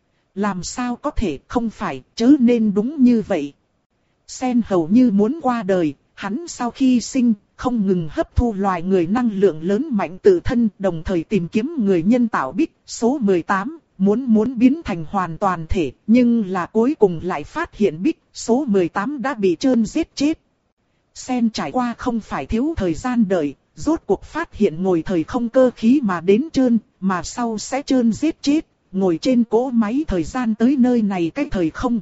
Làm sao có thể không phải, chớ nên đúng như vậy. Sen hầu như muốn qua đời, hắn sau khi sinh, không ngừng hấp thu loài người năng lượng lớn mạnh tự thân, đồng thời tìm kiếm người nhân tạo Bích, số mười tám, muốn muốn biến thành hoàn toàn thể, nhưng là cuối cùng lại phát hiện Bích, số mười tám đã bị trơn giết chết. Sen trải qua không phải thiếu thời gian đợi, rốt cuộc phát hiện ngồi thời không cơ khí mà đến trơn, mà sau sẽ trơn giết chết, ngồi trên cỗ máy thời gian tới nơi này cái thời không.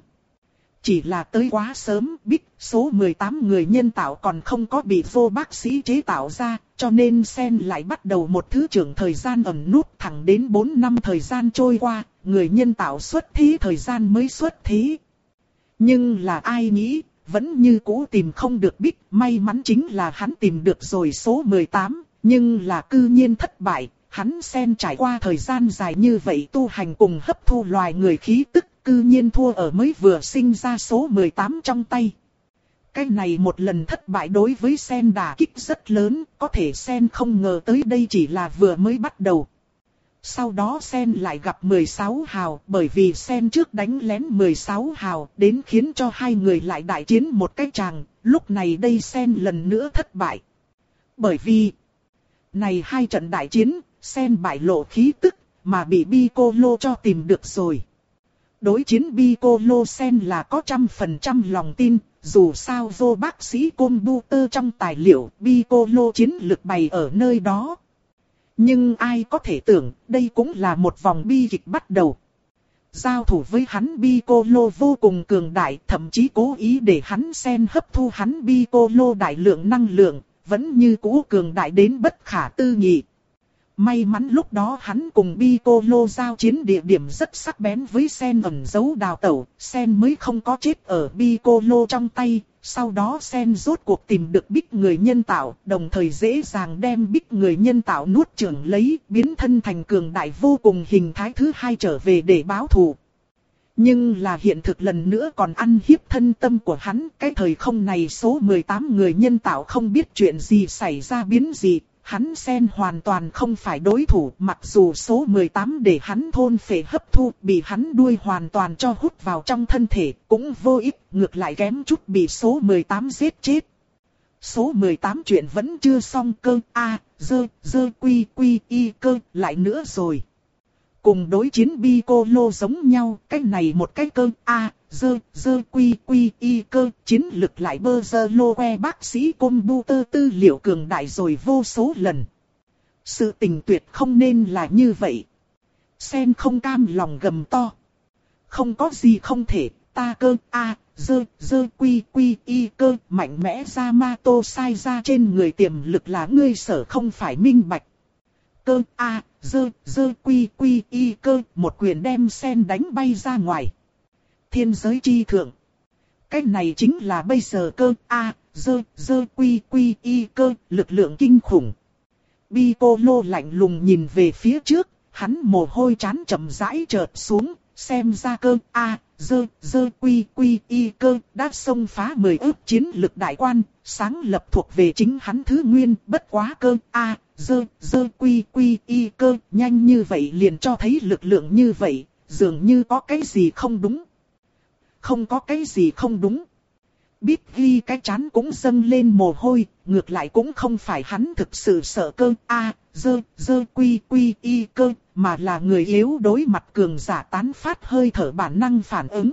Chỉ là tới quá sớm, Bích, số mười tám người nhân tạo còn không có bị vô bác sĩ chế tạo ra, cho nên Sen lại bắt đầu một thứ trưởng thời gian ẩn nút thẳng đến bốn năm thời gian trôi qua, người nhân tạo xuất thí thời gian mới xuất thí. Nhưng là ai nghĩ, vẫn như cũ tìm không được Bích, may mắn chính là hắn tìm được rồi số mười tám, nhưng là cư nhiên thất bại, hắn Sen trải qua thời gian dài như vậy tu hành cùng hấp thu loài người khí tức. Cư nhiên thua ở mới vừa sinh ra số mười tám trong tay. Cái này một lần thất bại đối với Sen đả kích rất lớn, có thể Sen không ngờ tới đây chỉ là vừa mới bắt đầu. Sau đó Sen lại gặp mười sáu hào, bởi vì Sen trước đánh lén mười sáu hào, đến khiến cho hai người lại đại chiến một cái tràng, lúc này đây Sen lần nữa thất bại. Bởi vì, này hai trận đại chiến, Sen bại lộ khí tức, mà bị Piccolo cho tìm được rồi. Đối chiến Piccolo Sen là có trăm phần trăm lòng tin, dù sao vô bác sĩ computer trong tài liệu Piccolo chiến lực bày ở nơi đó. Nhưng ai có thể tưởng đây cũng là một vòng bi kịch bắt đầu. Giao thủ với hắn Piccolo vô cùng cường đại, thậm chí cố ý để hắn Sen hấp thu hắn Piccolo đại lượng năng lượng, vẫn như cũ cường đại đến bất khả tư nghị. May mắn lúc đó hắn cùng Piccolo giao chiến địa điểm rất sắc bén với Sen ẩn giấu đào tẩu, Sen mới không có chết ở Piccolo trong tay. Sau đó Sen rốt cuộc tìm được bích người nhân tạo, đồng thời dễ dàng đem bích người nhân tạo nuốt chửng lấy, biến thân thành cường đại vô cùng hình thái thứ hai trở về để báo thù. Nhưng là hiện thực lần nữa còn ăn hiếp thân tâm của hắn, cái thời không này số mười tám người nhân tạo không biết chuyện gì xảy ra biến gì. Hắn Sen hoàn toàn không phải đối thủ, mặc dù số mười tám để hắn thôn phệ hấp thu, bị hắn đuôi hoàn toàn cho hút vào trong thân thể, cũng vô ích, ngược lại kém chút bị số mười tám giết chết. Số mười tám chuyện vẫn chưa xong, cơ a, dơ, dơ quy quy y cơ, lại nữa rồi. Cùng đối chiến Piccolo giống nhau, cái này một cái cơ a, dơ, dơ quy quy y cơ, chiến lực lại bơ dơ lô que bác sĩ computer tư liệu cường đại rồi vô số lần. Sự tình tuyệt không nên là như vậy. Sen không cam lòng gầm to. Không có gì không thể, ta cơ a, dơ, dơ quy quy y cơ, mạnh mẽ ra ma tô sai ra trên người tiềm lực là ngươi sở không phải minh bạch. Cơ a, dơ, dơ quy quy y cơ, một quyền đem Sen đánh bay ra ngoài. Thiên giới chi thượng. Cái này chính là bây giờ cơ a, dơ, dơ quy quy y cơ, lực lượng kinh khủng. Piccolo lạnh lùng nhìn về phía trước, hắn mồ hôi trán chậm rãi chợt xuống, xem ra cơ a, dơ, dơ quy quy y cơ đã xông phá mười ước chiến lực đại quan, sáng lập thuộc về chính hắn thứ nguyên, bất quá cơ a, dơ, dơ quy quy y cơ, nhanh như vậy liền cho thấy lực lượng như vậy, dường như có cái gì không đúng. Không có cái gì không đúng. Biết ghi cái chán cũng dâng lên mồ hôi, ngược lại cũng không phải hắn thực sự sợ cơ a, dơ, dơ quy quy y cơ, mà là người yếu đối mặt cường giả tán phát hơi thở bản năng phản ứng.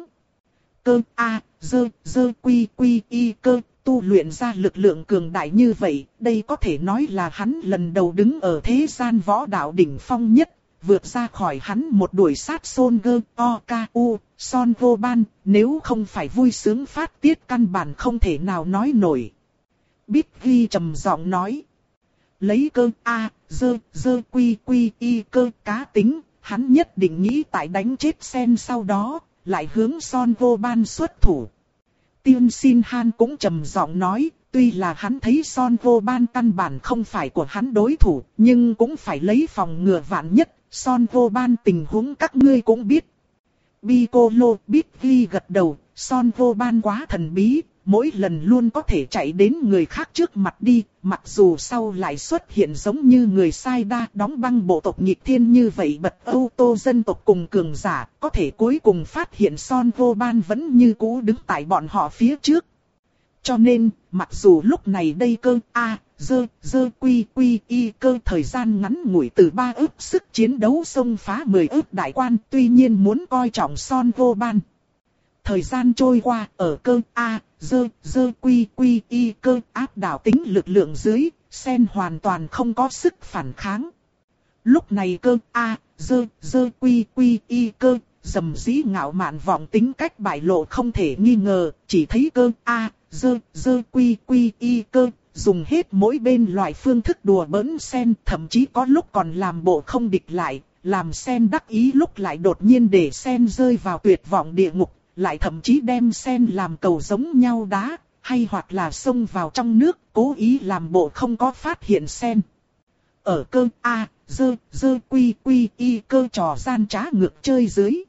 Cơ a, dơ, dơ quy quy y cơ, tu luyện ra lực lượng cường đại như vậy, đây có thể nói là hắn lần đầu đứng ở thế gian võ đạo đỉnh phong nhất. Vượt ra khỏi hắn một đuổi sát Son Gơ, O K U, Son Vô Ban, nếu không phải vui sướng phát tiết căn bản không thể nào nói nổi. Biết ghi trầm giọng nói. Lấy cơ A, dơ, dơ quy quy y cơ cá tính, hắn nhất định nghĩ tại đánh chết Sen sau đó, lại hướng Son Vô Ban xuất thủ. Tiên Xin Han cũng trầm giọng nói. Tuy là hắn thấy Son Vô Ban căn bản không phải của hắn đối thủ, nhưng cũng phải lấy phòng ngừa vạn nhất. Son Vô Ban tình huống các ngươi cũng biết. Piccolo biết ghi gật đầu, Son Vô Ban quá thần bí, mỗi lần luôn có thể chạy đến người khác trước mặt đi, mặc dù sau lại xuất hiện giống như người sai đa đóng băng bộ tộc nghịch thiên như vậy bật Âu Tô dân tộc cùng cường giả, có thể cuối cùng phát hiện Son Vô Ban vẫn như cũ đứng tại bọn họ phía trước. Cho nên, mặc dù lúc này đây cơ a, dơ, dơ quy quy y cơ thời gian ngắn ngủi từ ba ức sức chiến đấu xông phá mười ức đại quan, tuy nhiên muốn coi trọng Son Vô Ban. Thời gian trôi qua, ở cơ a, dơ, dơ quy quy y cơ áp đảo tính lực lượng dưới, Sen hoàn toàn không có sức phản kháng. Lúc này cơ a, dơ, dơ quy quy y cơ, dầm dĩ ngạo mạn vọng tính cách bại lộ không thể nghi ngờ, chỉ thấy cơ a, dơ, dơ quy quy y cơ, dùng hết mỗi bên loại phương thức đùa bỡn Sen, thậm chí có lúc còn làm bộ không địch lại, làm Sen đắc ý lúc lại đột nhiên để Sen rơi vào tuyệt vọng địa ngục, lại thậm chí đem Sen làm cầu giống nhau đá, hay hoặc là xông vào trong nước, cố ý làm bộ không có phát hiện Sen. Ở cơ a, dơ, dơ quy quy y cơ trò gian trá ngược chơi dưới.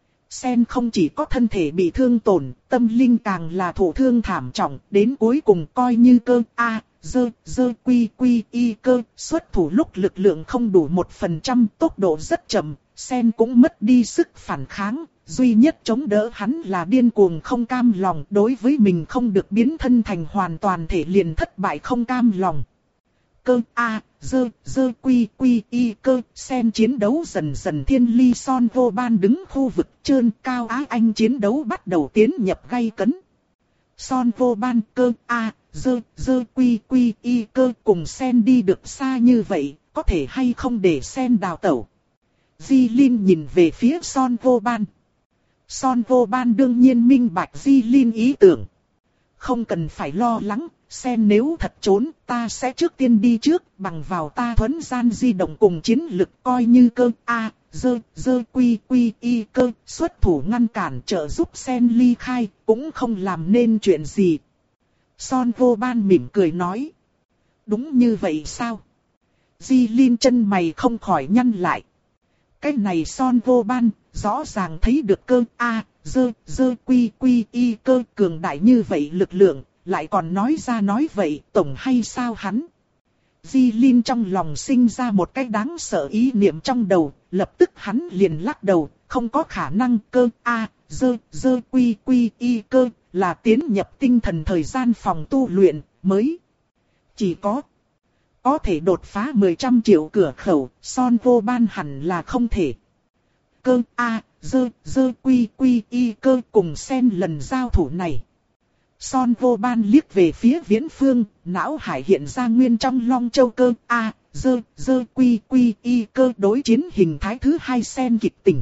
Sen không chỉ có thân thể bị thương tổn, tâm linh càng là thụ thương thảm trọng, đến cuối cùng coi như cơ a, dơ, dơ quy quy y cơ, xuất thủ lúc lực lượng không đủ một phần trăm, tốc độ rất chậm, Sen cũng mất đi sức phản kháng, duy nhất chống đỡ hắn là điên cuồng không cam lòng, đối với mình không được biến thân thành hoàn toàn thể liền thất bại không cam lòng. cơ a dơ dơ quy quy y cơ. Sen chiến đấu dần dần thiên ly Son Vô Ban đứng khu vực trơn cao Á Anh chiến đấu bắt đầu tiến nhập gay cấn. Son Vô Ban cơ a dơ dơ quy quy y cơ cùng Sen đi được xa như vậy, có thể hay không để Sen đào tẩu. Di Linh nhìn về phía Son Vô Ban. Son Vô Ban đương nhiên minh bạch Di Linh ý tưởng. Không cần phải lo lắng, Sen nếu thật trốn, ta sẽ trước tiên đi trước, bằng vào ta thuấn gian di động cùng chiến lực coi như cơ a dơ dơ quy quy y cơ xuất thủ ngăn cản trợ giúp Sen ly khai, cũng không làm nên chuyện gì. Son Vô Ban mỉm cười nói. Đúng như vậy sao? Di Linh chân mày không khỏi nhăn lại. Cái này Son Vô Ban, rõ ràng thấy được cơ a dơ dơ quy quy y cơ cường đại như vậy lực lượng, lại còn nói ra nói vậy, tổng hay sao hắn? Di Linh trong lòng sinh ra một cái đáng sợ ý niệm trong đầu, lập tức hắn liền lắc đầu, không có khả năng cơ a dơ dơ quy quy y cơ là tiến nhập tinh thần thời gian phòng tu luyện mới. Chỉ có có thể đột phá mười trăm triệu cửa khẩu, Son Vô Ban hẳn là không thể. Cơ a dơ dơ quy quy y cơ cùng Sen lần giao thủ này. Son Vô Ban liếc về phía viễn phương, não hải hiện ra nguyên trong Long Châu cơ a dơ dơ quy quy y cơ đối chiến hình thái thứ hai Sen kịch tình.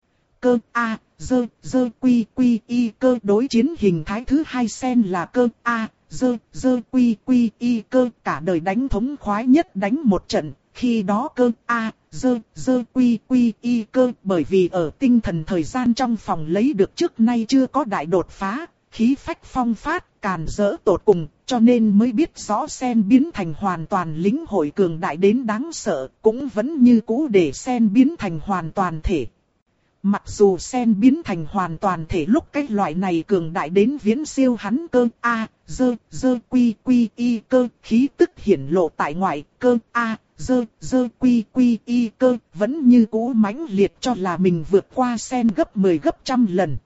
Cơ a dơ dơ quy quy y cơ đối chiến hình thái thứ hai Sen là cơ a dơ dơ quy quy y cơ cả đời đánh thống khoái nhất đánh một trận. Khi đó cơ a dơ dơ quy quy y cơ bởi vì ở tinh thần thời gian trong phòng lấy được trước nay chưa có đại đột phá, khí phách phong phát, càn rỡ tột cùng, cho nên mới biết rõ Sen biến thành hoàn toàn lĩnh hội cường đại đến đáng sợ, cũng vẫn như cũ để Sen biến thành hoàn toàn thể. Mặc dù Sen biến thành hoàn toàn thể lúc cái loại này cường đại đến viễn siêu hắn cơ a dơ dơ quy quy y cơ khí tức hiển lộ tại ngoại cơ a dơ dơ quy quy y cơ vẫn như cũ mãnh liệt cho là mình vượt qua Sen gấp mười gấp trăm lần.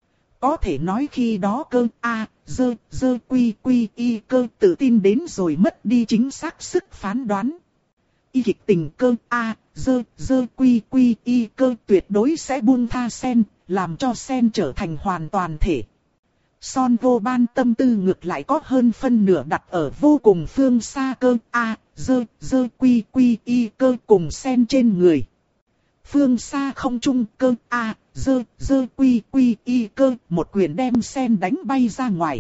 Có thể nói khi đó cơ a dơ dơ quy quy y cơ tự tin đến rồi mất đi chính xác sức phán đoán. Y kịch tình cơ a dơ dơ quy quy y cơ tuyệt đối sẽ buông tha Sen, làm cho Sen trở thành hoàn toàn thể. Son Vô Ban tâm tư ngược lại có hơn phân nửa đặt ở vô cùng phương xa cơ a dơ dơ quy quy y cơ cùng Sen trên người. Phương xa không trung cơ a dơ dơ quy quy y cơ một quyền đem Sen đánh bay ra ngoài.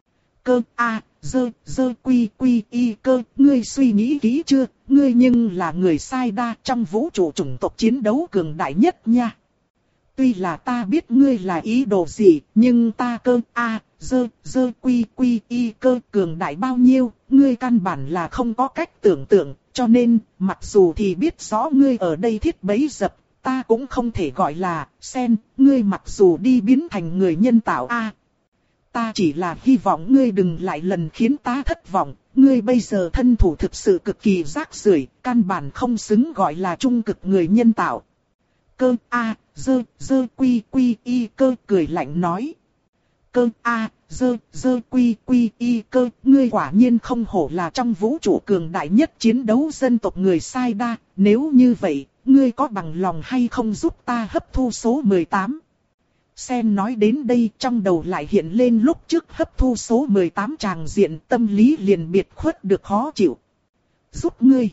Cơ a dơ dơ quy quy y cơ, ngươi suy nghĩ kỹ chưa? Ngươi nhưng là người sai đa trong vũ trụ chủng tộc chiến đấu cường đại nhất nha. Tuy là ta biết ngươi là ý đồ gì, nhưng ta cơ a dơ dơ quy quy y cơ cường đại bao nhiêu, ngươi căn bản là không có cách tưởng tượng, cho nên, mặc dù thì biết rõ ngươi ở đây thiết bấy dập, ta cũng không thể gọi là Sen, ngươi mặc dù đi biến thành người nhân tạo a. Ta chỉ là hy vọng ngươi đừng lại lần khiến ta thất vọng, ngươi bây giờ thân thủ thực sự cực kỳ rác rưởi, căn bản không xứng gọi là trung cực người nhân tạo. Cơ a dơ dơ quy quy y cơ cười lạnh nói. Cơ a dơ dơ quy quy y cơ, ngươi quả nhiên không hổ là trong vũ trụ cường đại nhất chiến đấu dân tộc người sai đa, nếu như vậy, ngươi có bằng lòng hay không giúp ta hấp thu số mười tám? Sen nói đến đây trong đầu lại hiện lên lúc trước hấp thu số mười tám tràng diện, tâm lý liền biệt khuất được khó chịu. Giúp ngươi.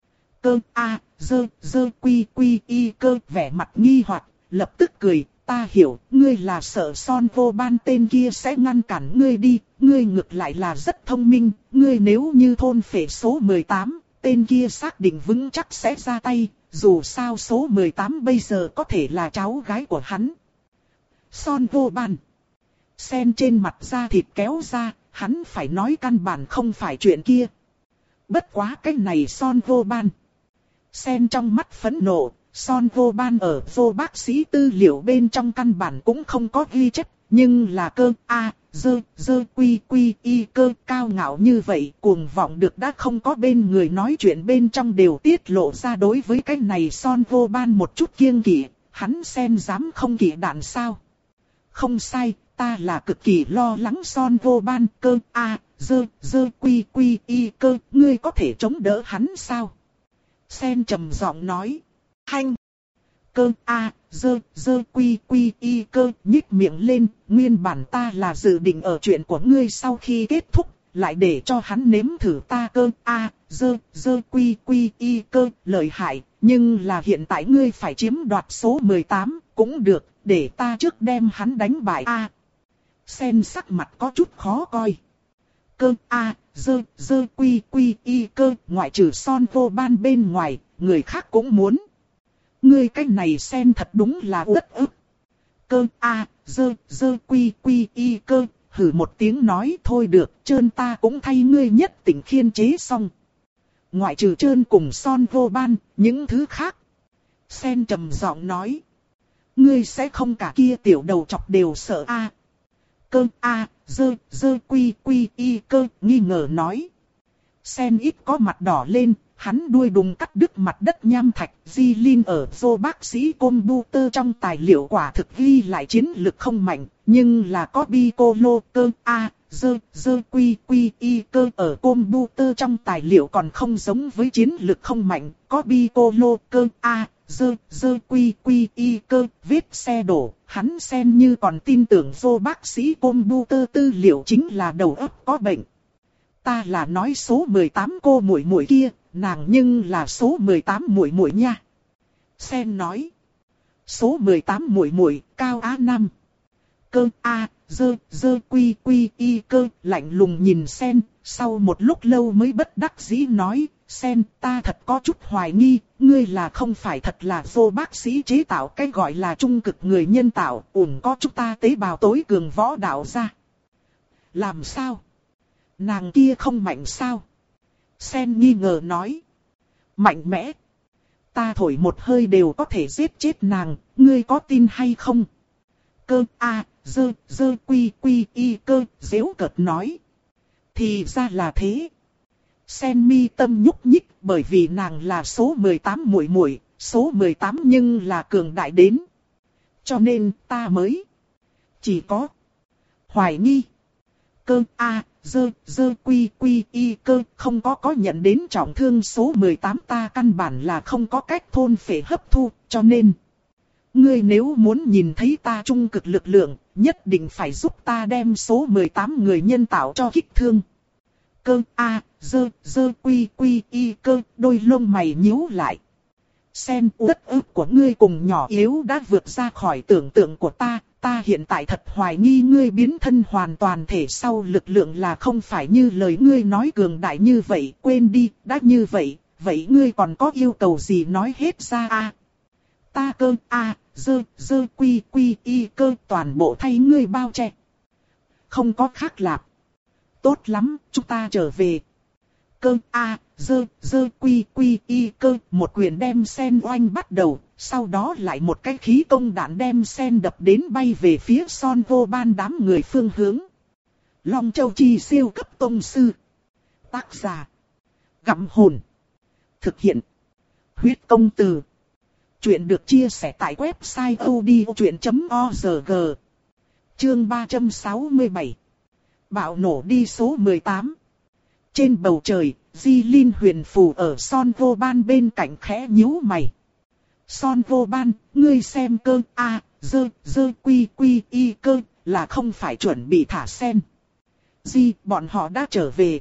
Cơ a dơ dơ quy quy y cơ vẻ mặt nghi hoặc, lập tức cười, ta hiểu, ngươi là sợ Son Vô Ban tên kia sẽ ngăn cản ngươi đi, ngươi ngược lại là rất thông minh, ngươi nếu như thôn phệ số mười tám, tên kia xác định vững chắc sẽ ra tay, dù sao số mười tám bây giờ có thể là cháu gái của hắn. Son Vô Ban. Sen trên mặt da thịt kéo ra, hắn phải nói căn bản không phải chuyện kia. Bất quá cái này Son Vô Ban. Sen trong mắt phẫn nộ, Son Vô Ban ở vô bác sĩ tư liệu bên trong căn bản cũng không có ghi chép, nhưng là cơ a dơ dơ quy quy y cơ cao ngạo như vậy, cuồng vọng được đã không có bên người nói chuyện bên trong đều tiết lộ ra. Đối với cái này Son Vô Ban một chút kiêng kỵ, hắn Sen dám không kỵ đạn sao? Không sai, ta là cực kỳ lo lắng Son Vô Ban. Cơ a dơ, dơ quy quy y cơ, ngươi có thể chống đỡ hắn sao? Sen trầm giọng nói. Hanh! Cơ a, dơ, dơ quy quy y cơ, nhích miệng lên, nguyên bản ta là dự định ở chuyện của ngươi sau khi kết thúc, lại để cho hắn nếm thử ta cơ a, dơ, dơ quy quy y cơ, lợi hại, nhưng là hiện tại ngươi phải chiếm đoạt số mười tám, cũng được, để ta trước đem hắn đánh bại a. Sen sắc mặt có chút khó coi. Cơ a, dơ, dơ quy quy y cơ, ngoại trừ Son Vô Ban bên ngoài, người khác cũng muốn. Ngươi cái này Sen thật đúng là uất ức. Cơ a, dơ, dơ quy quy y cơ, hử một tiếng nói thôi được, trơn ta cũng thay ngươi nhất tỉnh khiên chế xong. Ngoại trừ trơn cùng Son Vô Ban, những thứ khác. Sen trầm giọng nói. Ngươi sẽ không cả kia tiểu đầu chọc đều sợ a. À. Cơ a, dơ, dơ quy quy y cơ, nghi ngờ nói. Sen ít có mặt đỏ lên, hắn đuôi đùng cắt đứt mặt đất nham thạch. Di Linh ở vô bác sĩ computer trong tài liệu quả thực ghi lại chiến lực không mạnh, nhưng là có Piccolo. Cơ a, dơ, dơ quy quy y cơ ở computer trong tài liệu còn không giống với chiến lực không mạnh, có Piccolo. Cơ a, dơ, dơ quy quy y cơ, vết xe đổ, hắn xem như còn tin tưởng vô bác sĩ computer tư liệu chính là đầu óc có bệnh. Ta là nói số mười tám cô muội muội kia, nàng nhưng là số mười tám muội muội nha. Sen nói. Số mười tám muội muội, cao á năm. Cơ a, dơ, dơ quy quy y cơ, lạnh lùng nhìn Sen, sau một lúc lâu mới bất đắc dĩ nói, Sen, ta thật có chút hoài nghi, ngươi là không phải thật là vô bác sĩ chế tạo cái gọi là trung cực người nhân tạo, ủng có chúng ta tế bào tối cường võ đạo ra. Làm sao? Nàng kia không mạnh sao? Sen nghi ngờ nói. Mạnh mẽ. Ta thổi một hơi đều có thể giết chết nàng, ngươi có tin hay không? Cơ a, dơ, dơ quy quy y cơ, giễu cợt nói. Thì ra là thế. Sen mi tâm nhúc nhích bởi vì nàng là số mười tám muội muội, số mười tám nhưng là cường đại đến. Cho nên ta mới chỉ có hoài nghi. Cơ a, dơ, dơ quy quy y cơ, không có có nhận đến trọng thương số mười tám, ta căn bản là không có cách thôn phệ hấp thu, cho nên ngươi nếu muốn nhìn thấy ta trung cực lực lượng, nhất định phải giúp ta đem số mười tám người nhân tạo cho kích thương. Cơ a, dơ, dơ quy quy y cơ, đôi lông mày nhíu lại. Sen, uất ức của ngươi cùng nhỏ yếu đã vượt ra khỏi tưởng tượng của ta, ta hiện tại thật hoài nghi ngươi biến thân hoàn toàn thể sau lực lượng là không phải như lời ngươi nói cường đại như vậy, quên đi, đã như vậy, vậy ngươi còn có yêu cầu gì nói hết ra a? Ta cơ a, dơ, dơ quy quy y cơ, toàn bộ thay ngươi bao che. Không có khác lạp. Tốt lắm, chúng ta trở về. Cơ a, dơ, dơ quy quy y cơ, một quyền đem Sen oanh bắt đầu, sau đó lại một cái khí công đạn đem Sen đập đến bay về phía Son Vô Ban đám người phương hướng. Long Châu Chi siêu cấp tông sư. Tác giả. Gặm hồn. Thực hiện. Huyết công từ. Chuyện được chia sẻ tại website odchuyện chấm org. Chương ba trăm sáu mươi bảy. Bạo nổ đi số mười tám. Trên bầu trời, Di Linh huyền phù ở Son Vô Ban bên cạnh khẽ nhíu mày. Son Vô Ban, ngươi xem cơ a, dơ, dơ quy quy y cơ, là không phải chuẩn bị thả Sen. Di, bọn họ đã trở về.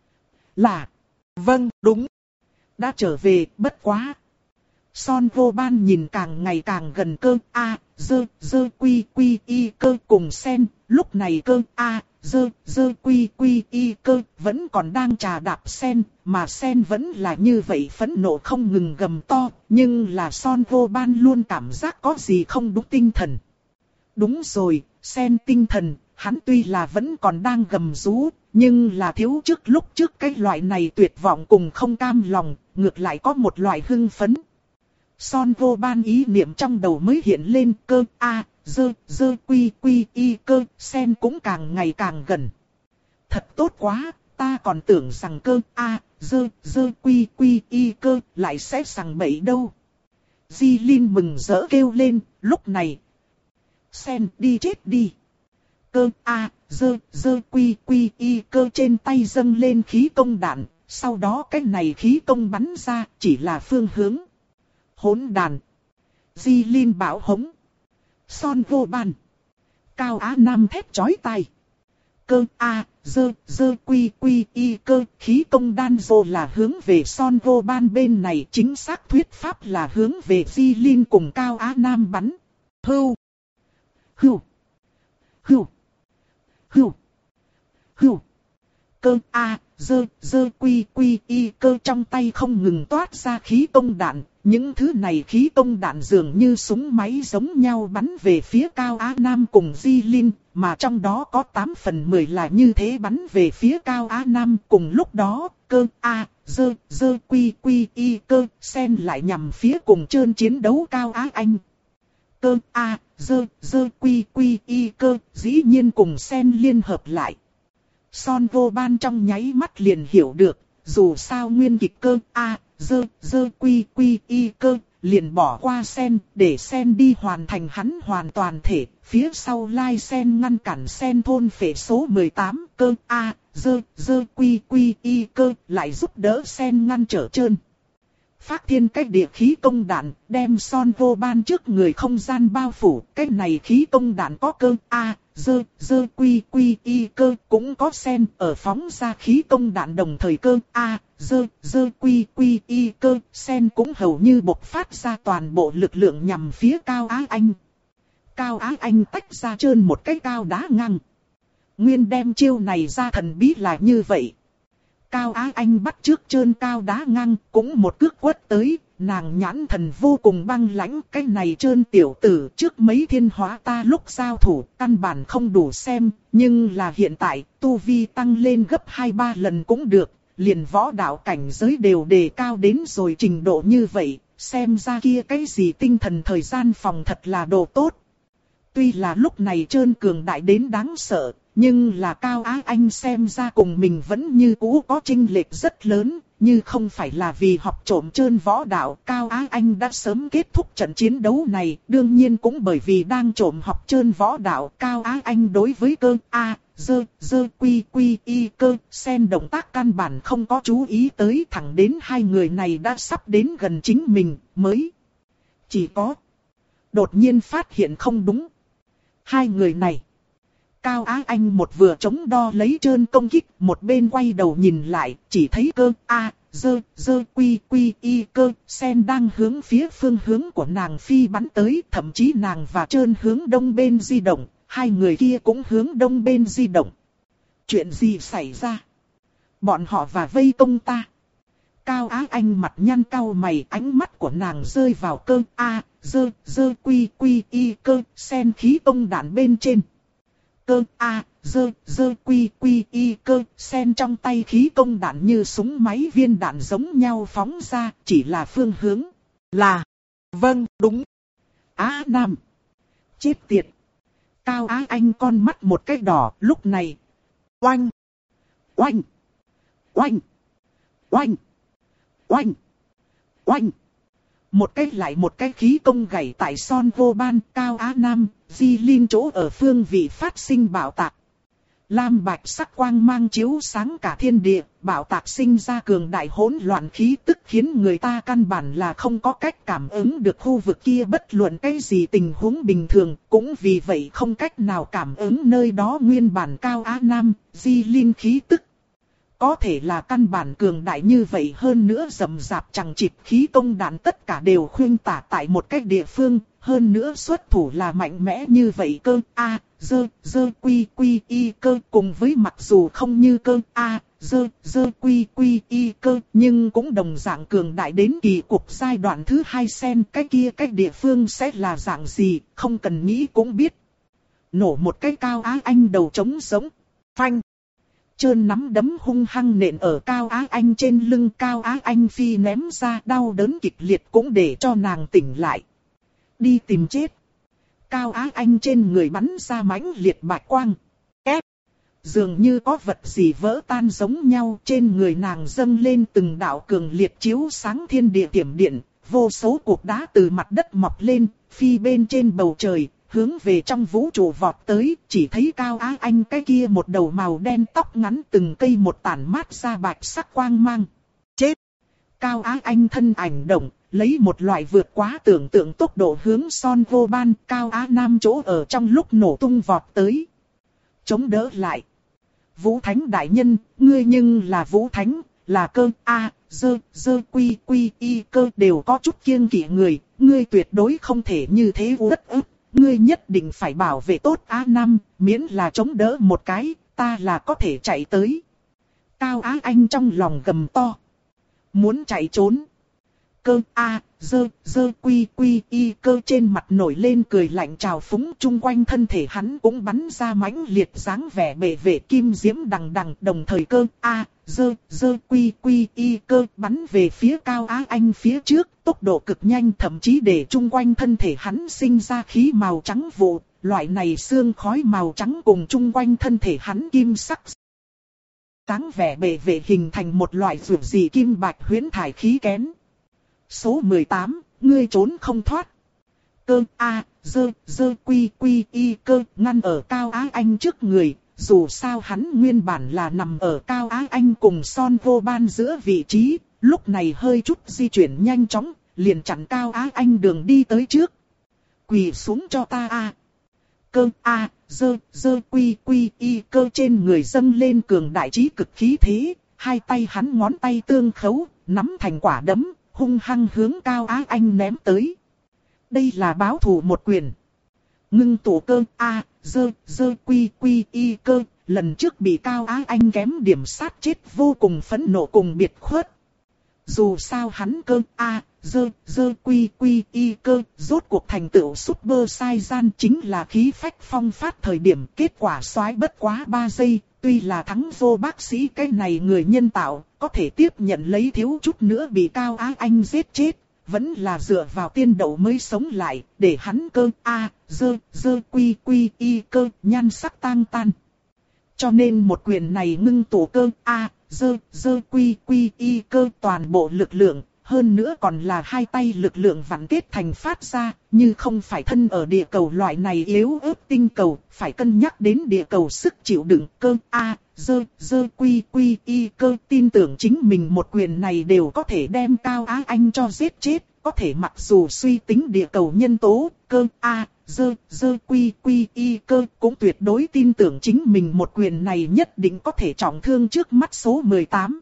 Là, vâng, đúng. Đã trở về, bất quá. Son Vô Ban nhìn càng ngày càng gần cơ a, dơ, dơ quy quy y cơ cùng Sen, lúc này cơ a, dơ, dơ quy quy y cơ vẫn còn đang trà đạp Sen, mà Sen vẫn là như vậy phẫn nộ không ngừng gầm to, nhưng là Son Vô Ban luôn cảm giác có gì không đúng tinh thần. Đúng rồi, Sen tinh thần, hắn tuy là vẫn còn đang gầm rú, nhưng là thiếu trước lúc trước cái loại này tuyệt vọng cùng không cam lòng, ngược lại có một loại hưng phấn. Son Vô Ban ý niệm trong đầu mới hiện lên cơ a, dơ, dơ quy quy y cơ, Sen cũng càng ngày càng gần. Thật tốt quá, ta còn tưởng rằng cơ a, dơ, dơ quy quy y cơ lại sẽ sằng bậy đâu. Di Linh mừng rỡ kêu lên, lúc này. Sen đi chết đi. Cơ a, dơ, dơ quy quy y cơ trên tay dâng lên khí công đạn, sau đó cái này khí công bắn ra chỉ là phương hướng. Hỗn đàn. Di Linh bảo hống. Son vô ban. Cao Á Nam thét chói tai. Cơ A, dơ, dơ quy quy y cơ, khí công đan dô là hướng về Son vô ban bên này, chính xác thuyết pháp là hướng về Di Linh cùng Cao Á Nam bắn. Hưu. Hưu. Hưu. Hưu. Hưu. Cơ A, dơ, dơ quy quy y cơ trong tay không ngừng toát ra khí công đạn. Những thứ này khí công đạn dường như súng máy giống nhau bắn về phía Cao Á Nam cùng Di Linh, mà trong đó có tám phần mười là như thế bắn về phía Cao Á Nam. Cùng lúc đó, cơ A, dơ, dơ quy quy y cơ, xen lại nhằm phía cùng trơn chiến đấu Cao Á Anh. Cơ A, dơ, dơ quy quy y cơ, dĩ nhiên cùng xen liên hợp lại. Son vô ban trong nháy mắt liền hiểu được, dù sao nguyên kịch cơ A, dơ, dơ quy quy y cơ, liền bỏ qua sen, để sen đi hoàn thành hắn hoàn toàn thể, phía sau lai sen ngăn cản sen thôn phệ số mười tám, cơ A, dơ, dơ quy quy y cơ, lại giúp đỡ sen ngăn trở trơn. Phát thiên cách địa khí công đạn, đem Son vô ban trước người không gian bao phủ, cái này khí công đạn có cơ A, dơ, dơ quy quy y cơ, cũng có sen ở phóng ra khí công đạn đồng thời cơ A, dơ, dơ quy quy y cơ, sen cũng hầu như bộc phát ra toàn bộ lực lượng nhằm phía Cao Á Anh. Cao Á Anh tách ra trơn một cái cao đá ngăng. Nguyên đem chiêu này ra thần bí là như vậy. Cao Á Anh bắt trước trơn cao đá ngang, cũng một cước quất tới, nàng nhãn thần vô cùng băng lãnh. Cái này trơn tiểu tử trước mấy thiên hóa ta lúc giao thủ, căn bản không đủ xem, nhưng là hiện tại, tu vi tăng lên gấp hai ba lần cũng được, liền võ đạo cảnh giới đều đề cao đến rồi trình độ như vậy, xem ra kia cái gì tinh thần thời gian phòng thật là đồ tốt. Tuy là lúc này trơn cường đại đến đáng sợ, nhưng là Cao Á Anh xem ra cùng mình vẫn như cũ có chênh lệch rất lớn, như không phải là vì học trộm trơn võ đạo. Cao Á Anh đã sớm kết thúc trận chiến đấu này, đương nhiên cũng bởi vì đang trộm học trơn võ đạo. Cao Á Anh đối với cơ A, dơ, dơ quy quy y cơ, sen động tác căn bản không có chú ý tới, thẳng đến hai người này đã sắp đến gần chính mình, mới chỉ có đột nhiên phát hiện không đúng. Hai người này, Cao Á Anh một vừa chống đo lấy trơn công kích, một bên quay đầu nhìn lại, chỉ thấy cơ A, dơ, dơ quy quy y cơ, sen đang hướng phía phương hướng của nàng phi bắn tới, thậm chí nàng và trơn hướng đông bên di động, hai người kia cũng hướng đông bên di động. Chuyện gì xảy ra? Bọn họ và vây công ta. Cao Á Anh mặt nhăn cau mày, ánh mắt của nàng rơi vào cơ A, dơ, dơ quy quy y cơ, sen khí công đạn bên trên. Cơ A, dơ, dơ quy quy y cơ, sen trong tay khí công đạn như súng máy viên đạn giống nhau phóng ra, chỉ là phương hướng. Là, vâng, đúng. Á Nam. Chết tiệt. Cao Á Anh con mắt một cái đỏ, lúc này. Oanh. Oanh. Oanh. Oanh. Oanh. Oanh. Một cái lại một cái khí công gảy tại Son vô ban, Cao Á Nam, Di Linh chỗ ở phương vị phát sinh bạo tạc. Lam bạch sắc quang mang chiếu sáng cả thiên địa, bạo tạc sinh ra cường đại hỗn loạn khí tức khiến người ta căn bản là không có cách cảm ứng được khu vực kia bất luận cái gì tình huống bình thường, cũng vì vậy không cách nào cảm ứng nơi đó nguyên bản Cao Á Nam, Di Linh khí tức. Có thể là căn bản cường đại như vậy hơn nữa rầm rạp chẳng chịt khí công đạn tất cả đều khuyên tả tại một cách địa phương, hơn nữa xuất thủ là mạnh mẽ như vậy cơ A, dơ, dơ quy quy y cơ cùng với mặc dù không như cơ A, dơ, dơ quy quy y cơ nhưng cũng đồng dạng cường đại đến kỳ cục giai đoạn thứ hai xem cái kia cái địa phương sẽ là dạng gì, không cần nghĩ cũng biết. Nổ một cái Cao Á Anh đầu trống sống, phanh. Trơn nắm đấm hung hăng nện ở Cao Á Anh trên lưng, Cao Á Anh phi ném ra, đau đớn kịch liệt cũng để cho nàng tỉnh lại. Đi tìm chết. Cao Á Anh trên người bắn ra mãnh liệt bạch quang. Ép. Dường như có vật gì vỡ tan giống nhau, trên người nàng dâng lên từng đạo cường liệt chiếu sáng thiên địa tiềm điện, vô số cục đá từ mặt đất mọc lên, phi bên trên bầu trời, hướng về trong vũ trụ vọt tới, chỉ thấy Cao Á Anh cái kia một đầu màu đen tóc ngắn từng cây một tản mát ra bạch sắc quang mang. Chết! Cao Á Anh thân ảnh động, lấy một loại vượt quá tưởng tượng tốc độ hướng Son Vô Ban, Cao Á Nam chỗ ở trong lúc nổ tung vọt tới. Chống đỡ lại. Vũ Thánh đại nhân, ngươi nhưng là Vũ Thánh, là cơ A, dơ, dơ quy quy y cơ đều có chút kiêng kỵ người, ngươi tuyệt đối không thể như thế uất ức, ngươi nhất định phải bảo vệ tốt Á Nam, miễn là chống đỡ một cái, ta là có thể chạy tới. Cao Á Anh trong lòng gầm to. Muốn chạy trốn. Cơ A, dơ, dơ quy quy y cơ trên mặt nổi lên cười lạnh trào phúng, chung quanh thân thể hắn cũng bắn ra mãnh liệt dáng vẻ bệ vệ kim diễm đằng đằng, đồng thời cơ A, dơ, dơ quy quy y cơ bắn về phía Cao Á Anh phía trước, tốc độ cực nhanh, thậm chí để chung quanh thân thể hắn sinh ra khí màu trắng vụ, loại này xương khói màu trắng cùng chung quanh thân thể hắn kim sắc. Dáng vẻ bệ vệ hình thành một loại rượu dị kim bạch huyễn thải khí kén. Số mười tám, ngươi trốn không thoát. Cơ A, dơ, dơ quy quy y cơ ngăn ở Cao Á Anh trước người. Dù sao hắn nguyên bản là nằm ở Cao Á Anh cùng Son Vô Ban giữa vị trí. Lúc này hơi chút di chuyển nhanh chóng, liền chặn Cao Á Anh đường đi tới trước. Quỳ xuống cho ta A. Cơ A, dơ, dơ quy quy y cơ trên người dâng lên cường đại trí cực khí thế. Hai tay hắn ngón tay tương khấu, nắm thành quả đấm. Hung hăng hướng Cao Á Anh ném tới. Đây là báo thù một quyền. Ngưng tụ cơ A, dơ, dơ quy quy y cơ. Lần trước bị Cao Á Anh kém điểm sát chết vô cùng phẫn nộ cùng biệt khuất. Dù sao hắn cơ A, dơ, dơ quy quy y cơ. Rốt cuộc thành tựu Super Saiyan chính là khí phách phong phát thời điểm. Kết quả xoái bất quá ba giây. Tuy là thắng vô bác sĩ cái này người nhân tạo, có thể tiếp nhận lấy thiếu chút nữa bị Cao Á Anh giết chết, vẫn là dựa vào tiên đậu mới sống lại, để hắn cơ A, dơ, dơ quy quy y cơ, nhan sắc tang tan. Cho nên một quyền này ngưng tụ cơ A, dơ, dơ quy quy y cơ toàn bộ lực lượng, hơn nữa còn là hai tay lực lượng vặn kết thành phát ra, như không phải thân ở địa cầu loại này yếu ớt tinh cầu, phải cân nhắc đến địa cầu sức chịu đựng cơ A, dơ, dơ quy quy y cơ tin tưởng chính mình một quyền này đều có thể đem Cao Á Anh cho giết chết, có thể mặc dù suy tính địa cầu nhân tố, cơ A, dơ, dơ quy quy y cơ cũng tuyệt đối tin tưởng chính mình một quyền này nhất định có thể trọng thương trước mắt số mười tám.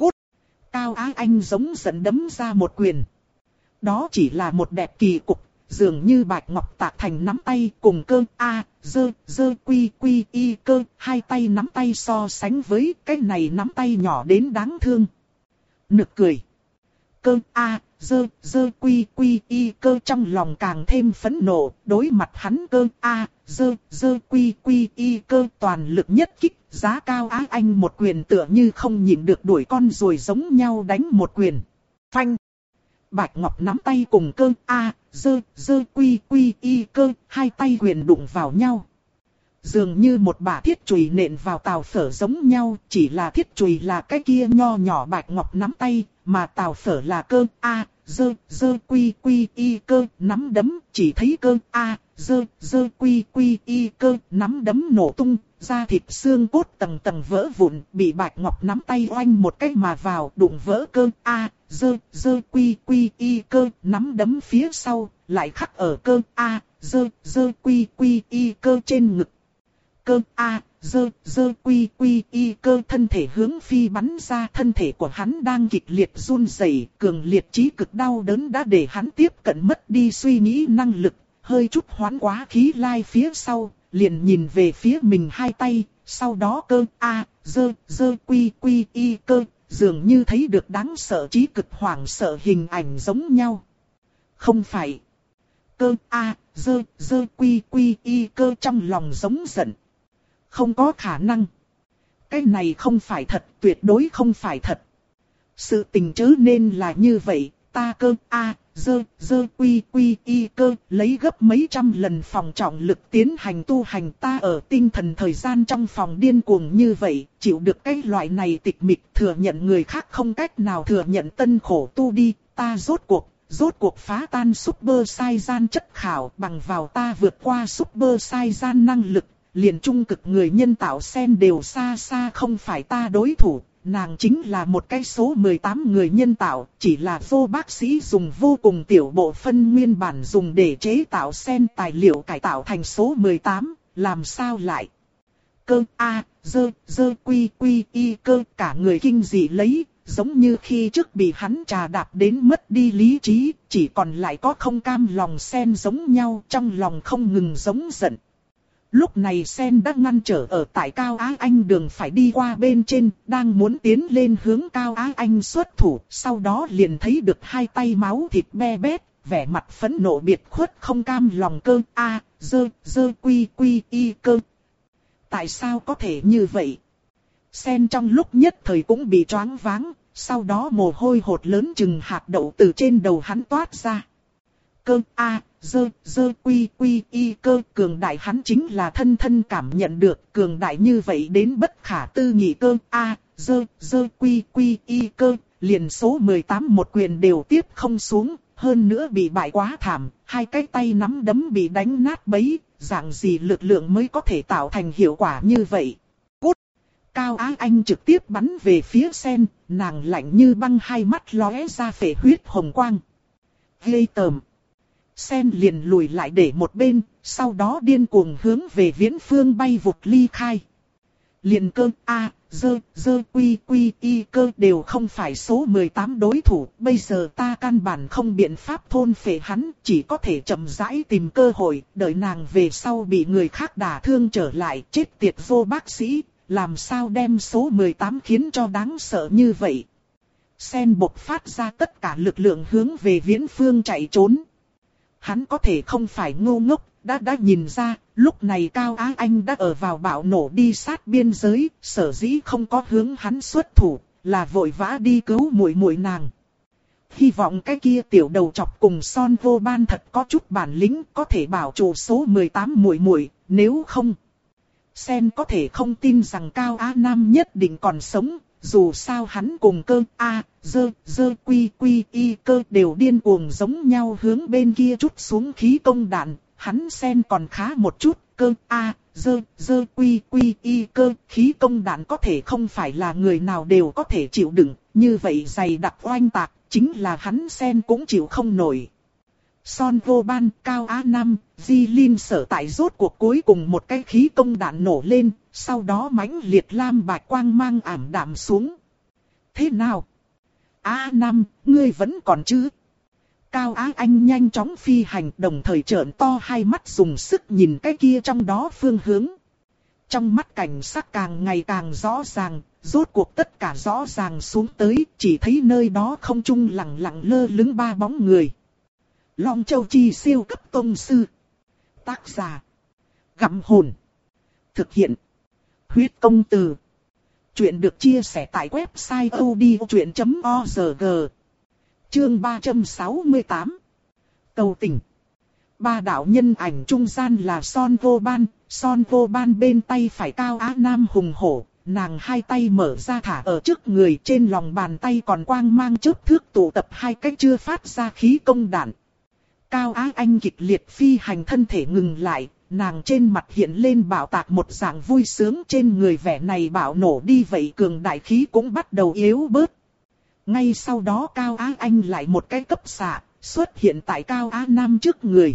Cao Á Anh giống giận đấm ra một quyền. Đó chỉ là một đẹp kỳ cục, dường như bạch ngọc tạc thành nắm tay cùng cơ A, dơ, dơ quy quy y cơ, hai tay nắm tay so sánh với cái này nắm tay nhỏ đến đáng thương. Nực cười. Cơ A, dơ, dơ quy quy y cơ trong lòng càng thêm phẫn nộ, đối mặt hắn cơ A, dơ, dơ quy quy y cơ toàn lực nhất kích, giá Cao Á Anh một quyền tựa như không nhịn được đuổi con rồi giống nhau đánh một quyền. Phanh. Bạch Ngọc nắm tay cùng cơ A, dơ, dơ quy quy y cơ, hai tay quyền đụng vào nhau. Dường như một bả thiết chùy nện vào Tào Phở giống nhau, chỉ là thiết chùy là cái kia nho nhỏ Bạch Ngọc nắm tay, mà Tào Phở là cơ A, dơ, dơ quy quy y cơ, nắm đấm, chỉ thấy cơ A, dơ, dơ quy quy y cơ, nắm đấm nổ tung, da thịt xương cốt tầng tầng vỡ vụn, bị Bạch Ngọc nắm tay oanh một cái mà vào, đụng vỡ cơ A, dơ, dơ quy quy y cơ, nắm đấm phía sau, lại khắc ở cơ A, dơ, dơ quy quy y cơ trên ngực. Cơ A, dơ, dơ quy quy y cơ thân thể hướng phi bắn ra, thân thể của hắn đang kịch liệt run rẩy, cường liệt trí cực đau đớn đã để hắn tiếp cận mất đi suy nghĩ năng lực, hơi chút hoán quá khí lai phía sau, liền nhìn về phía mình hai tay, sau đó cơ A, dơ, dơ quy quy y cơ, dường như thấy được đáng sợ trí cực hoảng sợ hình ảnh giống nhau. Không phải. Cơ A, dơ, dơ quy quy y cơ trong lòng giống giận. Không có khả năng. Cái này không phải thật, tuyệt đối không phải thật. Sự tình chớ nên là như vậy, ta cơ A, dơ, dơ quy quy y cơ, lấy gấp mấy trăm lần phòng trọng lực tiến hành tu hành, ta ở tinh thần thời gian trong phòng điên cuồng như vậy, chịu được cái loại này tịch mịch, thừa nhận người khác không cách nào thừa nhận tân khổ tu đi, ta rốt cuộc, rốt cuộc phá tan Super Saiyan chất khảo, bằng vào ta vượt qua Super Saiyan năng lực, liền trung cực người nhân tạo sen đều xa xa không phải ta đối thủ. Nàng chính là một cái số mười tám người nhân tạo, chỉ là vô bác sĩ dùng vô cùng tiểu bộ phân nguyên bản dùng để chế tạo sen tài liệu cải tạo thành số mười tám, làm sao lại? Cơ A, dơ, dơ quy quy y cơ, cả người kinh dị lấy, giống như khi trước bị hắn trà đạp đến mất đi lý trí, chỉ còn lại có không cam lòng sen giống nhau, trong lòng không ngừng giống giận. Lúc này Sen đã ngăn trở ở tại Cao Á Anh đường phải đi qua bên trên, đang muốn tiến lên hướng Cao Á Anh xuất thủ, sau đó liền thấy được hai tay máu thịt be bét, vẻ mặt phẫn nộ biệt khuất không cam lòng. Cơ A, dơ, dơ quy quy y cơ. Tại sao có thể như vậy? Sen trong lúc nhất thời cũng bị choáng váng, sau đó mồ hôi hột lớn chừng hạt đậu từ trên đầu hắn toát ra. Cơ A, dơ, dơ quy quy y cơ, cường đại hắn chính là thân thân cảm nhận được, cường đại như vậy đến bất khả tư nghị. Cơ A, dơ, dơ quy quy y cơ, liền số mười tám một quyền đều tiếp không xuống, hơn nữa bị bại quá thảm, hai cái tay nắm đấm bị đánh nát bấy, dạng gì lực lượng mới có thể tạo thành hiệu quả như vậy. Cút! Cao Á Anh trực tiếp bắn về phía Sen, nàng lạnh như băng, hai mắt lóe ra phệ huyết hồng quang. Ghê tởm! Sen liền lùi lại để một bên, sau đó điên cuồng hướng về Viễn Phương bay vụt ly khai. Liền Cơ A, dơ, dơ quy quy y cơ đều không phải số mười tám đối thủ, bây giờ ta căn bản không biện pháp thôn phệ hắn, chỉ có thể chậm rãi tìm cơ hội, đợi nàng về sau bị người khác đả thương trở lại, chết tiệt vô bác sĩ, làm sao đem số mười tám khiến cho đáng sợ như vậy. Sen bộc phát ra tất cả lực lượng hướng về Viễn Phương chạy trốn. Hắn có thể không phải ngu ngốc, đã đã nhìn ra, lúc này Cao Á Anh đã ở vào bạo nổ đi sát biên giới, sở dĩ không có hướng hắn xuất thủ, là vội vã đi cứu muội muội nàng. Hy vọng cái kia tiểu đầu chọc cùng Son Vô Ban thật có chút bản lĩnh, có thể bảo trụ số mười tám muội muội, nếu không. Sen có thể không tin rằng Cao Á Nam nhất định còn sống. Dù sao hắn cùng Cơ A, dơ, dơ quy quy y cơ đều điên cuồng giống nhau hướng bên kia trút xuống khí công đạn, hắn Sen còn khá một chút. Cơ A, dơ, dơ quy quy y cơ, khí công đạn có thể không phải là người nào đều có thể chịu đựng, như vậy dày đặc oanh tạc, chính là hắn Sen cũng chịu không nổi. Son Vô Ban, Cao Á Nam, Di Linh sở tại rốt cuộc cuối cùng một cái khí công đạn nổ lên, sau đó mãnh liệt lam bạch quang mang ảm đạm xuống. Thế nào? Á Nam, ngươi vẫn còn chứ? Cao Á Anh nhanh chóng phi hành, đồng thời trợn to hai mắt dùng sức nhìn cái kia trong đó phương hướng. Trong mắt cảnh sắc càng ngày càng rõ ràng, rốt cuộc tất cả rõ ràng xuống tới, chỉ thấy nơi đó không trung lặng lặng lơ lửng ba bóng người. Long Châu Chi siêu cấp tông sư. Tác giả: Gặm Hồn. Thực hiện: Huyết Công Từ. Chuyện được chia sẻ tại website odchuyện chấm org. Chương ba trăm sáu mươi tám. Cầu tình. Ba đạo nhân ảnh trung gian là Son Vô Ban, Son Vô Ban bên tay phải Cao Á Nam hùng hổ, nàng hai tay mở ra thả ở trước người, trên lòng bàn tay còn quang mang chớp thước tụ tập hai cái chưa phát ra khí công đạn. Cao Á Anh kịch liệt phi hành, thân thể ngừng lại, nàng trên mặt hiện lên bạo tạc một dạng vui sướng, trên người vẻ này bạo nổ đi vậy cường đại khí cũng bắt đầu yếu bớt. Ngay sau đó Cao Á Anh lại một cái cấp xạ, xuất hiện tại Cao Á Nam trước người.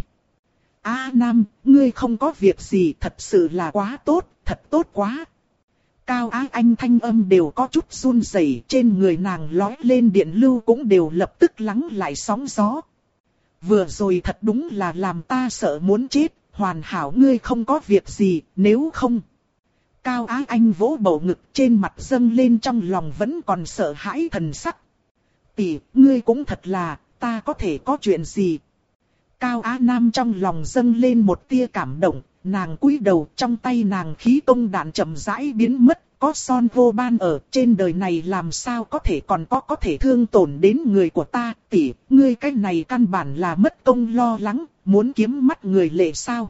Á Nam, ngươi không có việc gì, thật sự là quá tốt, thật tốt quá. Cao Á Anh thanh âm đều có chút run rẩy, trên người nàng lói lên điện lưu cũng đều lập tức lắng lại sóng gió. Vừa rồi thật đúng là làm ta sợ muốn chết, hoàn hảo ngươi không có việc gì, nếu không. Cao Á Anh vỗ bầu ngực, trên mặt dâng lên trong lòng vẫn còn sợ hãi thần sắc. Tỷ, ngươi cũng thật là, ta có thể có chuyện gì? Cao Á Nam trong lòng dâng lên một tia cảm động, nàng cúi đầu, trong tay nàng khí công đạn chậm rãi biến mất. Có Son Vô Ban ở, trên đời này làm sao có thể còn có có thể thương tổn đến người của ta. Tỷ, ngươi cái này căn bản là mất công lo lắng, muốn kiếm mắt người lệ sao?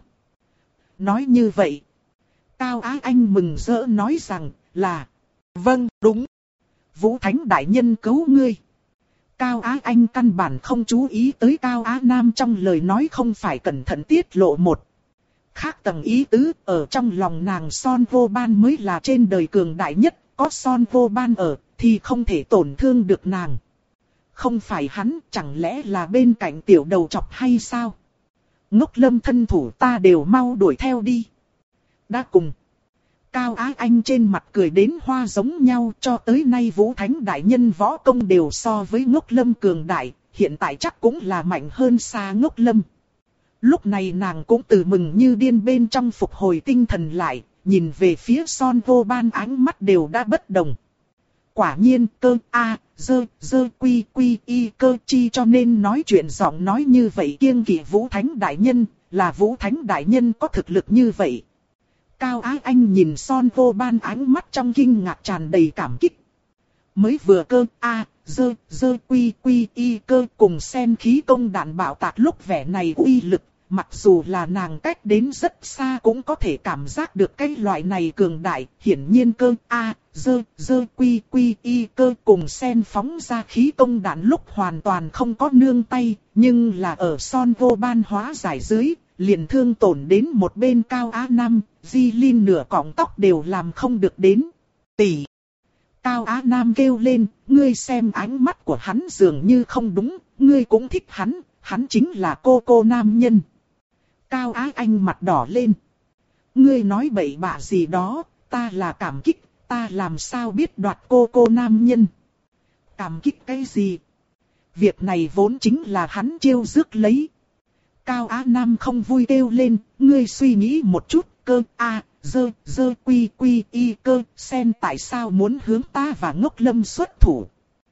Nói như vậy, Cao Á Anh mừng rỡ nói rằng là: Vâng, đúng. Vũ Thánh Đại Nhân cứu ngươi. Cao Á Anh căn bản không chú ý tới Cao Á Nam trong lời nói không phải cẩn thận tiết lộ một khác tầng ý tứ, ở trong lòng nàng Son Vô Ban mới là trên đời cường đại nhất, có Son Vô Ban ở thì không thể tổn thương được nàng. Không phải hắn, chẳng lẽ là bên cạnh tiểu đầu chọc hay sao? Ngốc Lâm thân thủ ta đều mau đuổi theo đi. Đã cùng. Cao Á Anh trên mặt cười đến hoa giống nhau, cho tới nay Vũ Thánh đại nhân võ công đều so với Ngốc Lâm cường đại, hiện tại chắc cũng là mạnh hơn xa Ngốc Lâm. Lúc này nàng cũng từ mừng như điên bên trong phục hồi tinh thần lại, nhìn về phía Son Vô Ban ánh mắt đều đã bất đồng. Quả nhiên cơ a dơ dơ quy quy y cơ chi, cho nên nói chuyện giọng nói như vậy kiêng kỵ Vũ Thánh đại nhân, là Vũ Thánh đại nhân có thực lực như vậy. Cao Á Anh nhìn Son Vô Ban ánh mắt trong kinh ngạc tràn đầy cảm kích. Mới vừa cơ a dơ dơ quy quy y cơ cùng xen khí công đạn bạo tạc lúc vẻ này uy lực, mặc dù là nàng cách đến rất xa cũng có thể cảm giác được cái loại này cường đại. Hiển nhiên cơ a dơ dơ quy quy y cơ cùng xen phóng ra khí công đạn lúc hoàn toàn không có nương tay, nhưng là ở Son Vô Ban hóa giải dưới, liền thương tổn đến một bên Cao Á Nam, Di Linh nửa cọng tóc đều làm không được đến. Tỷ. Cao Á Nam kêu lên, ngươi xem ánh mắt của hắn dường như không đúng, ngươi cũng thích hắn, hắn chính là cô cô nam nhân. Cao Á Anh mặt đỏ lên. Ngươi nói bậy bạ gì đó, ta là cảm kích, ta làm sao biết đoạt cô cô nam nhân. Cảm kích cái gì? Việc này vốn chính là hắn chiêu rước lấy. Cao Á Nam không vui kêu lên, ngươi suy nghĩ một chút, cơ a dơ dơ quy quy y cơ, xem tại sao muốn hướng ta và Ngốc Lâm xuất thủ.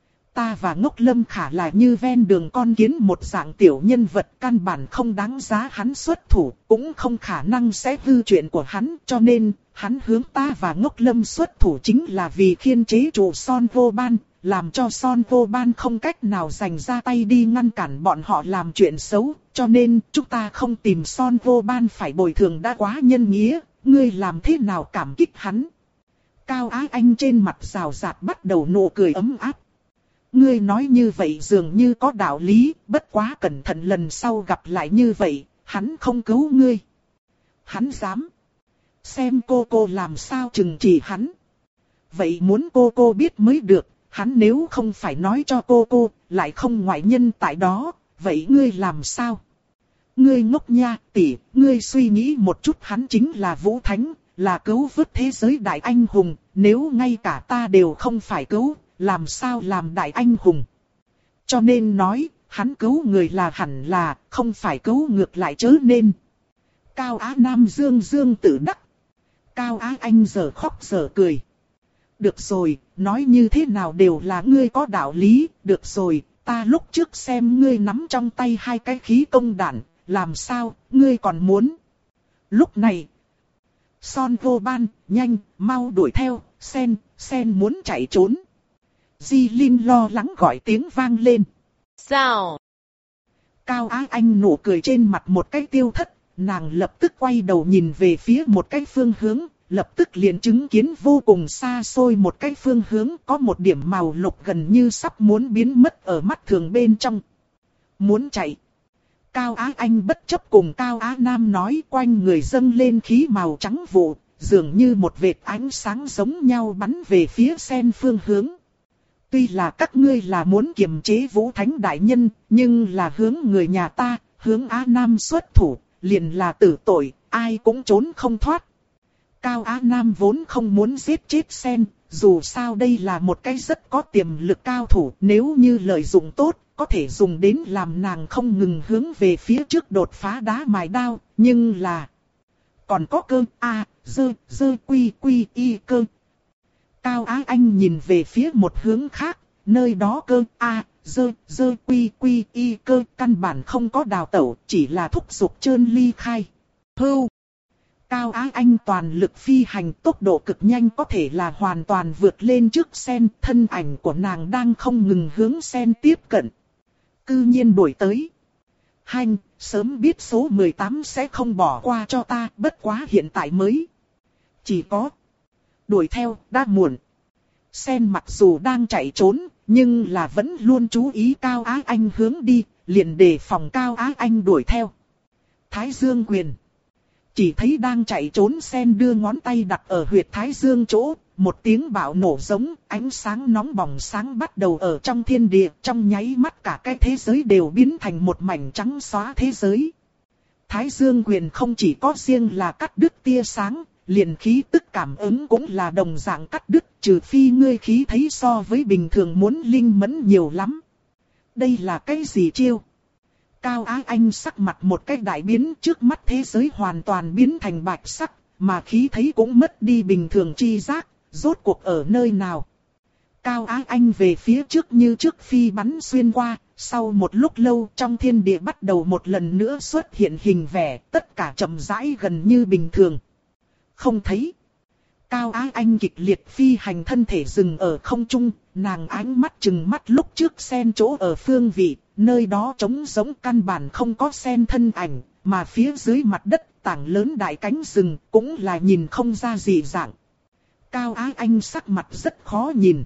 Ta và Ngốc Lâm khả là như ven đường con kiến một dạng tiểu nhân vật, căn bản không đáng giá hắn xuất thủ, cũng không khả năng sẽ hư chuyện của hắn, cho nên hắn hướng ta và Ngốc Lâm xuất thủ chính là vì khiên chế trụ Son Vô Ban, làm cho Son Vô Ban không cách nào dành ra tay đi ngăn cản bọn họ làm chuyện xấu, cho nên chúng ta không tìm Son Vô Ban phải bồi thường đã quá nhân nghĩa, ngươi làm thế nào cảm kích hắn. Cao Á Anh trên mặt rào rạt bắt đầu nụ cười ấm áp. Ngươi nói như vậy dường như có đạo lý, bất quá cẩn thận lần sau gặp lại như vậy, hắn không cứu ngươi. Hắn dám. Xem cô cô làm sao trừng trị hắn. Vậy muốn cô cô biết mới được, hắn nếu không phải nói cho cô cô, lại không ngoại nhân tại đó, vậy ngươi làm sao? Ngươi ngốc nha, tỷ, ngươi suy nghĩ một chút, hắn chính là Vũ Thánh, là cứu vớt thế giới đại anh hùng, nếu ngay cả ta đều không phải cứu, làm sao làm đại anh hùng? Cho nên nói, hắn cứu người là hẳn là, không phải cứu ngược lại chớ nên. Cao Á Nam dương dương tự đắc. Cao Á Anh giờ khóc giờ cười. Được rồi, nói như thế nào đều là ngươi có đạo lý, được rồi, ta lúc trước xem ngươi nắm trong tay hai cái khí công đạn, làm sao, ngươi còn muốn. Lúc này, Son Vô Ban, nhanh, mau đuổi theo, Sen, Sen muốn chạy trốn. Di Linh lo lắng gọi tiếng vang lên. Sao? Cao Á Anh nụ cười trên mặt một cái tiêu thất, nàng lập tức quay đầu nhìn về phía một cái phương hướng, lập tức liền chứng kiến vô cùng xa xôi một cái phương hướng có một điểm màu lục gần như sắp muốn biến mất ở mắt thường bên trong. Muốn chạy. Cao Á Anh bất chấp cùng Cao Á Nam nói, quanh người dâng lên khí màu trắng vụ, dường như một vệt ánh sáng giống nhau bắn về phía Sen phương hướng. Tuy là các ngươi là muốn kiềm chế Vũ Thánh đại nhân, nhưng là hướng người nhà ta, hướng Á Nam xuất thủ, liền là tử tội, ai cũng trốn không thoát. Cao Á Nam vốn không muốn giết chết Sen, dù sao đây là một cái rất có tiềm lực cao thủ, nếu như lợi dụng tốt, có thể dùng đến làm nàng không ngừng hướng về phía trước đột phá đá mài đao, nhưng là còn có cơ a dơ dơ quy quy y cơ. Cao Á Anh nhìn về phía một hướng khác, nơi đó cơ a dơ dơ quy quy y cơ căn bản không có đào tẩu, chỉ là thúc giục trơn ly khai. Hưu. Cao Á Anh toàn lực phi hành, tốc độ cực nhanh, có thể là hoàn toàn vượt lên trước Sen, thân ảnh của nàng đang không ngừng hướng Sen tiếp cận. Cư nhiên đuổi tới. Hành, sớm biết số mười tám sẽ không bỏ qua cho ta, bất quá hiện tại mới. Chỉ có đuổi theo, đã muộn. Sen mặc dù đang chạy trốn, nhưng là vẫn luôn chú ý Cao Á Anh hướng đi, liền đề phòng Cao Á Anh đuổi theo. Thái Dương quyền. Chỉ thấy đang chạy trốn sen đưa ngón tay đặt ở huyệt Thái Dương chỗ, một tiếng bạo nổ giống, ánh sáng nóng bỏng sáng bắt đầu ở trong thiên địa, trong nháy mắt cả cái thế giới đều biến thành một mảnh trắng xóa thế giới. Thái Dương quyền không chỉ có riêng là cắt đứt tia sáng, liền khí tức cảm ứng cũng là đồng dạng cắt đứt, trừ phi ngươi khí thấy so với bình thường muốn linh mẫn nhiều lắm. Đây là cái gì chiêu? Cao Á Anh sắc mặt một cách đại biến, trước mắt thế giới hoàn toàn biến thành bạch sắc, mà khí thấy cũng mất đi bình thường chi giác, rốt cuộc ở nơi nào. Cao Á Anh về phía trước như trước phi bắn xuyên qua, sau một lúc lâu trong thiên địa bắt đầu một lần nữa xuất hiện hình vẽ, tất cả chậm rãi gần như bình thường. Không thấy. Cao Á Anh kịch liệt phi hành thân thể dừng ở không trung, nàng ánh mắt chừng mắt lúc trước sen chỗ ở phương vị, nơi đó trống giống căn bản không có sen thân ảnh, mà phía dưới mặt đất tảng lớn đại cánh rừng cũng là nhìn không ra gì dạng. Cao Á Anh sắc mặt rất khó nhìn.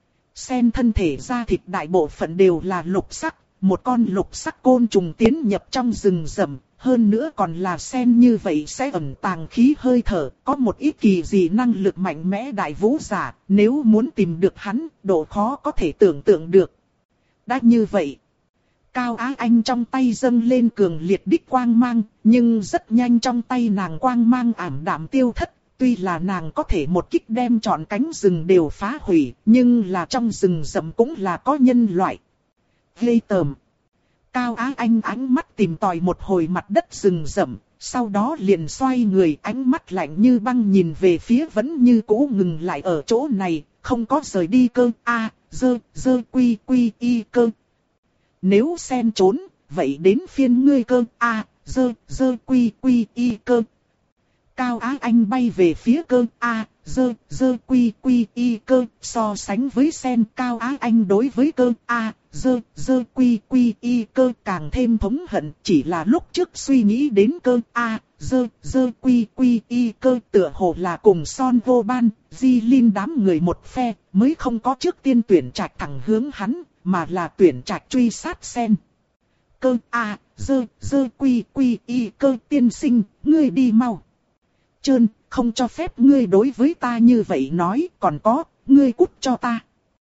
Sen thân thể da thịt đại bộ phận đều là lục sắc, một con lục sắc côn trùng tiến nhập trong rừng rậm, hơn nữa còn là sen như vậy sẽ ẩn tàng khí hơi thở, có một ít kỳ dị năng lực mạnh mẽ đại vũ giả, nếu muốn tìm được hắn, độ khó có thể tưởng tượng được. Đã như vậy, Cao Á Anh trong tay dâng lên cường liệt đích quang mang, nhưng rất nhanh trong tay nàng quang mang ảm đạm tiêu thất. Tuy là nàng có thể một kích đem trọn cánh rừng đều phá hủy, nhưng là trong rừng rậm cũng là có nhân loại. Ghê tởm. Cao Á Anh ánh mắt tìm tòi một hồi mặt đất rừng rậm, sau đó liền xoay người, ánh mắt lạnh như băng nhìn về phía vẫn như cũ ngừng lại ở chỗ này, không có rời đi cơ. A, dơ, dơ quy quy y cơ. Nếu sen trốn, vậy đến phiên ngươi cơ. A, dơ, dơ quy quy y cơ. Cao Á Anh bay về phía cơ A, dơ, dơ quy quy y cơ, so sánh với sen Cao Á Anh đối với cơ A, dơ, dơ quy quy y cơ càng thêm thống hận, chỉ là lúc trước suy nghĩ đến cơ A, dơ, dơ quy quy y cơ tựa hồ là cùng Son Vô Ban, Di Linh đám người một phe, mới không có trước tiên tuyển trạch thẳng hướng hắn, mà là tuyển trạch truy sát sen. Cơ A, dơ, dơ quy quy y cơ tiên sinh, ngươi đi mau. Trơn, không cho phép ngươi đối với ta như vậy nói, còn có, ngươi cút cho ta.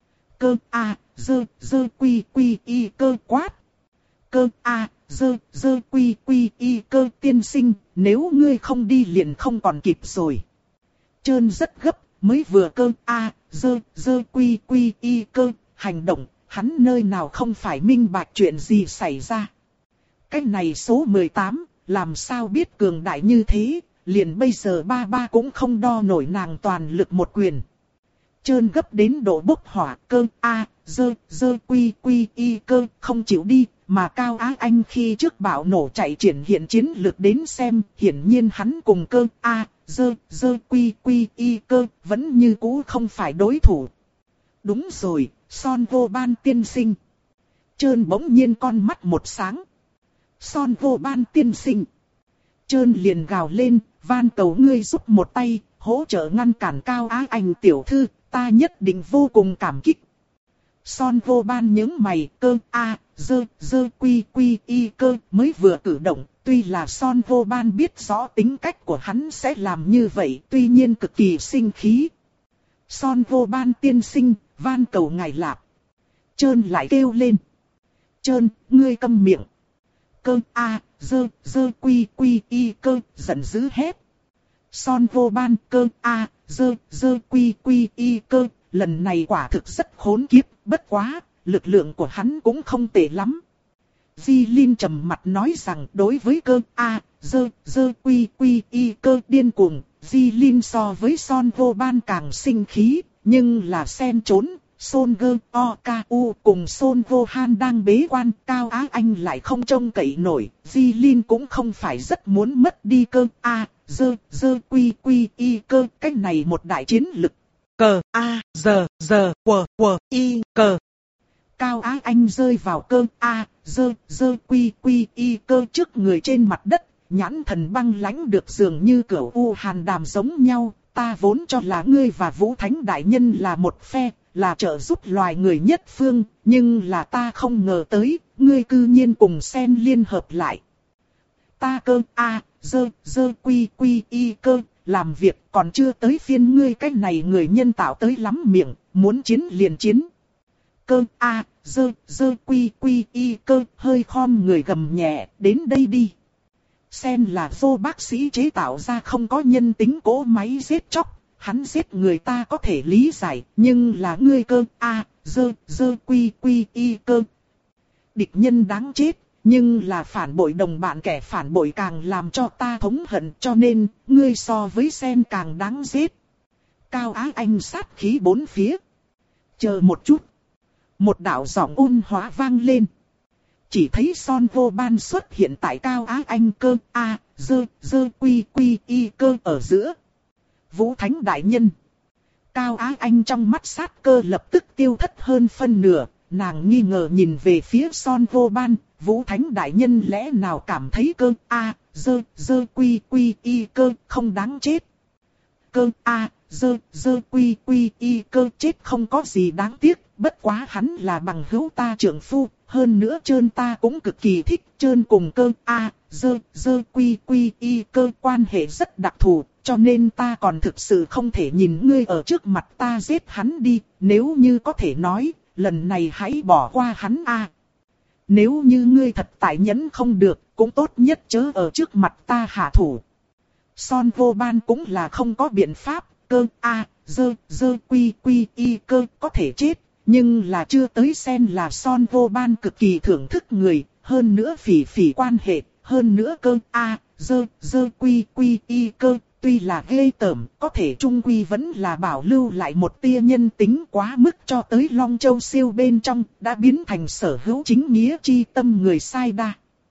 Cơ A, dơ, dơ quy quy y cơ quát. Cơ A, dơ, dơ quy quy y cơ tiên sinh, nếu ngươi không đi liền không còn kịp rồi. Trơn rất gấp, mới vừa cơ A, dơ, dơ quy quy y cơ, hành động, hắn nơi nào không phải minh bạch chuyện gì xảy ra. Cái này số mười tám, làm sao biết cường đại như thế? Liền bây giờ ba ba cũng không đo nổi nàng toàn lực một quyền. Trơn gấp đến độ bốc hỏa, cơ A, dơ, dơ quy quy y cơ, không chịu đi, mà Cao Á Anh khi trước bạo nổ chạy triển hiện chiến lực đến xem, hiển nhiên hắn cùng cơ A, dơ, dơ quy quy y cơ, vẫn như cũ không phải đối thủ. Đúng rồi, Son Vô Ban tiên sinh. Trơn bỗng nhiên con mắt một sáng. Son Vô Ban tiên sinh. Trơn liền gào lên, van cầu ngươi giúp một tay, hỗ trợ ngăn cản Cao Á Anh tiểu thư, ta nhất định vô cùng cảm kích. Son Vô Ban nhướng mày, cơ A, dơ, dơ quy quy y cơ mới vừa cử động, tuy là Son Vô Ban biết rõ tính cách của hắn sẽ làm như vậy, tuy nhiên cực kỳ sinh khí. Son Vô Ban tiên sinh, van cầu ngài lạp. Trơn lại kêu lên. Trơn, ngươi câm miệng. Cơ A, dơ, dơ quy quy y cơ, giận dữ hét. Son Vô Ban, cơ A, dơ, dơ quy quy y cơ, lần này quả thực rất khốn kiếp, bất quá, lực lượng của hắn cũng không tệ lắm. Di Linh trầm mặt nói rằng đối với cơ A, dơ, dơ quy quy y cơ điên cuồng, Di Linh so với Son Vô Ban càng sinh khí, nhưng là sen trốn. Son Gơ, O, K, U cùng Son Vô Han đang bế quan, Cao Á Anh lại không trông cậy nổi, Di Linh cũng không phải rất muốn mất đi cơ A, dơ, dơ quy quy y cơ, cách này một đại chiến lực. Cờ A, giờ, giờ, quờ, quờ, y, cờ. Cao Á Anh rơi vào cơ A, dơ, dơ quy quy y cơ trước người trên mặt đất, nhãn thần băng lãnh được dường như cửu U Hàn Đàm giống nhau, ta vốn cho là ngươi và Vũ Thánh Đại Nhân là một phe. là trợ giúp loài người nhất phương, nhưng là ta không ngờ tới, ngươi cư nhiên cùng sen liên hợp lại. Ta cơ a dơ dơ quy quy y cơ, làm việc còn chưa tới phiên ngươi cái này người nhân tạo tới lắm miệng, muốn chiến liền chiến. Cơ a dơ dơ quy quy y cơ, hơi khom người gầm nhẹ, đến đây đi. Sen là vô bác sĩ chế tạo ra không có nhân tính cỗ máy giết chóc, hắn giết người ta có thể lý giải, nhưng là ngươi cơ a dơ dơ quy quy y cơ. Địch nhân đáng chết, nhưng là phản bội đồng bạn, kẻ phản bội càng làm cho ta thống hận, cho nên ngươi so với Sen càng đáng giết. Cao Á Anh sát khí bốn phía. Chờ một chút. Một đạo giọng ôn hóa vang lên. Chỉ thấy Son Vô Ban xuất hiện tại Cao Á Anh cơ a dơ dơ quy quy y cơ ở giữa. Vũ Thánh đại nhân. Cao Á Anh trong mắt sát cơ lập tức tiêu thất hơn phân nửa, nàng nghi ngờ nhìn về phía Son Vô Ban, Vũ Thánh đại nhân lẽ nào cảm thấy cơ a dơ dơ quy quy y cơ không đáng chết. Cơ a dơ dơ quy quy y cơ chết không có gì đáng tiếc, bất quá hắn là bằng hữu ta trưởng phu, hơn nữa Trơn ta cũng cực kỳ thích, Trơn cùng cơ a dơ dơ quy quy y cơ quan hệ rất đặc thù, cho nên ta còn thực sự không thể nhìn ngươi ở trước mặt ta giết hắn đi, nếu như có thể nói, lần này hãy bỏ qua hắn a. Nếu như ngươi thật tại nhẫn không được, cũng tốt nhất chớ ở trước mặt ta hạ thủ. Son Vô Ban cũng là không có biện pháp, cơ a dơ dơ quy quy y cơ có thể chết, nhưng là chưa tới Sen là Son Vô Ban cực kỳ thưởng thức người, hơn nữa phỉ phỉ quan hệ, hơn nữa cơ a dơ dơ quy quy y cơ. Tuy là ghê tởm, có thể trung quy vẫn là bảo lưu lại một tia nhân tính, quá mức cho tới Long Châu siêu bên trong, đã biến thành sở hữu chính nghĩa chi tâm người sai đa.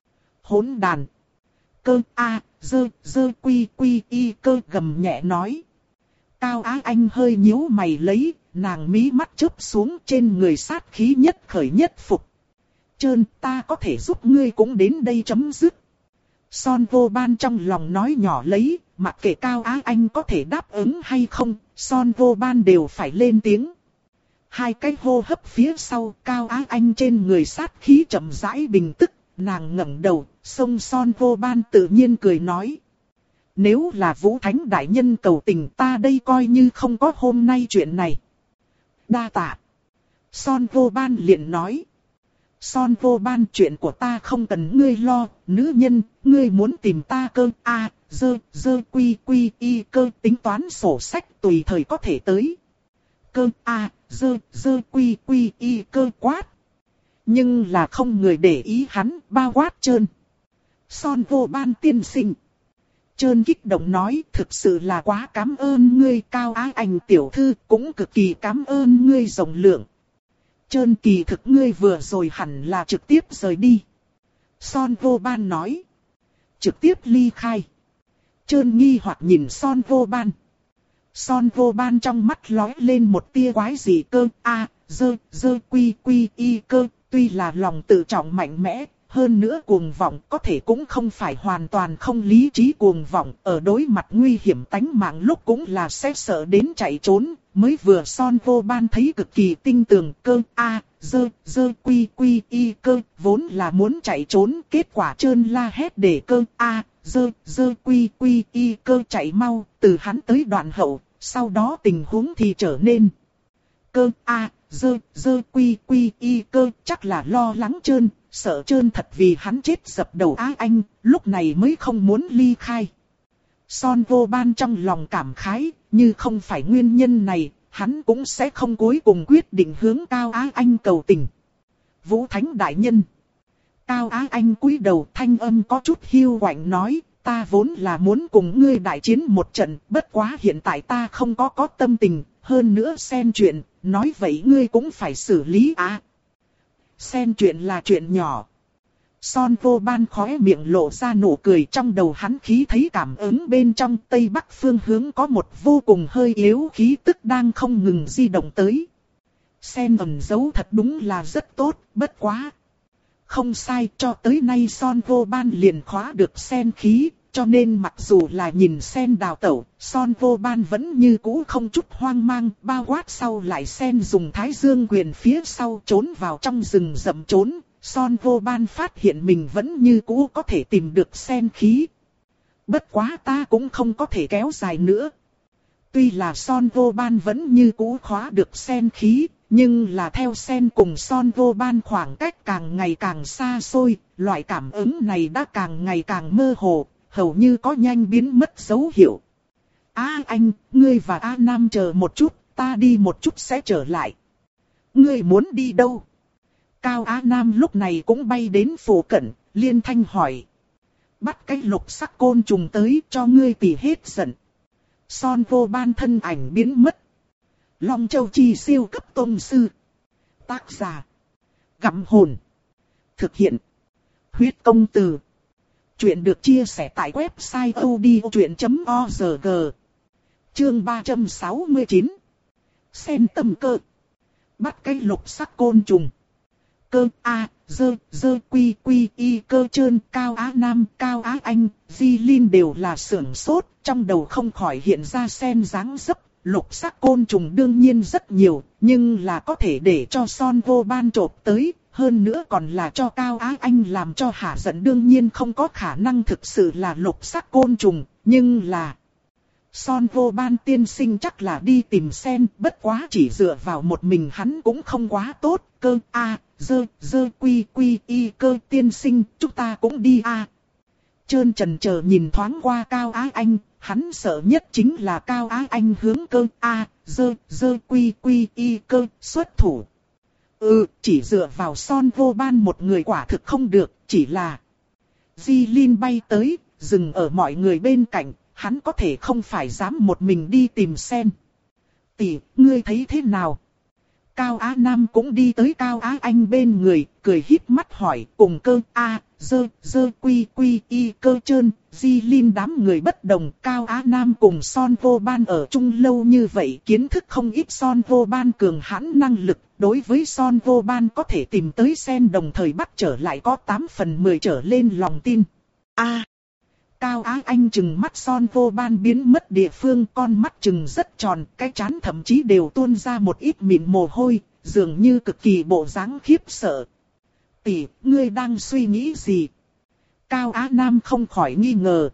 Hỗn đàn. Cơ a dơ dơ quy quy y cơ gầm nhẹ nói. Cao Á Anh hơi nhíu mày lấy, nàng mí mắt chớp xuống, trên người sát khí nhất khởi nhất phục. Trơn, ta có thể giúp ngươi cũng đến đây chấm dứt. Son Vô Ban trong lòng nói nhỏ lấy, mặc kệ Cao Á Anh có thể đáp ứng hay không, Son Vô Ban đều phải lên tiếng. Hai cái hô hấp phía sau, Cao Á Anh trên người sát khí chậm rãi bình tức, nàng ngẩng đầu, xông Son Vô Ban tự nhiên cười nói. Nếu là Vũ Thánh đại nhân cầu tình, ta đây coi như không có hôm nay chuyện này. Đa tạ. Son Vô Ban liền nói. Son Vô Ban, chuyện của ta không cần ngươi lo, nữ nhân, ngươi muốn tìm ta cơ a dơ dơ quy quy y cơ tính toán sổ sách tùy thời có thể tới. Cơ a dơ dơ quy quy y cơ quát. Nhưng là không người để ý hắn, bao quát Trơn. Son Vô Ban tiên sinh. Trơn kích động nói, thực sự là quá cảm ơn ngươi Cao Á Anh tiểu thư, cũng cực kỳ cảm ơn ngươi rộng lượng. Trơn kỳ thực ngươi vừa rồi hẳn là trực tiếp rời đi. Son Vô Ban nói. Trực tiếp ly khai. Trơn nghi hoặc nhìn Son Vô Ban. Son Vô Ban trong mắt lóe lên một tia quái dị cơ a dơ dơ quy quy y cơ. Tuy là lòng tự trọng mạnh mẽ, hơn nữa cuồng vọng, có thể cũng không phải hoàn toàn không lý trí cuồng vọng. Ở đối mặt nguy hiểm tánh mạng lúc cũng là sẽ sợ đến chạy trốn. Mới vừa Son Vô Ban thấy cực kỳ tinh tường cơ a dơ dơ quy quy y cơ, vốn là muốn chạy trốn, kết quả Trơn la hét để cơ a dơ dơ quy quy y cơ chạy mau, từ hắn tới đoạn hậu, sau đó tình huống thì trở nên cơ a dơ dơ quy quy y cơ chắc là lo lắng Trơn, sợ Trơn thật vì hắn chết dập đầu Á Anh, lúc này mới không muốn ly khai. Son Vô Ban trong lòng cảm khái, như không phải nguyên nhân này, hắn cũng sẽ không cuối cùng quyết định hướng Cao Á Anh cầu tình. Vũ Thánh đại nhân. Cao Á Anh cúi đầu, thanh âm có chút hiu quạnh nói, ta vốn là muốn cùng ngươi đại chiến một trận, bất quá hiện tại ta không có có tâm tình, hơn nữa Sen chuyện, nói vậy ngươi cũng phải xử lý à. Sen chuyện là chuyện nhỏ. Son Vô Ban khóe miệng lộ ra nụ cười, trong đầu hắn khí thấy cảm ứng bên trong tây bắc phương hướng có một vô cùng hơi yếu khí tức đang không ngừng di động tới. Sen ẩn giấu thật đúng là rất tốt, bất quá. Không sai, cho tới nay Son Vô Ban liền khóa được sen khí, cho nên mặc dù là nhìn sen đào tẩu, Son Vô Ban vẫn như cũ không chút hoang mang, bao quát sau lại sen dùng thái dương quyền phía sau trốn vào trong rừng rậm trốn, Son Vô Ban phát hiện mình vẫn như cũ có thể tìm được sen khí. Bất quá ta cũng không có thể kéo dài nữa. Tuy là Son Vô Ban vẫn như cũ khóa được sen khí, nhưng là theo sen cùng Son Vô Ban khoảng cách càng ngày càng xa xôi, loại cảm ứng này đã càng ngày càng mơ hồ, hầu như có nhanh biến mất dấu hiệu. A anh, ngươi và A Nam chờ một chút, ta đi một chút sẽ trở lại. Ngươi muốn đi đâu? Cao Á Nam lúc này cũng bay đến phủ cận, liên thanh hỏi. Bắt cái lục sắc côn trùng tới cho ngươi tỉ hết giận. Son Vô Ban thân ảnh biến mất. Long Châu Chi siêu cấp tôn sư. Tác giả. Gặm hồn. Thực hiện. Huyết công từ. Chuyện được chia sẻ tại website odchuyện chấm org. Chương ba trăm sáu mươi chín. Sen tâm cơ. Bắt cái lục sắc côn trùng. Cơ A, dơ, dơ quy quy y cơ trơn, Cao Á Nam, Cao Á Anh, Di Linh đều là sưởng sốt, trong đầu không khỏi hiện ra sen dáng dấp. Lục sắc côn trùng đương nhiên rất nhiều, nhưng là có thể để cho Son Vô Ban chộp tới, hơn nữa còn là cho Cao Á Anh làm cho hả giận, đương nhiên không có khả năng thực sự là lục sắc côn trùng, nhưng là... Son Vô Ban tiên sinh chắc là đi tìm sen, bất quá chỉ dựa vào một mình hắn cũng không quá tốt, cơ A, dơ, dơ quy quy y cơ tiên sinh, chúng ta cũng đi A. Trơn trần chờ nhìn thoáng qua Cao Á Anh, hắn sợ nhất chính là Cao Á Anh hướng cơ A, dơ, dơ quy quy y cơ xuất thủ. Ừ, chỉ dựa vào Son Vô Ban một người quả thực không được, chỉ là... Di Linh bay tới, dừng ở mọi người bên cạnh, hắn có thể không phải dám một mình đi tìm sen. Tỷ, ngươi thấy thế nào? Cao Á Nam cũng đi tới Cao Á Anh bên người, cười híp mắt hỏi, cùng cơ A, dơ, dơ quy quy y cơ trơn, Di Linh đám người bất đồng. Cao Á Nam cùng Son Vô Ban ở chung lâu như vậy, kiến thức không ít Son Vô Ban cường hãn năng lực, đối với Son Vô Ban có thể tìm tới sen đồng thời bắt trở lại có tám phần mười trở lên lòng tin. A. Cao Á Anh chừng mắt Son Vô Ban biến mất địa phương, con mắt chừng rất tròn, cái trán thậm chí đều tuôn ra một ít mịn mồ hôi, dường như cực kỳ bộ dáng khiếp sợ. Tỷ, ngươi đang suy nghĩ gì? Cao Á Nam không khỏi nghi ngờ.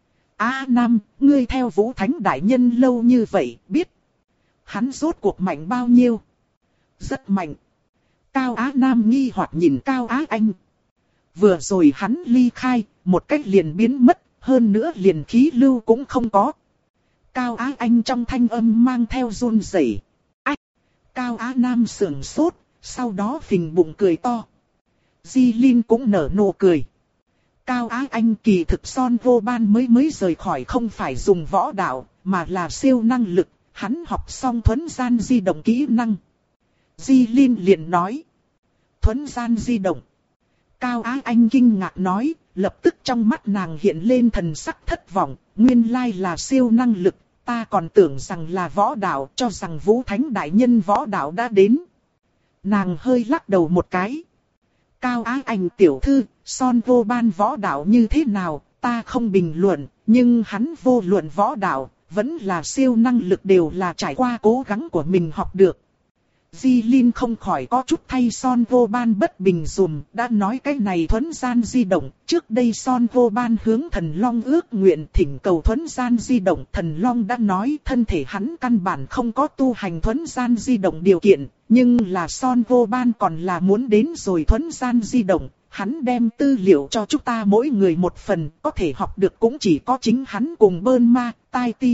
Á Nam, ngươi theo Vũ Thánh Đại Nhân lâu như vậy, biết hắn rốt cuộc mạnh bao nhiêu? Rất mạnh. Cao Á Nam nghi hoặc nhìn Cao Á Anh. Vừa rồi hắn ly khai, một cách liền biến mất. Hơn nữa liền khí lưu cũng không có. Cao Á Anh trong thanh âm mang theo run rẩy. Ách! Cao Á Nam sườn sốt, sau đó phình bụng cười to. Di Linh cũng nở nụ cười. Cao Á Anh kỳ thực Son Vô Ban mới mới rời khỏi không phải dùng võ đạo, mà là siêu năng lực, hắn học xong thuấn gian di động kỹ năng. Di Linh liền nói. Thuấn gian di động. Cao Á Anh kinh ngạc nói, lập tức trong mắt nàng hiện lên thần sắc thất vọng, nguyên lai là siêu năng lực, ta còn tưởng rằng là võ đạo, cho rằng Vũ Thánh Đại Nhân võ đạo đã đến. Nàng hơi lắc đầu một cái. Cao Á Anh tiểu thư, Son Vô Ban võ đạo như thế nào, ta không bình luận, nhưng hắn vô luận võ đạo, vẫn là siêu năng lực đều là trải qua cố gắng của mình học được. Di Linh không khỏi có chút thay Son Vô Ban bất bình dùm, đã nói cái này thuấn gian di động, trước đây Son Vô Ban hướng Thần Long ước nguyện thỉnh cầu thuấn gian di động, Thần Long đã nói thân thể hắn căn bản không có tu hành thuấn gian di động điều kiện, nhưng là Son Vô Ban còn là muốn đến rồi thuấn gian di động, hắn đem tư liệu cho chúng ta mỗi người một phần, có thể học được cũng chỉ có chính hắn cùng Bơn Ma, Tai Ti.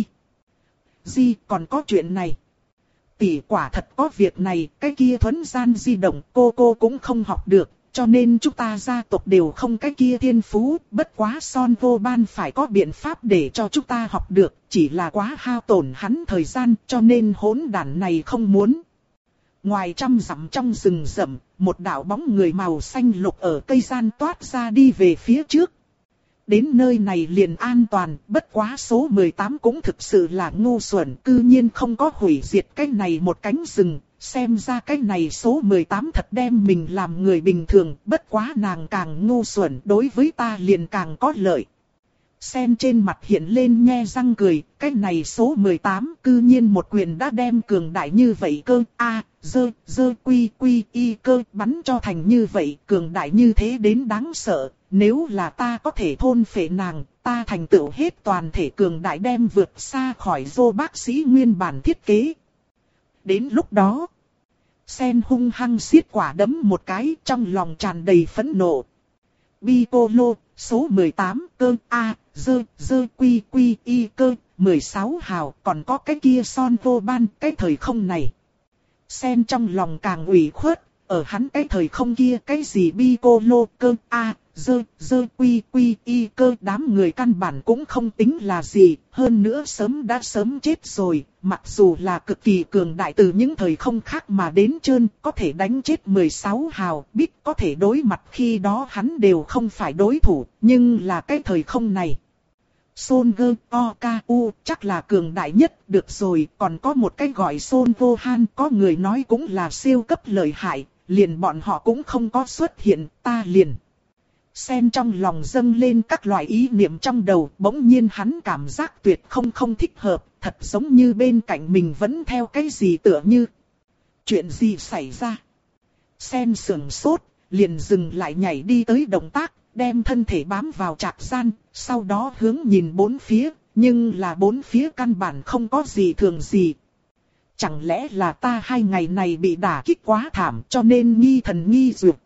Di, còn có chuyện này. Tỷ quả thật có việc này, cái kia thuấn gian di động cô cô cũng không học được, cho nên chúng ta gia tộc đều không cái kia thiên phú, bất quá Son Vô Ban phải có biện pháp để cho chúng ta học được, chỉ là quá hao tổn hắn thời gian, cho nên hỗn đản này không muốn. Ngoài trăm dặm trong rừng rậm, một đạo bóng người màu xanh lục ở cây gian toát ra đi về phía trước. Đến nơi này liền an toàn, bất quá số mười tám cũng thực sự là ngu xuẩn, cư nhiên không có hủy diệt cái này một cánh rừng, xem ra cái này số mười tám thật đem mình làm người bình thường, bất quá nàng càng ngu xuẩn, đối với ta liền càng có lợi. Sen trên mặt hiện lên nhe răng cười, cái này số mười tám cư nhiên một quyền đã đem cường đại như vậy cơ, a, dơ, dơ quy quy y cơ bắn cho thành như vậy, cường đại như thế đến đáng sợ, nếu là ta có thể thôn phệ nàng, ta thành tựu hết toàn thể cường đại đem vượt xa khỏi vô bác sĩ nguyên bản thiết kế. Đến lúc đó, Sen hung hăng siết quả đấm một cái trong lòng tràn đầy phẫn nộ. Piccolo, số mười tám cơ A, dơ, dơ quy quy y cơ, mười sáu hào, còn có cái kia son vô ban, cái thời không này. Sen trong lòng càng ủy khuất, ở hắn cái thời không kia cái gì Piccolo cơ A, dơ, dơ quy quy y cơ đám người căn bản cũng không tính là gì, hơn nữa sớm đã sớm chết rồi, mặc dù là cực kỳ cường đại từ những thời không khác mà đến trơn, có thể đánh chết mười sáu hào, biết có thể đối mặt khi đó hắn đều không phải đối thủ, nhưng là cái thời không này. Son Gơ O K U chắc là cường đại nhất, được rồi, còn có một cái gọi Son Vô Han, có người nói cũng là siêu cấp lợi hại, liền bọn họ cũng không có xuất hiện, ta liền. Sen trong lòng dâng lên các loại ý niệm trong đầu, bỗng nhiên hắn cảm giác tuyệt không không thích hợp, thật giống như bên cạnh mình vẫn theo cái gì tựa như. Chuyện gì xảy ra? Sen sườn sốt, liền dừng lại nhảy đi tới động tác, đem thân thể bám vào trạc gian, sau đó hướng nhìn bốn phía, nhưng là bốn phía căn bản không có gì thường gì. Chẳng lẽ là ta hai ngày này bị đả kích quá thảm cho nên nghi thần nghi dược?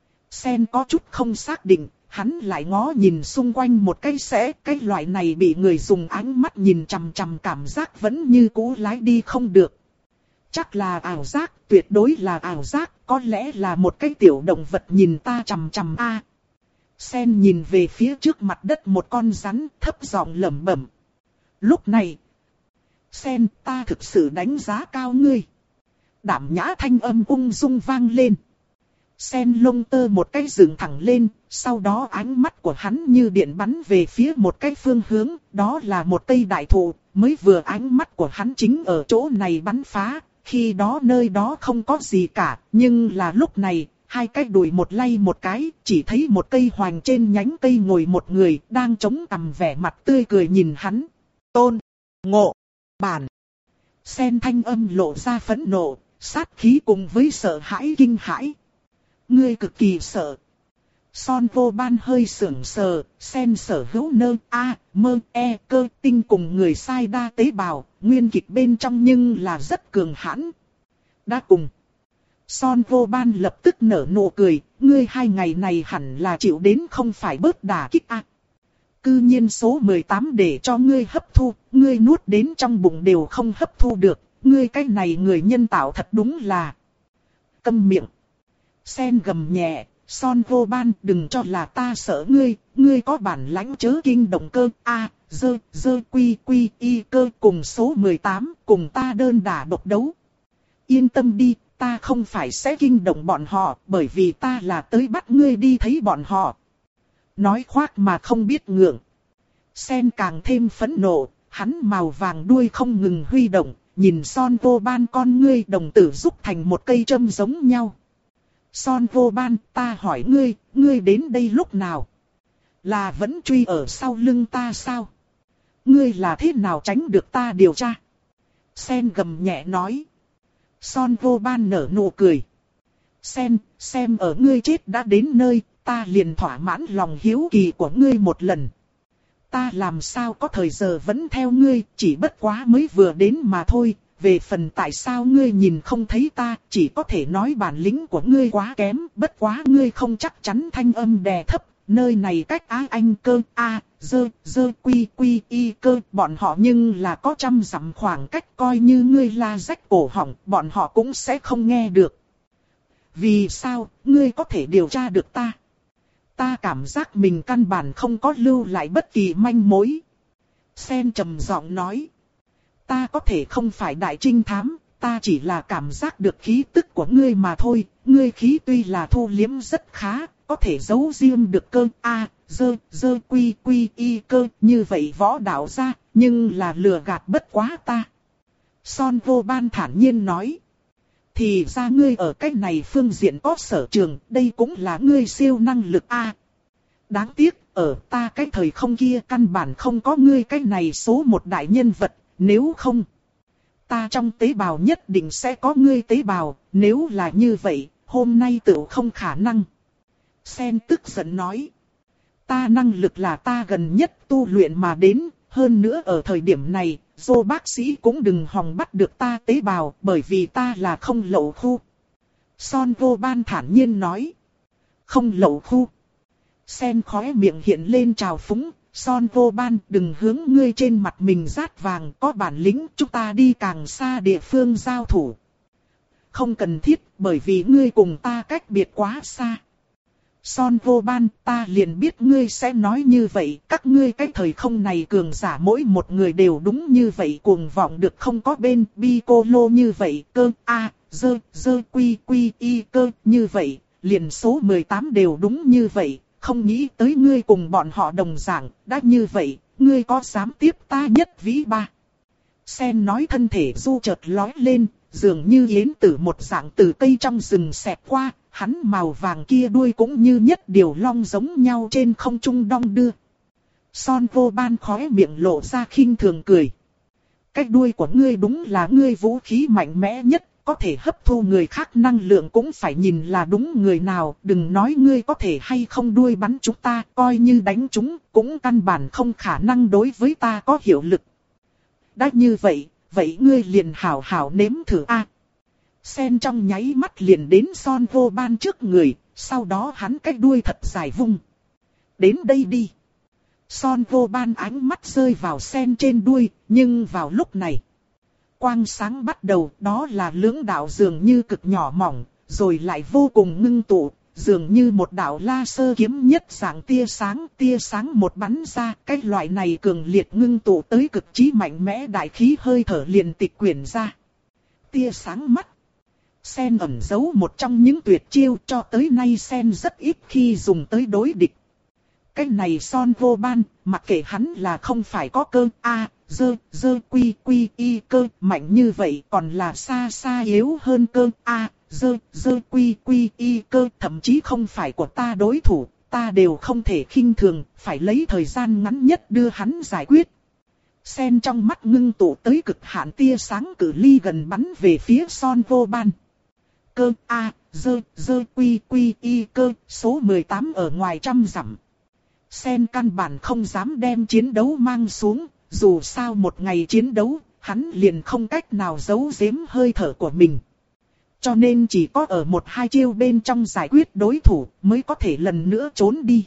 Sen có chút không xác định, hắn lại ngó nhìn xung quanh một cái sẽ, cái loại này bị người dùng ánh mắt nhìn chằm chằm cảm giác vẫn như cũ lái đi không được. Chắc là ảo giác, tuyệt đối là ảo giác, có lẽ là một cái tiểu động vật nhìn ta chằm chằm a. Sen nhìn về phía trước mặt đất một con rắn, thấp giọng lẩm bẩm. Lúc này, Sen, ta thực sự đánh giá cao ngươi. Đảm nhã thanh âm ung dung vang lên. Sen lông tơ một cái dựng thẳng lên, sau đó ánh mắt của hắn như điện bắn về phía một cái phương hướng, đó là một cây đại thụ, mới vừa ánh mắt của hắn chính ở chỗ này bắn phá, khi đó nơi đó không có gì cả, nhưng là lúc này, hai cái đùi một lay một cái, chỉ thấy một cây hoành trên nhánh cây ngồi một người, đang chống cằm vẻ mặt tươi cười nhìn hắn. Tôn Ngộ Bản. Sen thanh âm lộ ra phẫn nộ, sát khí cùng với sợ hãi kinh hãi. Ngươi cực kỳ sợ. Son Vô Ban hơi sững sờ, Sen sở hữu nơ a, mơ e cơ tinh cùng người sai đa tế bào, nguyên kịch bên trong nhưng là rất cường hãn. Đã cùng. Son Vô Ban lập tức nở nụ cười, ngươi hai ngày này hẳn là chịu đến không phải bớt đả kích a. Cư nhiên số mười tám để cho ngươi hấp thu, ngươi nuốt đến trong bụng đều không hấp thu được, ngươi cái này người nhân tạo thật đúng là. Câm miệng. Sen gầm nhẹ, Son Vô Ban đừng cho là ta sợ ngươi, ngươi có bản lãnh chớ kinh động cơ, a, dơ, dơ quy quy y cơ cùng số mười tám, cùng ta đơn đả độc đấu. Yên tâm đi, ta không phải sẽ kinh động bọn họ, bởi vì ta là tới bắt ngươi đi thấy bọn họ. Nói khoác mà không biết ngượng. Sen càng thêm phẫn nộ, hắn màu vàng đuôi không ngừng huy động, nhìn Son Vô Ban con ngươi đồng tử rút thành một cây châm giống nhau. Son Vô Ban, ta hỏi ngươi, ngươi đến đây lúc nào? Là vẫn truy ở sau lưng ta sao? Ngươi là thế nào tránh được ta điều tra? Sen gầm nhẹ nói. Son Vô Ban nở nụ cười. Sen, xem ở ngươi chết đã đến nơi, ta liền thỏa mãn lòng hiếu kỳ của ngươi một lần. Ta làm sao có thời giờ vẫn theo ngươi, chỉ bất quá mới vừa đến mà thôi. Về phần tại sao ngươi nhìn không thấy ta, chỉ có thể nói bản lĩnh của ngươi quá kém, bất quá ngươi không chắc chắn thanh âm đè thấp, nơi này cách á anh cơ, a, dơ, dơ quy quy y cơ, bọn họ nhưng là có trăm dặm khoảng cách coi như ngươi la rách cổ họng, bọn họ cũng sẽ không nghe được. Vì sao, ngươi có thể điều tra được ta? Ta cảm giác mình căn bản không có lưu lại bất kỳ manh mối. Sen trầm giọng nói. Ta có thể không phải đại trinh thám, ta chỉ là cảm giác được khí tức của ngươi mà thôi, ngươi khí tuy là thu liếm rất khá, có thể giấu riêng được cơ a, dơ, dơ quy quy y cơ, như vậy võ đạo ra, nhưng là lừa gạt bất quá ta. Son Vô Ban thản nhiên nói. Thì ra ngươi ở cách này phương diện có sở trường, đây cũng là ngươi siêu năng lực a. đáng tiếc, ở ta cái thời không kia căn bản không có ngươi cái này số một đại nhân vật, nếu không. Ta trong tế bào nhất định sẽ có ngươi tế bào, nếu là như vậy, hôm nay tự không khả năng. Sen tức giận nói. Ta năng lực là ta gần nhất tu luyện mà đến, hơn nữa ở thời điểm này, dô bác sĩ cũng đừng hòng bắt được ta tế bào, bởi vì ta là không lậu khu. Son vô ban thản nhiên nói. Không lậu khu. Sen khóe miệng hiện lên trào phúng. Son vô ban đừng hướng ngươi trên mặt mình rát vàng, có bản lĩnh chúng ta đi càng xa địa phương giao thủ. Không cần thiết, bởi vì ngươi cùng ta cách biệt quá xa. Son vô ban, ta liền biết ngươi sẽ nói như vậy, các ngươi cái thời không này cường giả mỗi một người đều đúng như vậy, cuồng vọng được không có bên Piccolo như vậy, cơ a dơ dơ quy quy y cơ như vậy, liền số mười tám đều đúng như vậy, không nghĩ tới ngươi cùng bọn họ đồng dạng, đã như vậy, ngươi có dám tiếp ta nhất vĩ ba. Sen nói thân thể du chợt lói lên, dường như yến tử một dạng từ cây trong rừng xẹt qua. Hắn màu vàng kia đuôi cũng như nhất điều long giống nhau trên không trung đong đưa. Son vô ban khóe miệng lộ ra khinh thường cười. Cái đuôi của ngươi đúng là ngươi vũ khí mạnh mẽ nhất, có thể hấp thu người khác năng lượng cũng phải nhìn là đúng người nào. Đừng nói ngươi có thể hay không đuôi bắn chúng ta, coi như đánh chúng, cũng căn bản không khả năng đối với ta có hiệu lực. Đã như vậy, vậy ngươi liền hảo hảo nếm thử a. Sen trong nháy mắt liền đến Son vô ban trước người, sau đó hắn cái đuôi thật dài vung. Đến đây đi. Son vô ban ánh mắt rơi vào Sen trên đuôi, nhưng vào lúc này. Quang sáng bắt đầu, đó là lưỡng đạo dường như cực nhỏ mỏng, rồi lại vô cùng ngưng tụ, dường như một đạo laser kiếm nhất dạng tia sáng, tia sáng một bắn ra, cái loại này cường liệt ngưng tụ tới cực chí mạnh mẽ đại khí hơi thở liền tịch quyển ra. Tia sáng mắt. Sen ẩn giấu một trong những tuyệt chiêu cho tới nay Sen rất ít khi dùng tới đối địch. Cái này Son vô ban, mặc kệ hắn là không phải có cơ a dơ dơ quy quy y cơ mạnh như vậy, còn là xa xa yếu hơn cơ a dơ dơ quy quy y cơ, thậm chí không phải của ta đối thủ, ta đều không thể khinh thường, phải lấy thời gian ngắn nhất đưa hắn giải quyết. Sen trong mắt ngưng tụ tới cực hạn tia sáng cự ly gần bắn về phía Son vô ban. Cơ a dơ dơ quy quy y cơ, số mười tám ở ngoài trăm dặm. Sen căn bản không dám đem chiến đấu mang xuống, dù sao một ngày chiến đấu, hắn liền không cách nào giấu giếm hơi thở của mình. Cho nên chỉ có ở một hai chiêu bên trong giải quyết đối thủ mới có thể lần nữa trốn đi.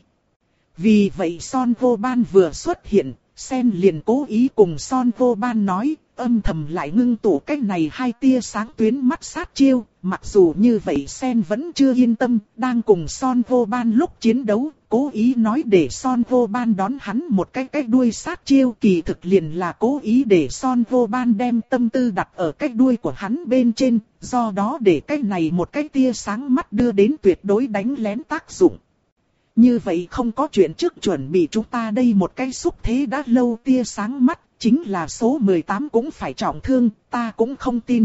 Vì vậy Son vô ban vừa xuất hiện, Sen liền cố ý cùng Son vô ban nói, âm thầm lại ngưng tụ cái này hai tia sáng tuyến mắt sát chiêu. Mặc dù như vậy Sen vẫn chưa yên tâm, đang cùng Son vô ban lúc chiến đấu, cố ý nói để Son vô ban đón hắn một cái cái đuôi sát chiêu, kỳ thực liền là cố ý để Son vô ban đem tâm tư đặt ở cái đuôi của hắn bên trên, do đó để cái này một cái tia sáng mắt đưa đến tuyệt đối đánh lén tác dụng. Như vậy không có chuyện trước chuẩn bị, chúng ta đây một cái xúc thế đã lâu tia sáng mắt, chính là số mười tám cũng phải trọng thương, ta cũng không tin.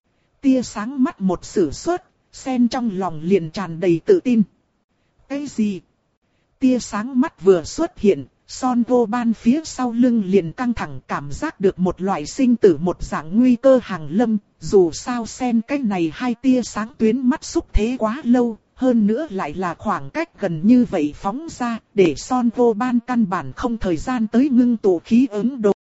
Tia sáng mắt một sử xuất, Sen trong lòng liền tràn đầy tự tin. Cái gì? Tia sáng mắt vừa xuất hiện, Son vô ban phía sau lưng liền căng thẳng, cảm giác được một loại sinh tử một dạng nguy cơ hàng lâm. Dù sao Sen cái này hai tia sáng tuyến mắt xúc thế quá lâu, hơn nữa lại là khoảng cách gần như vậy phóng ra, để Son vô ban căn bản không thời gian tới ngưng tụ khí ứng đồ.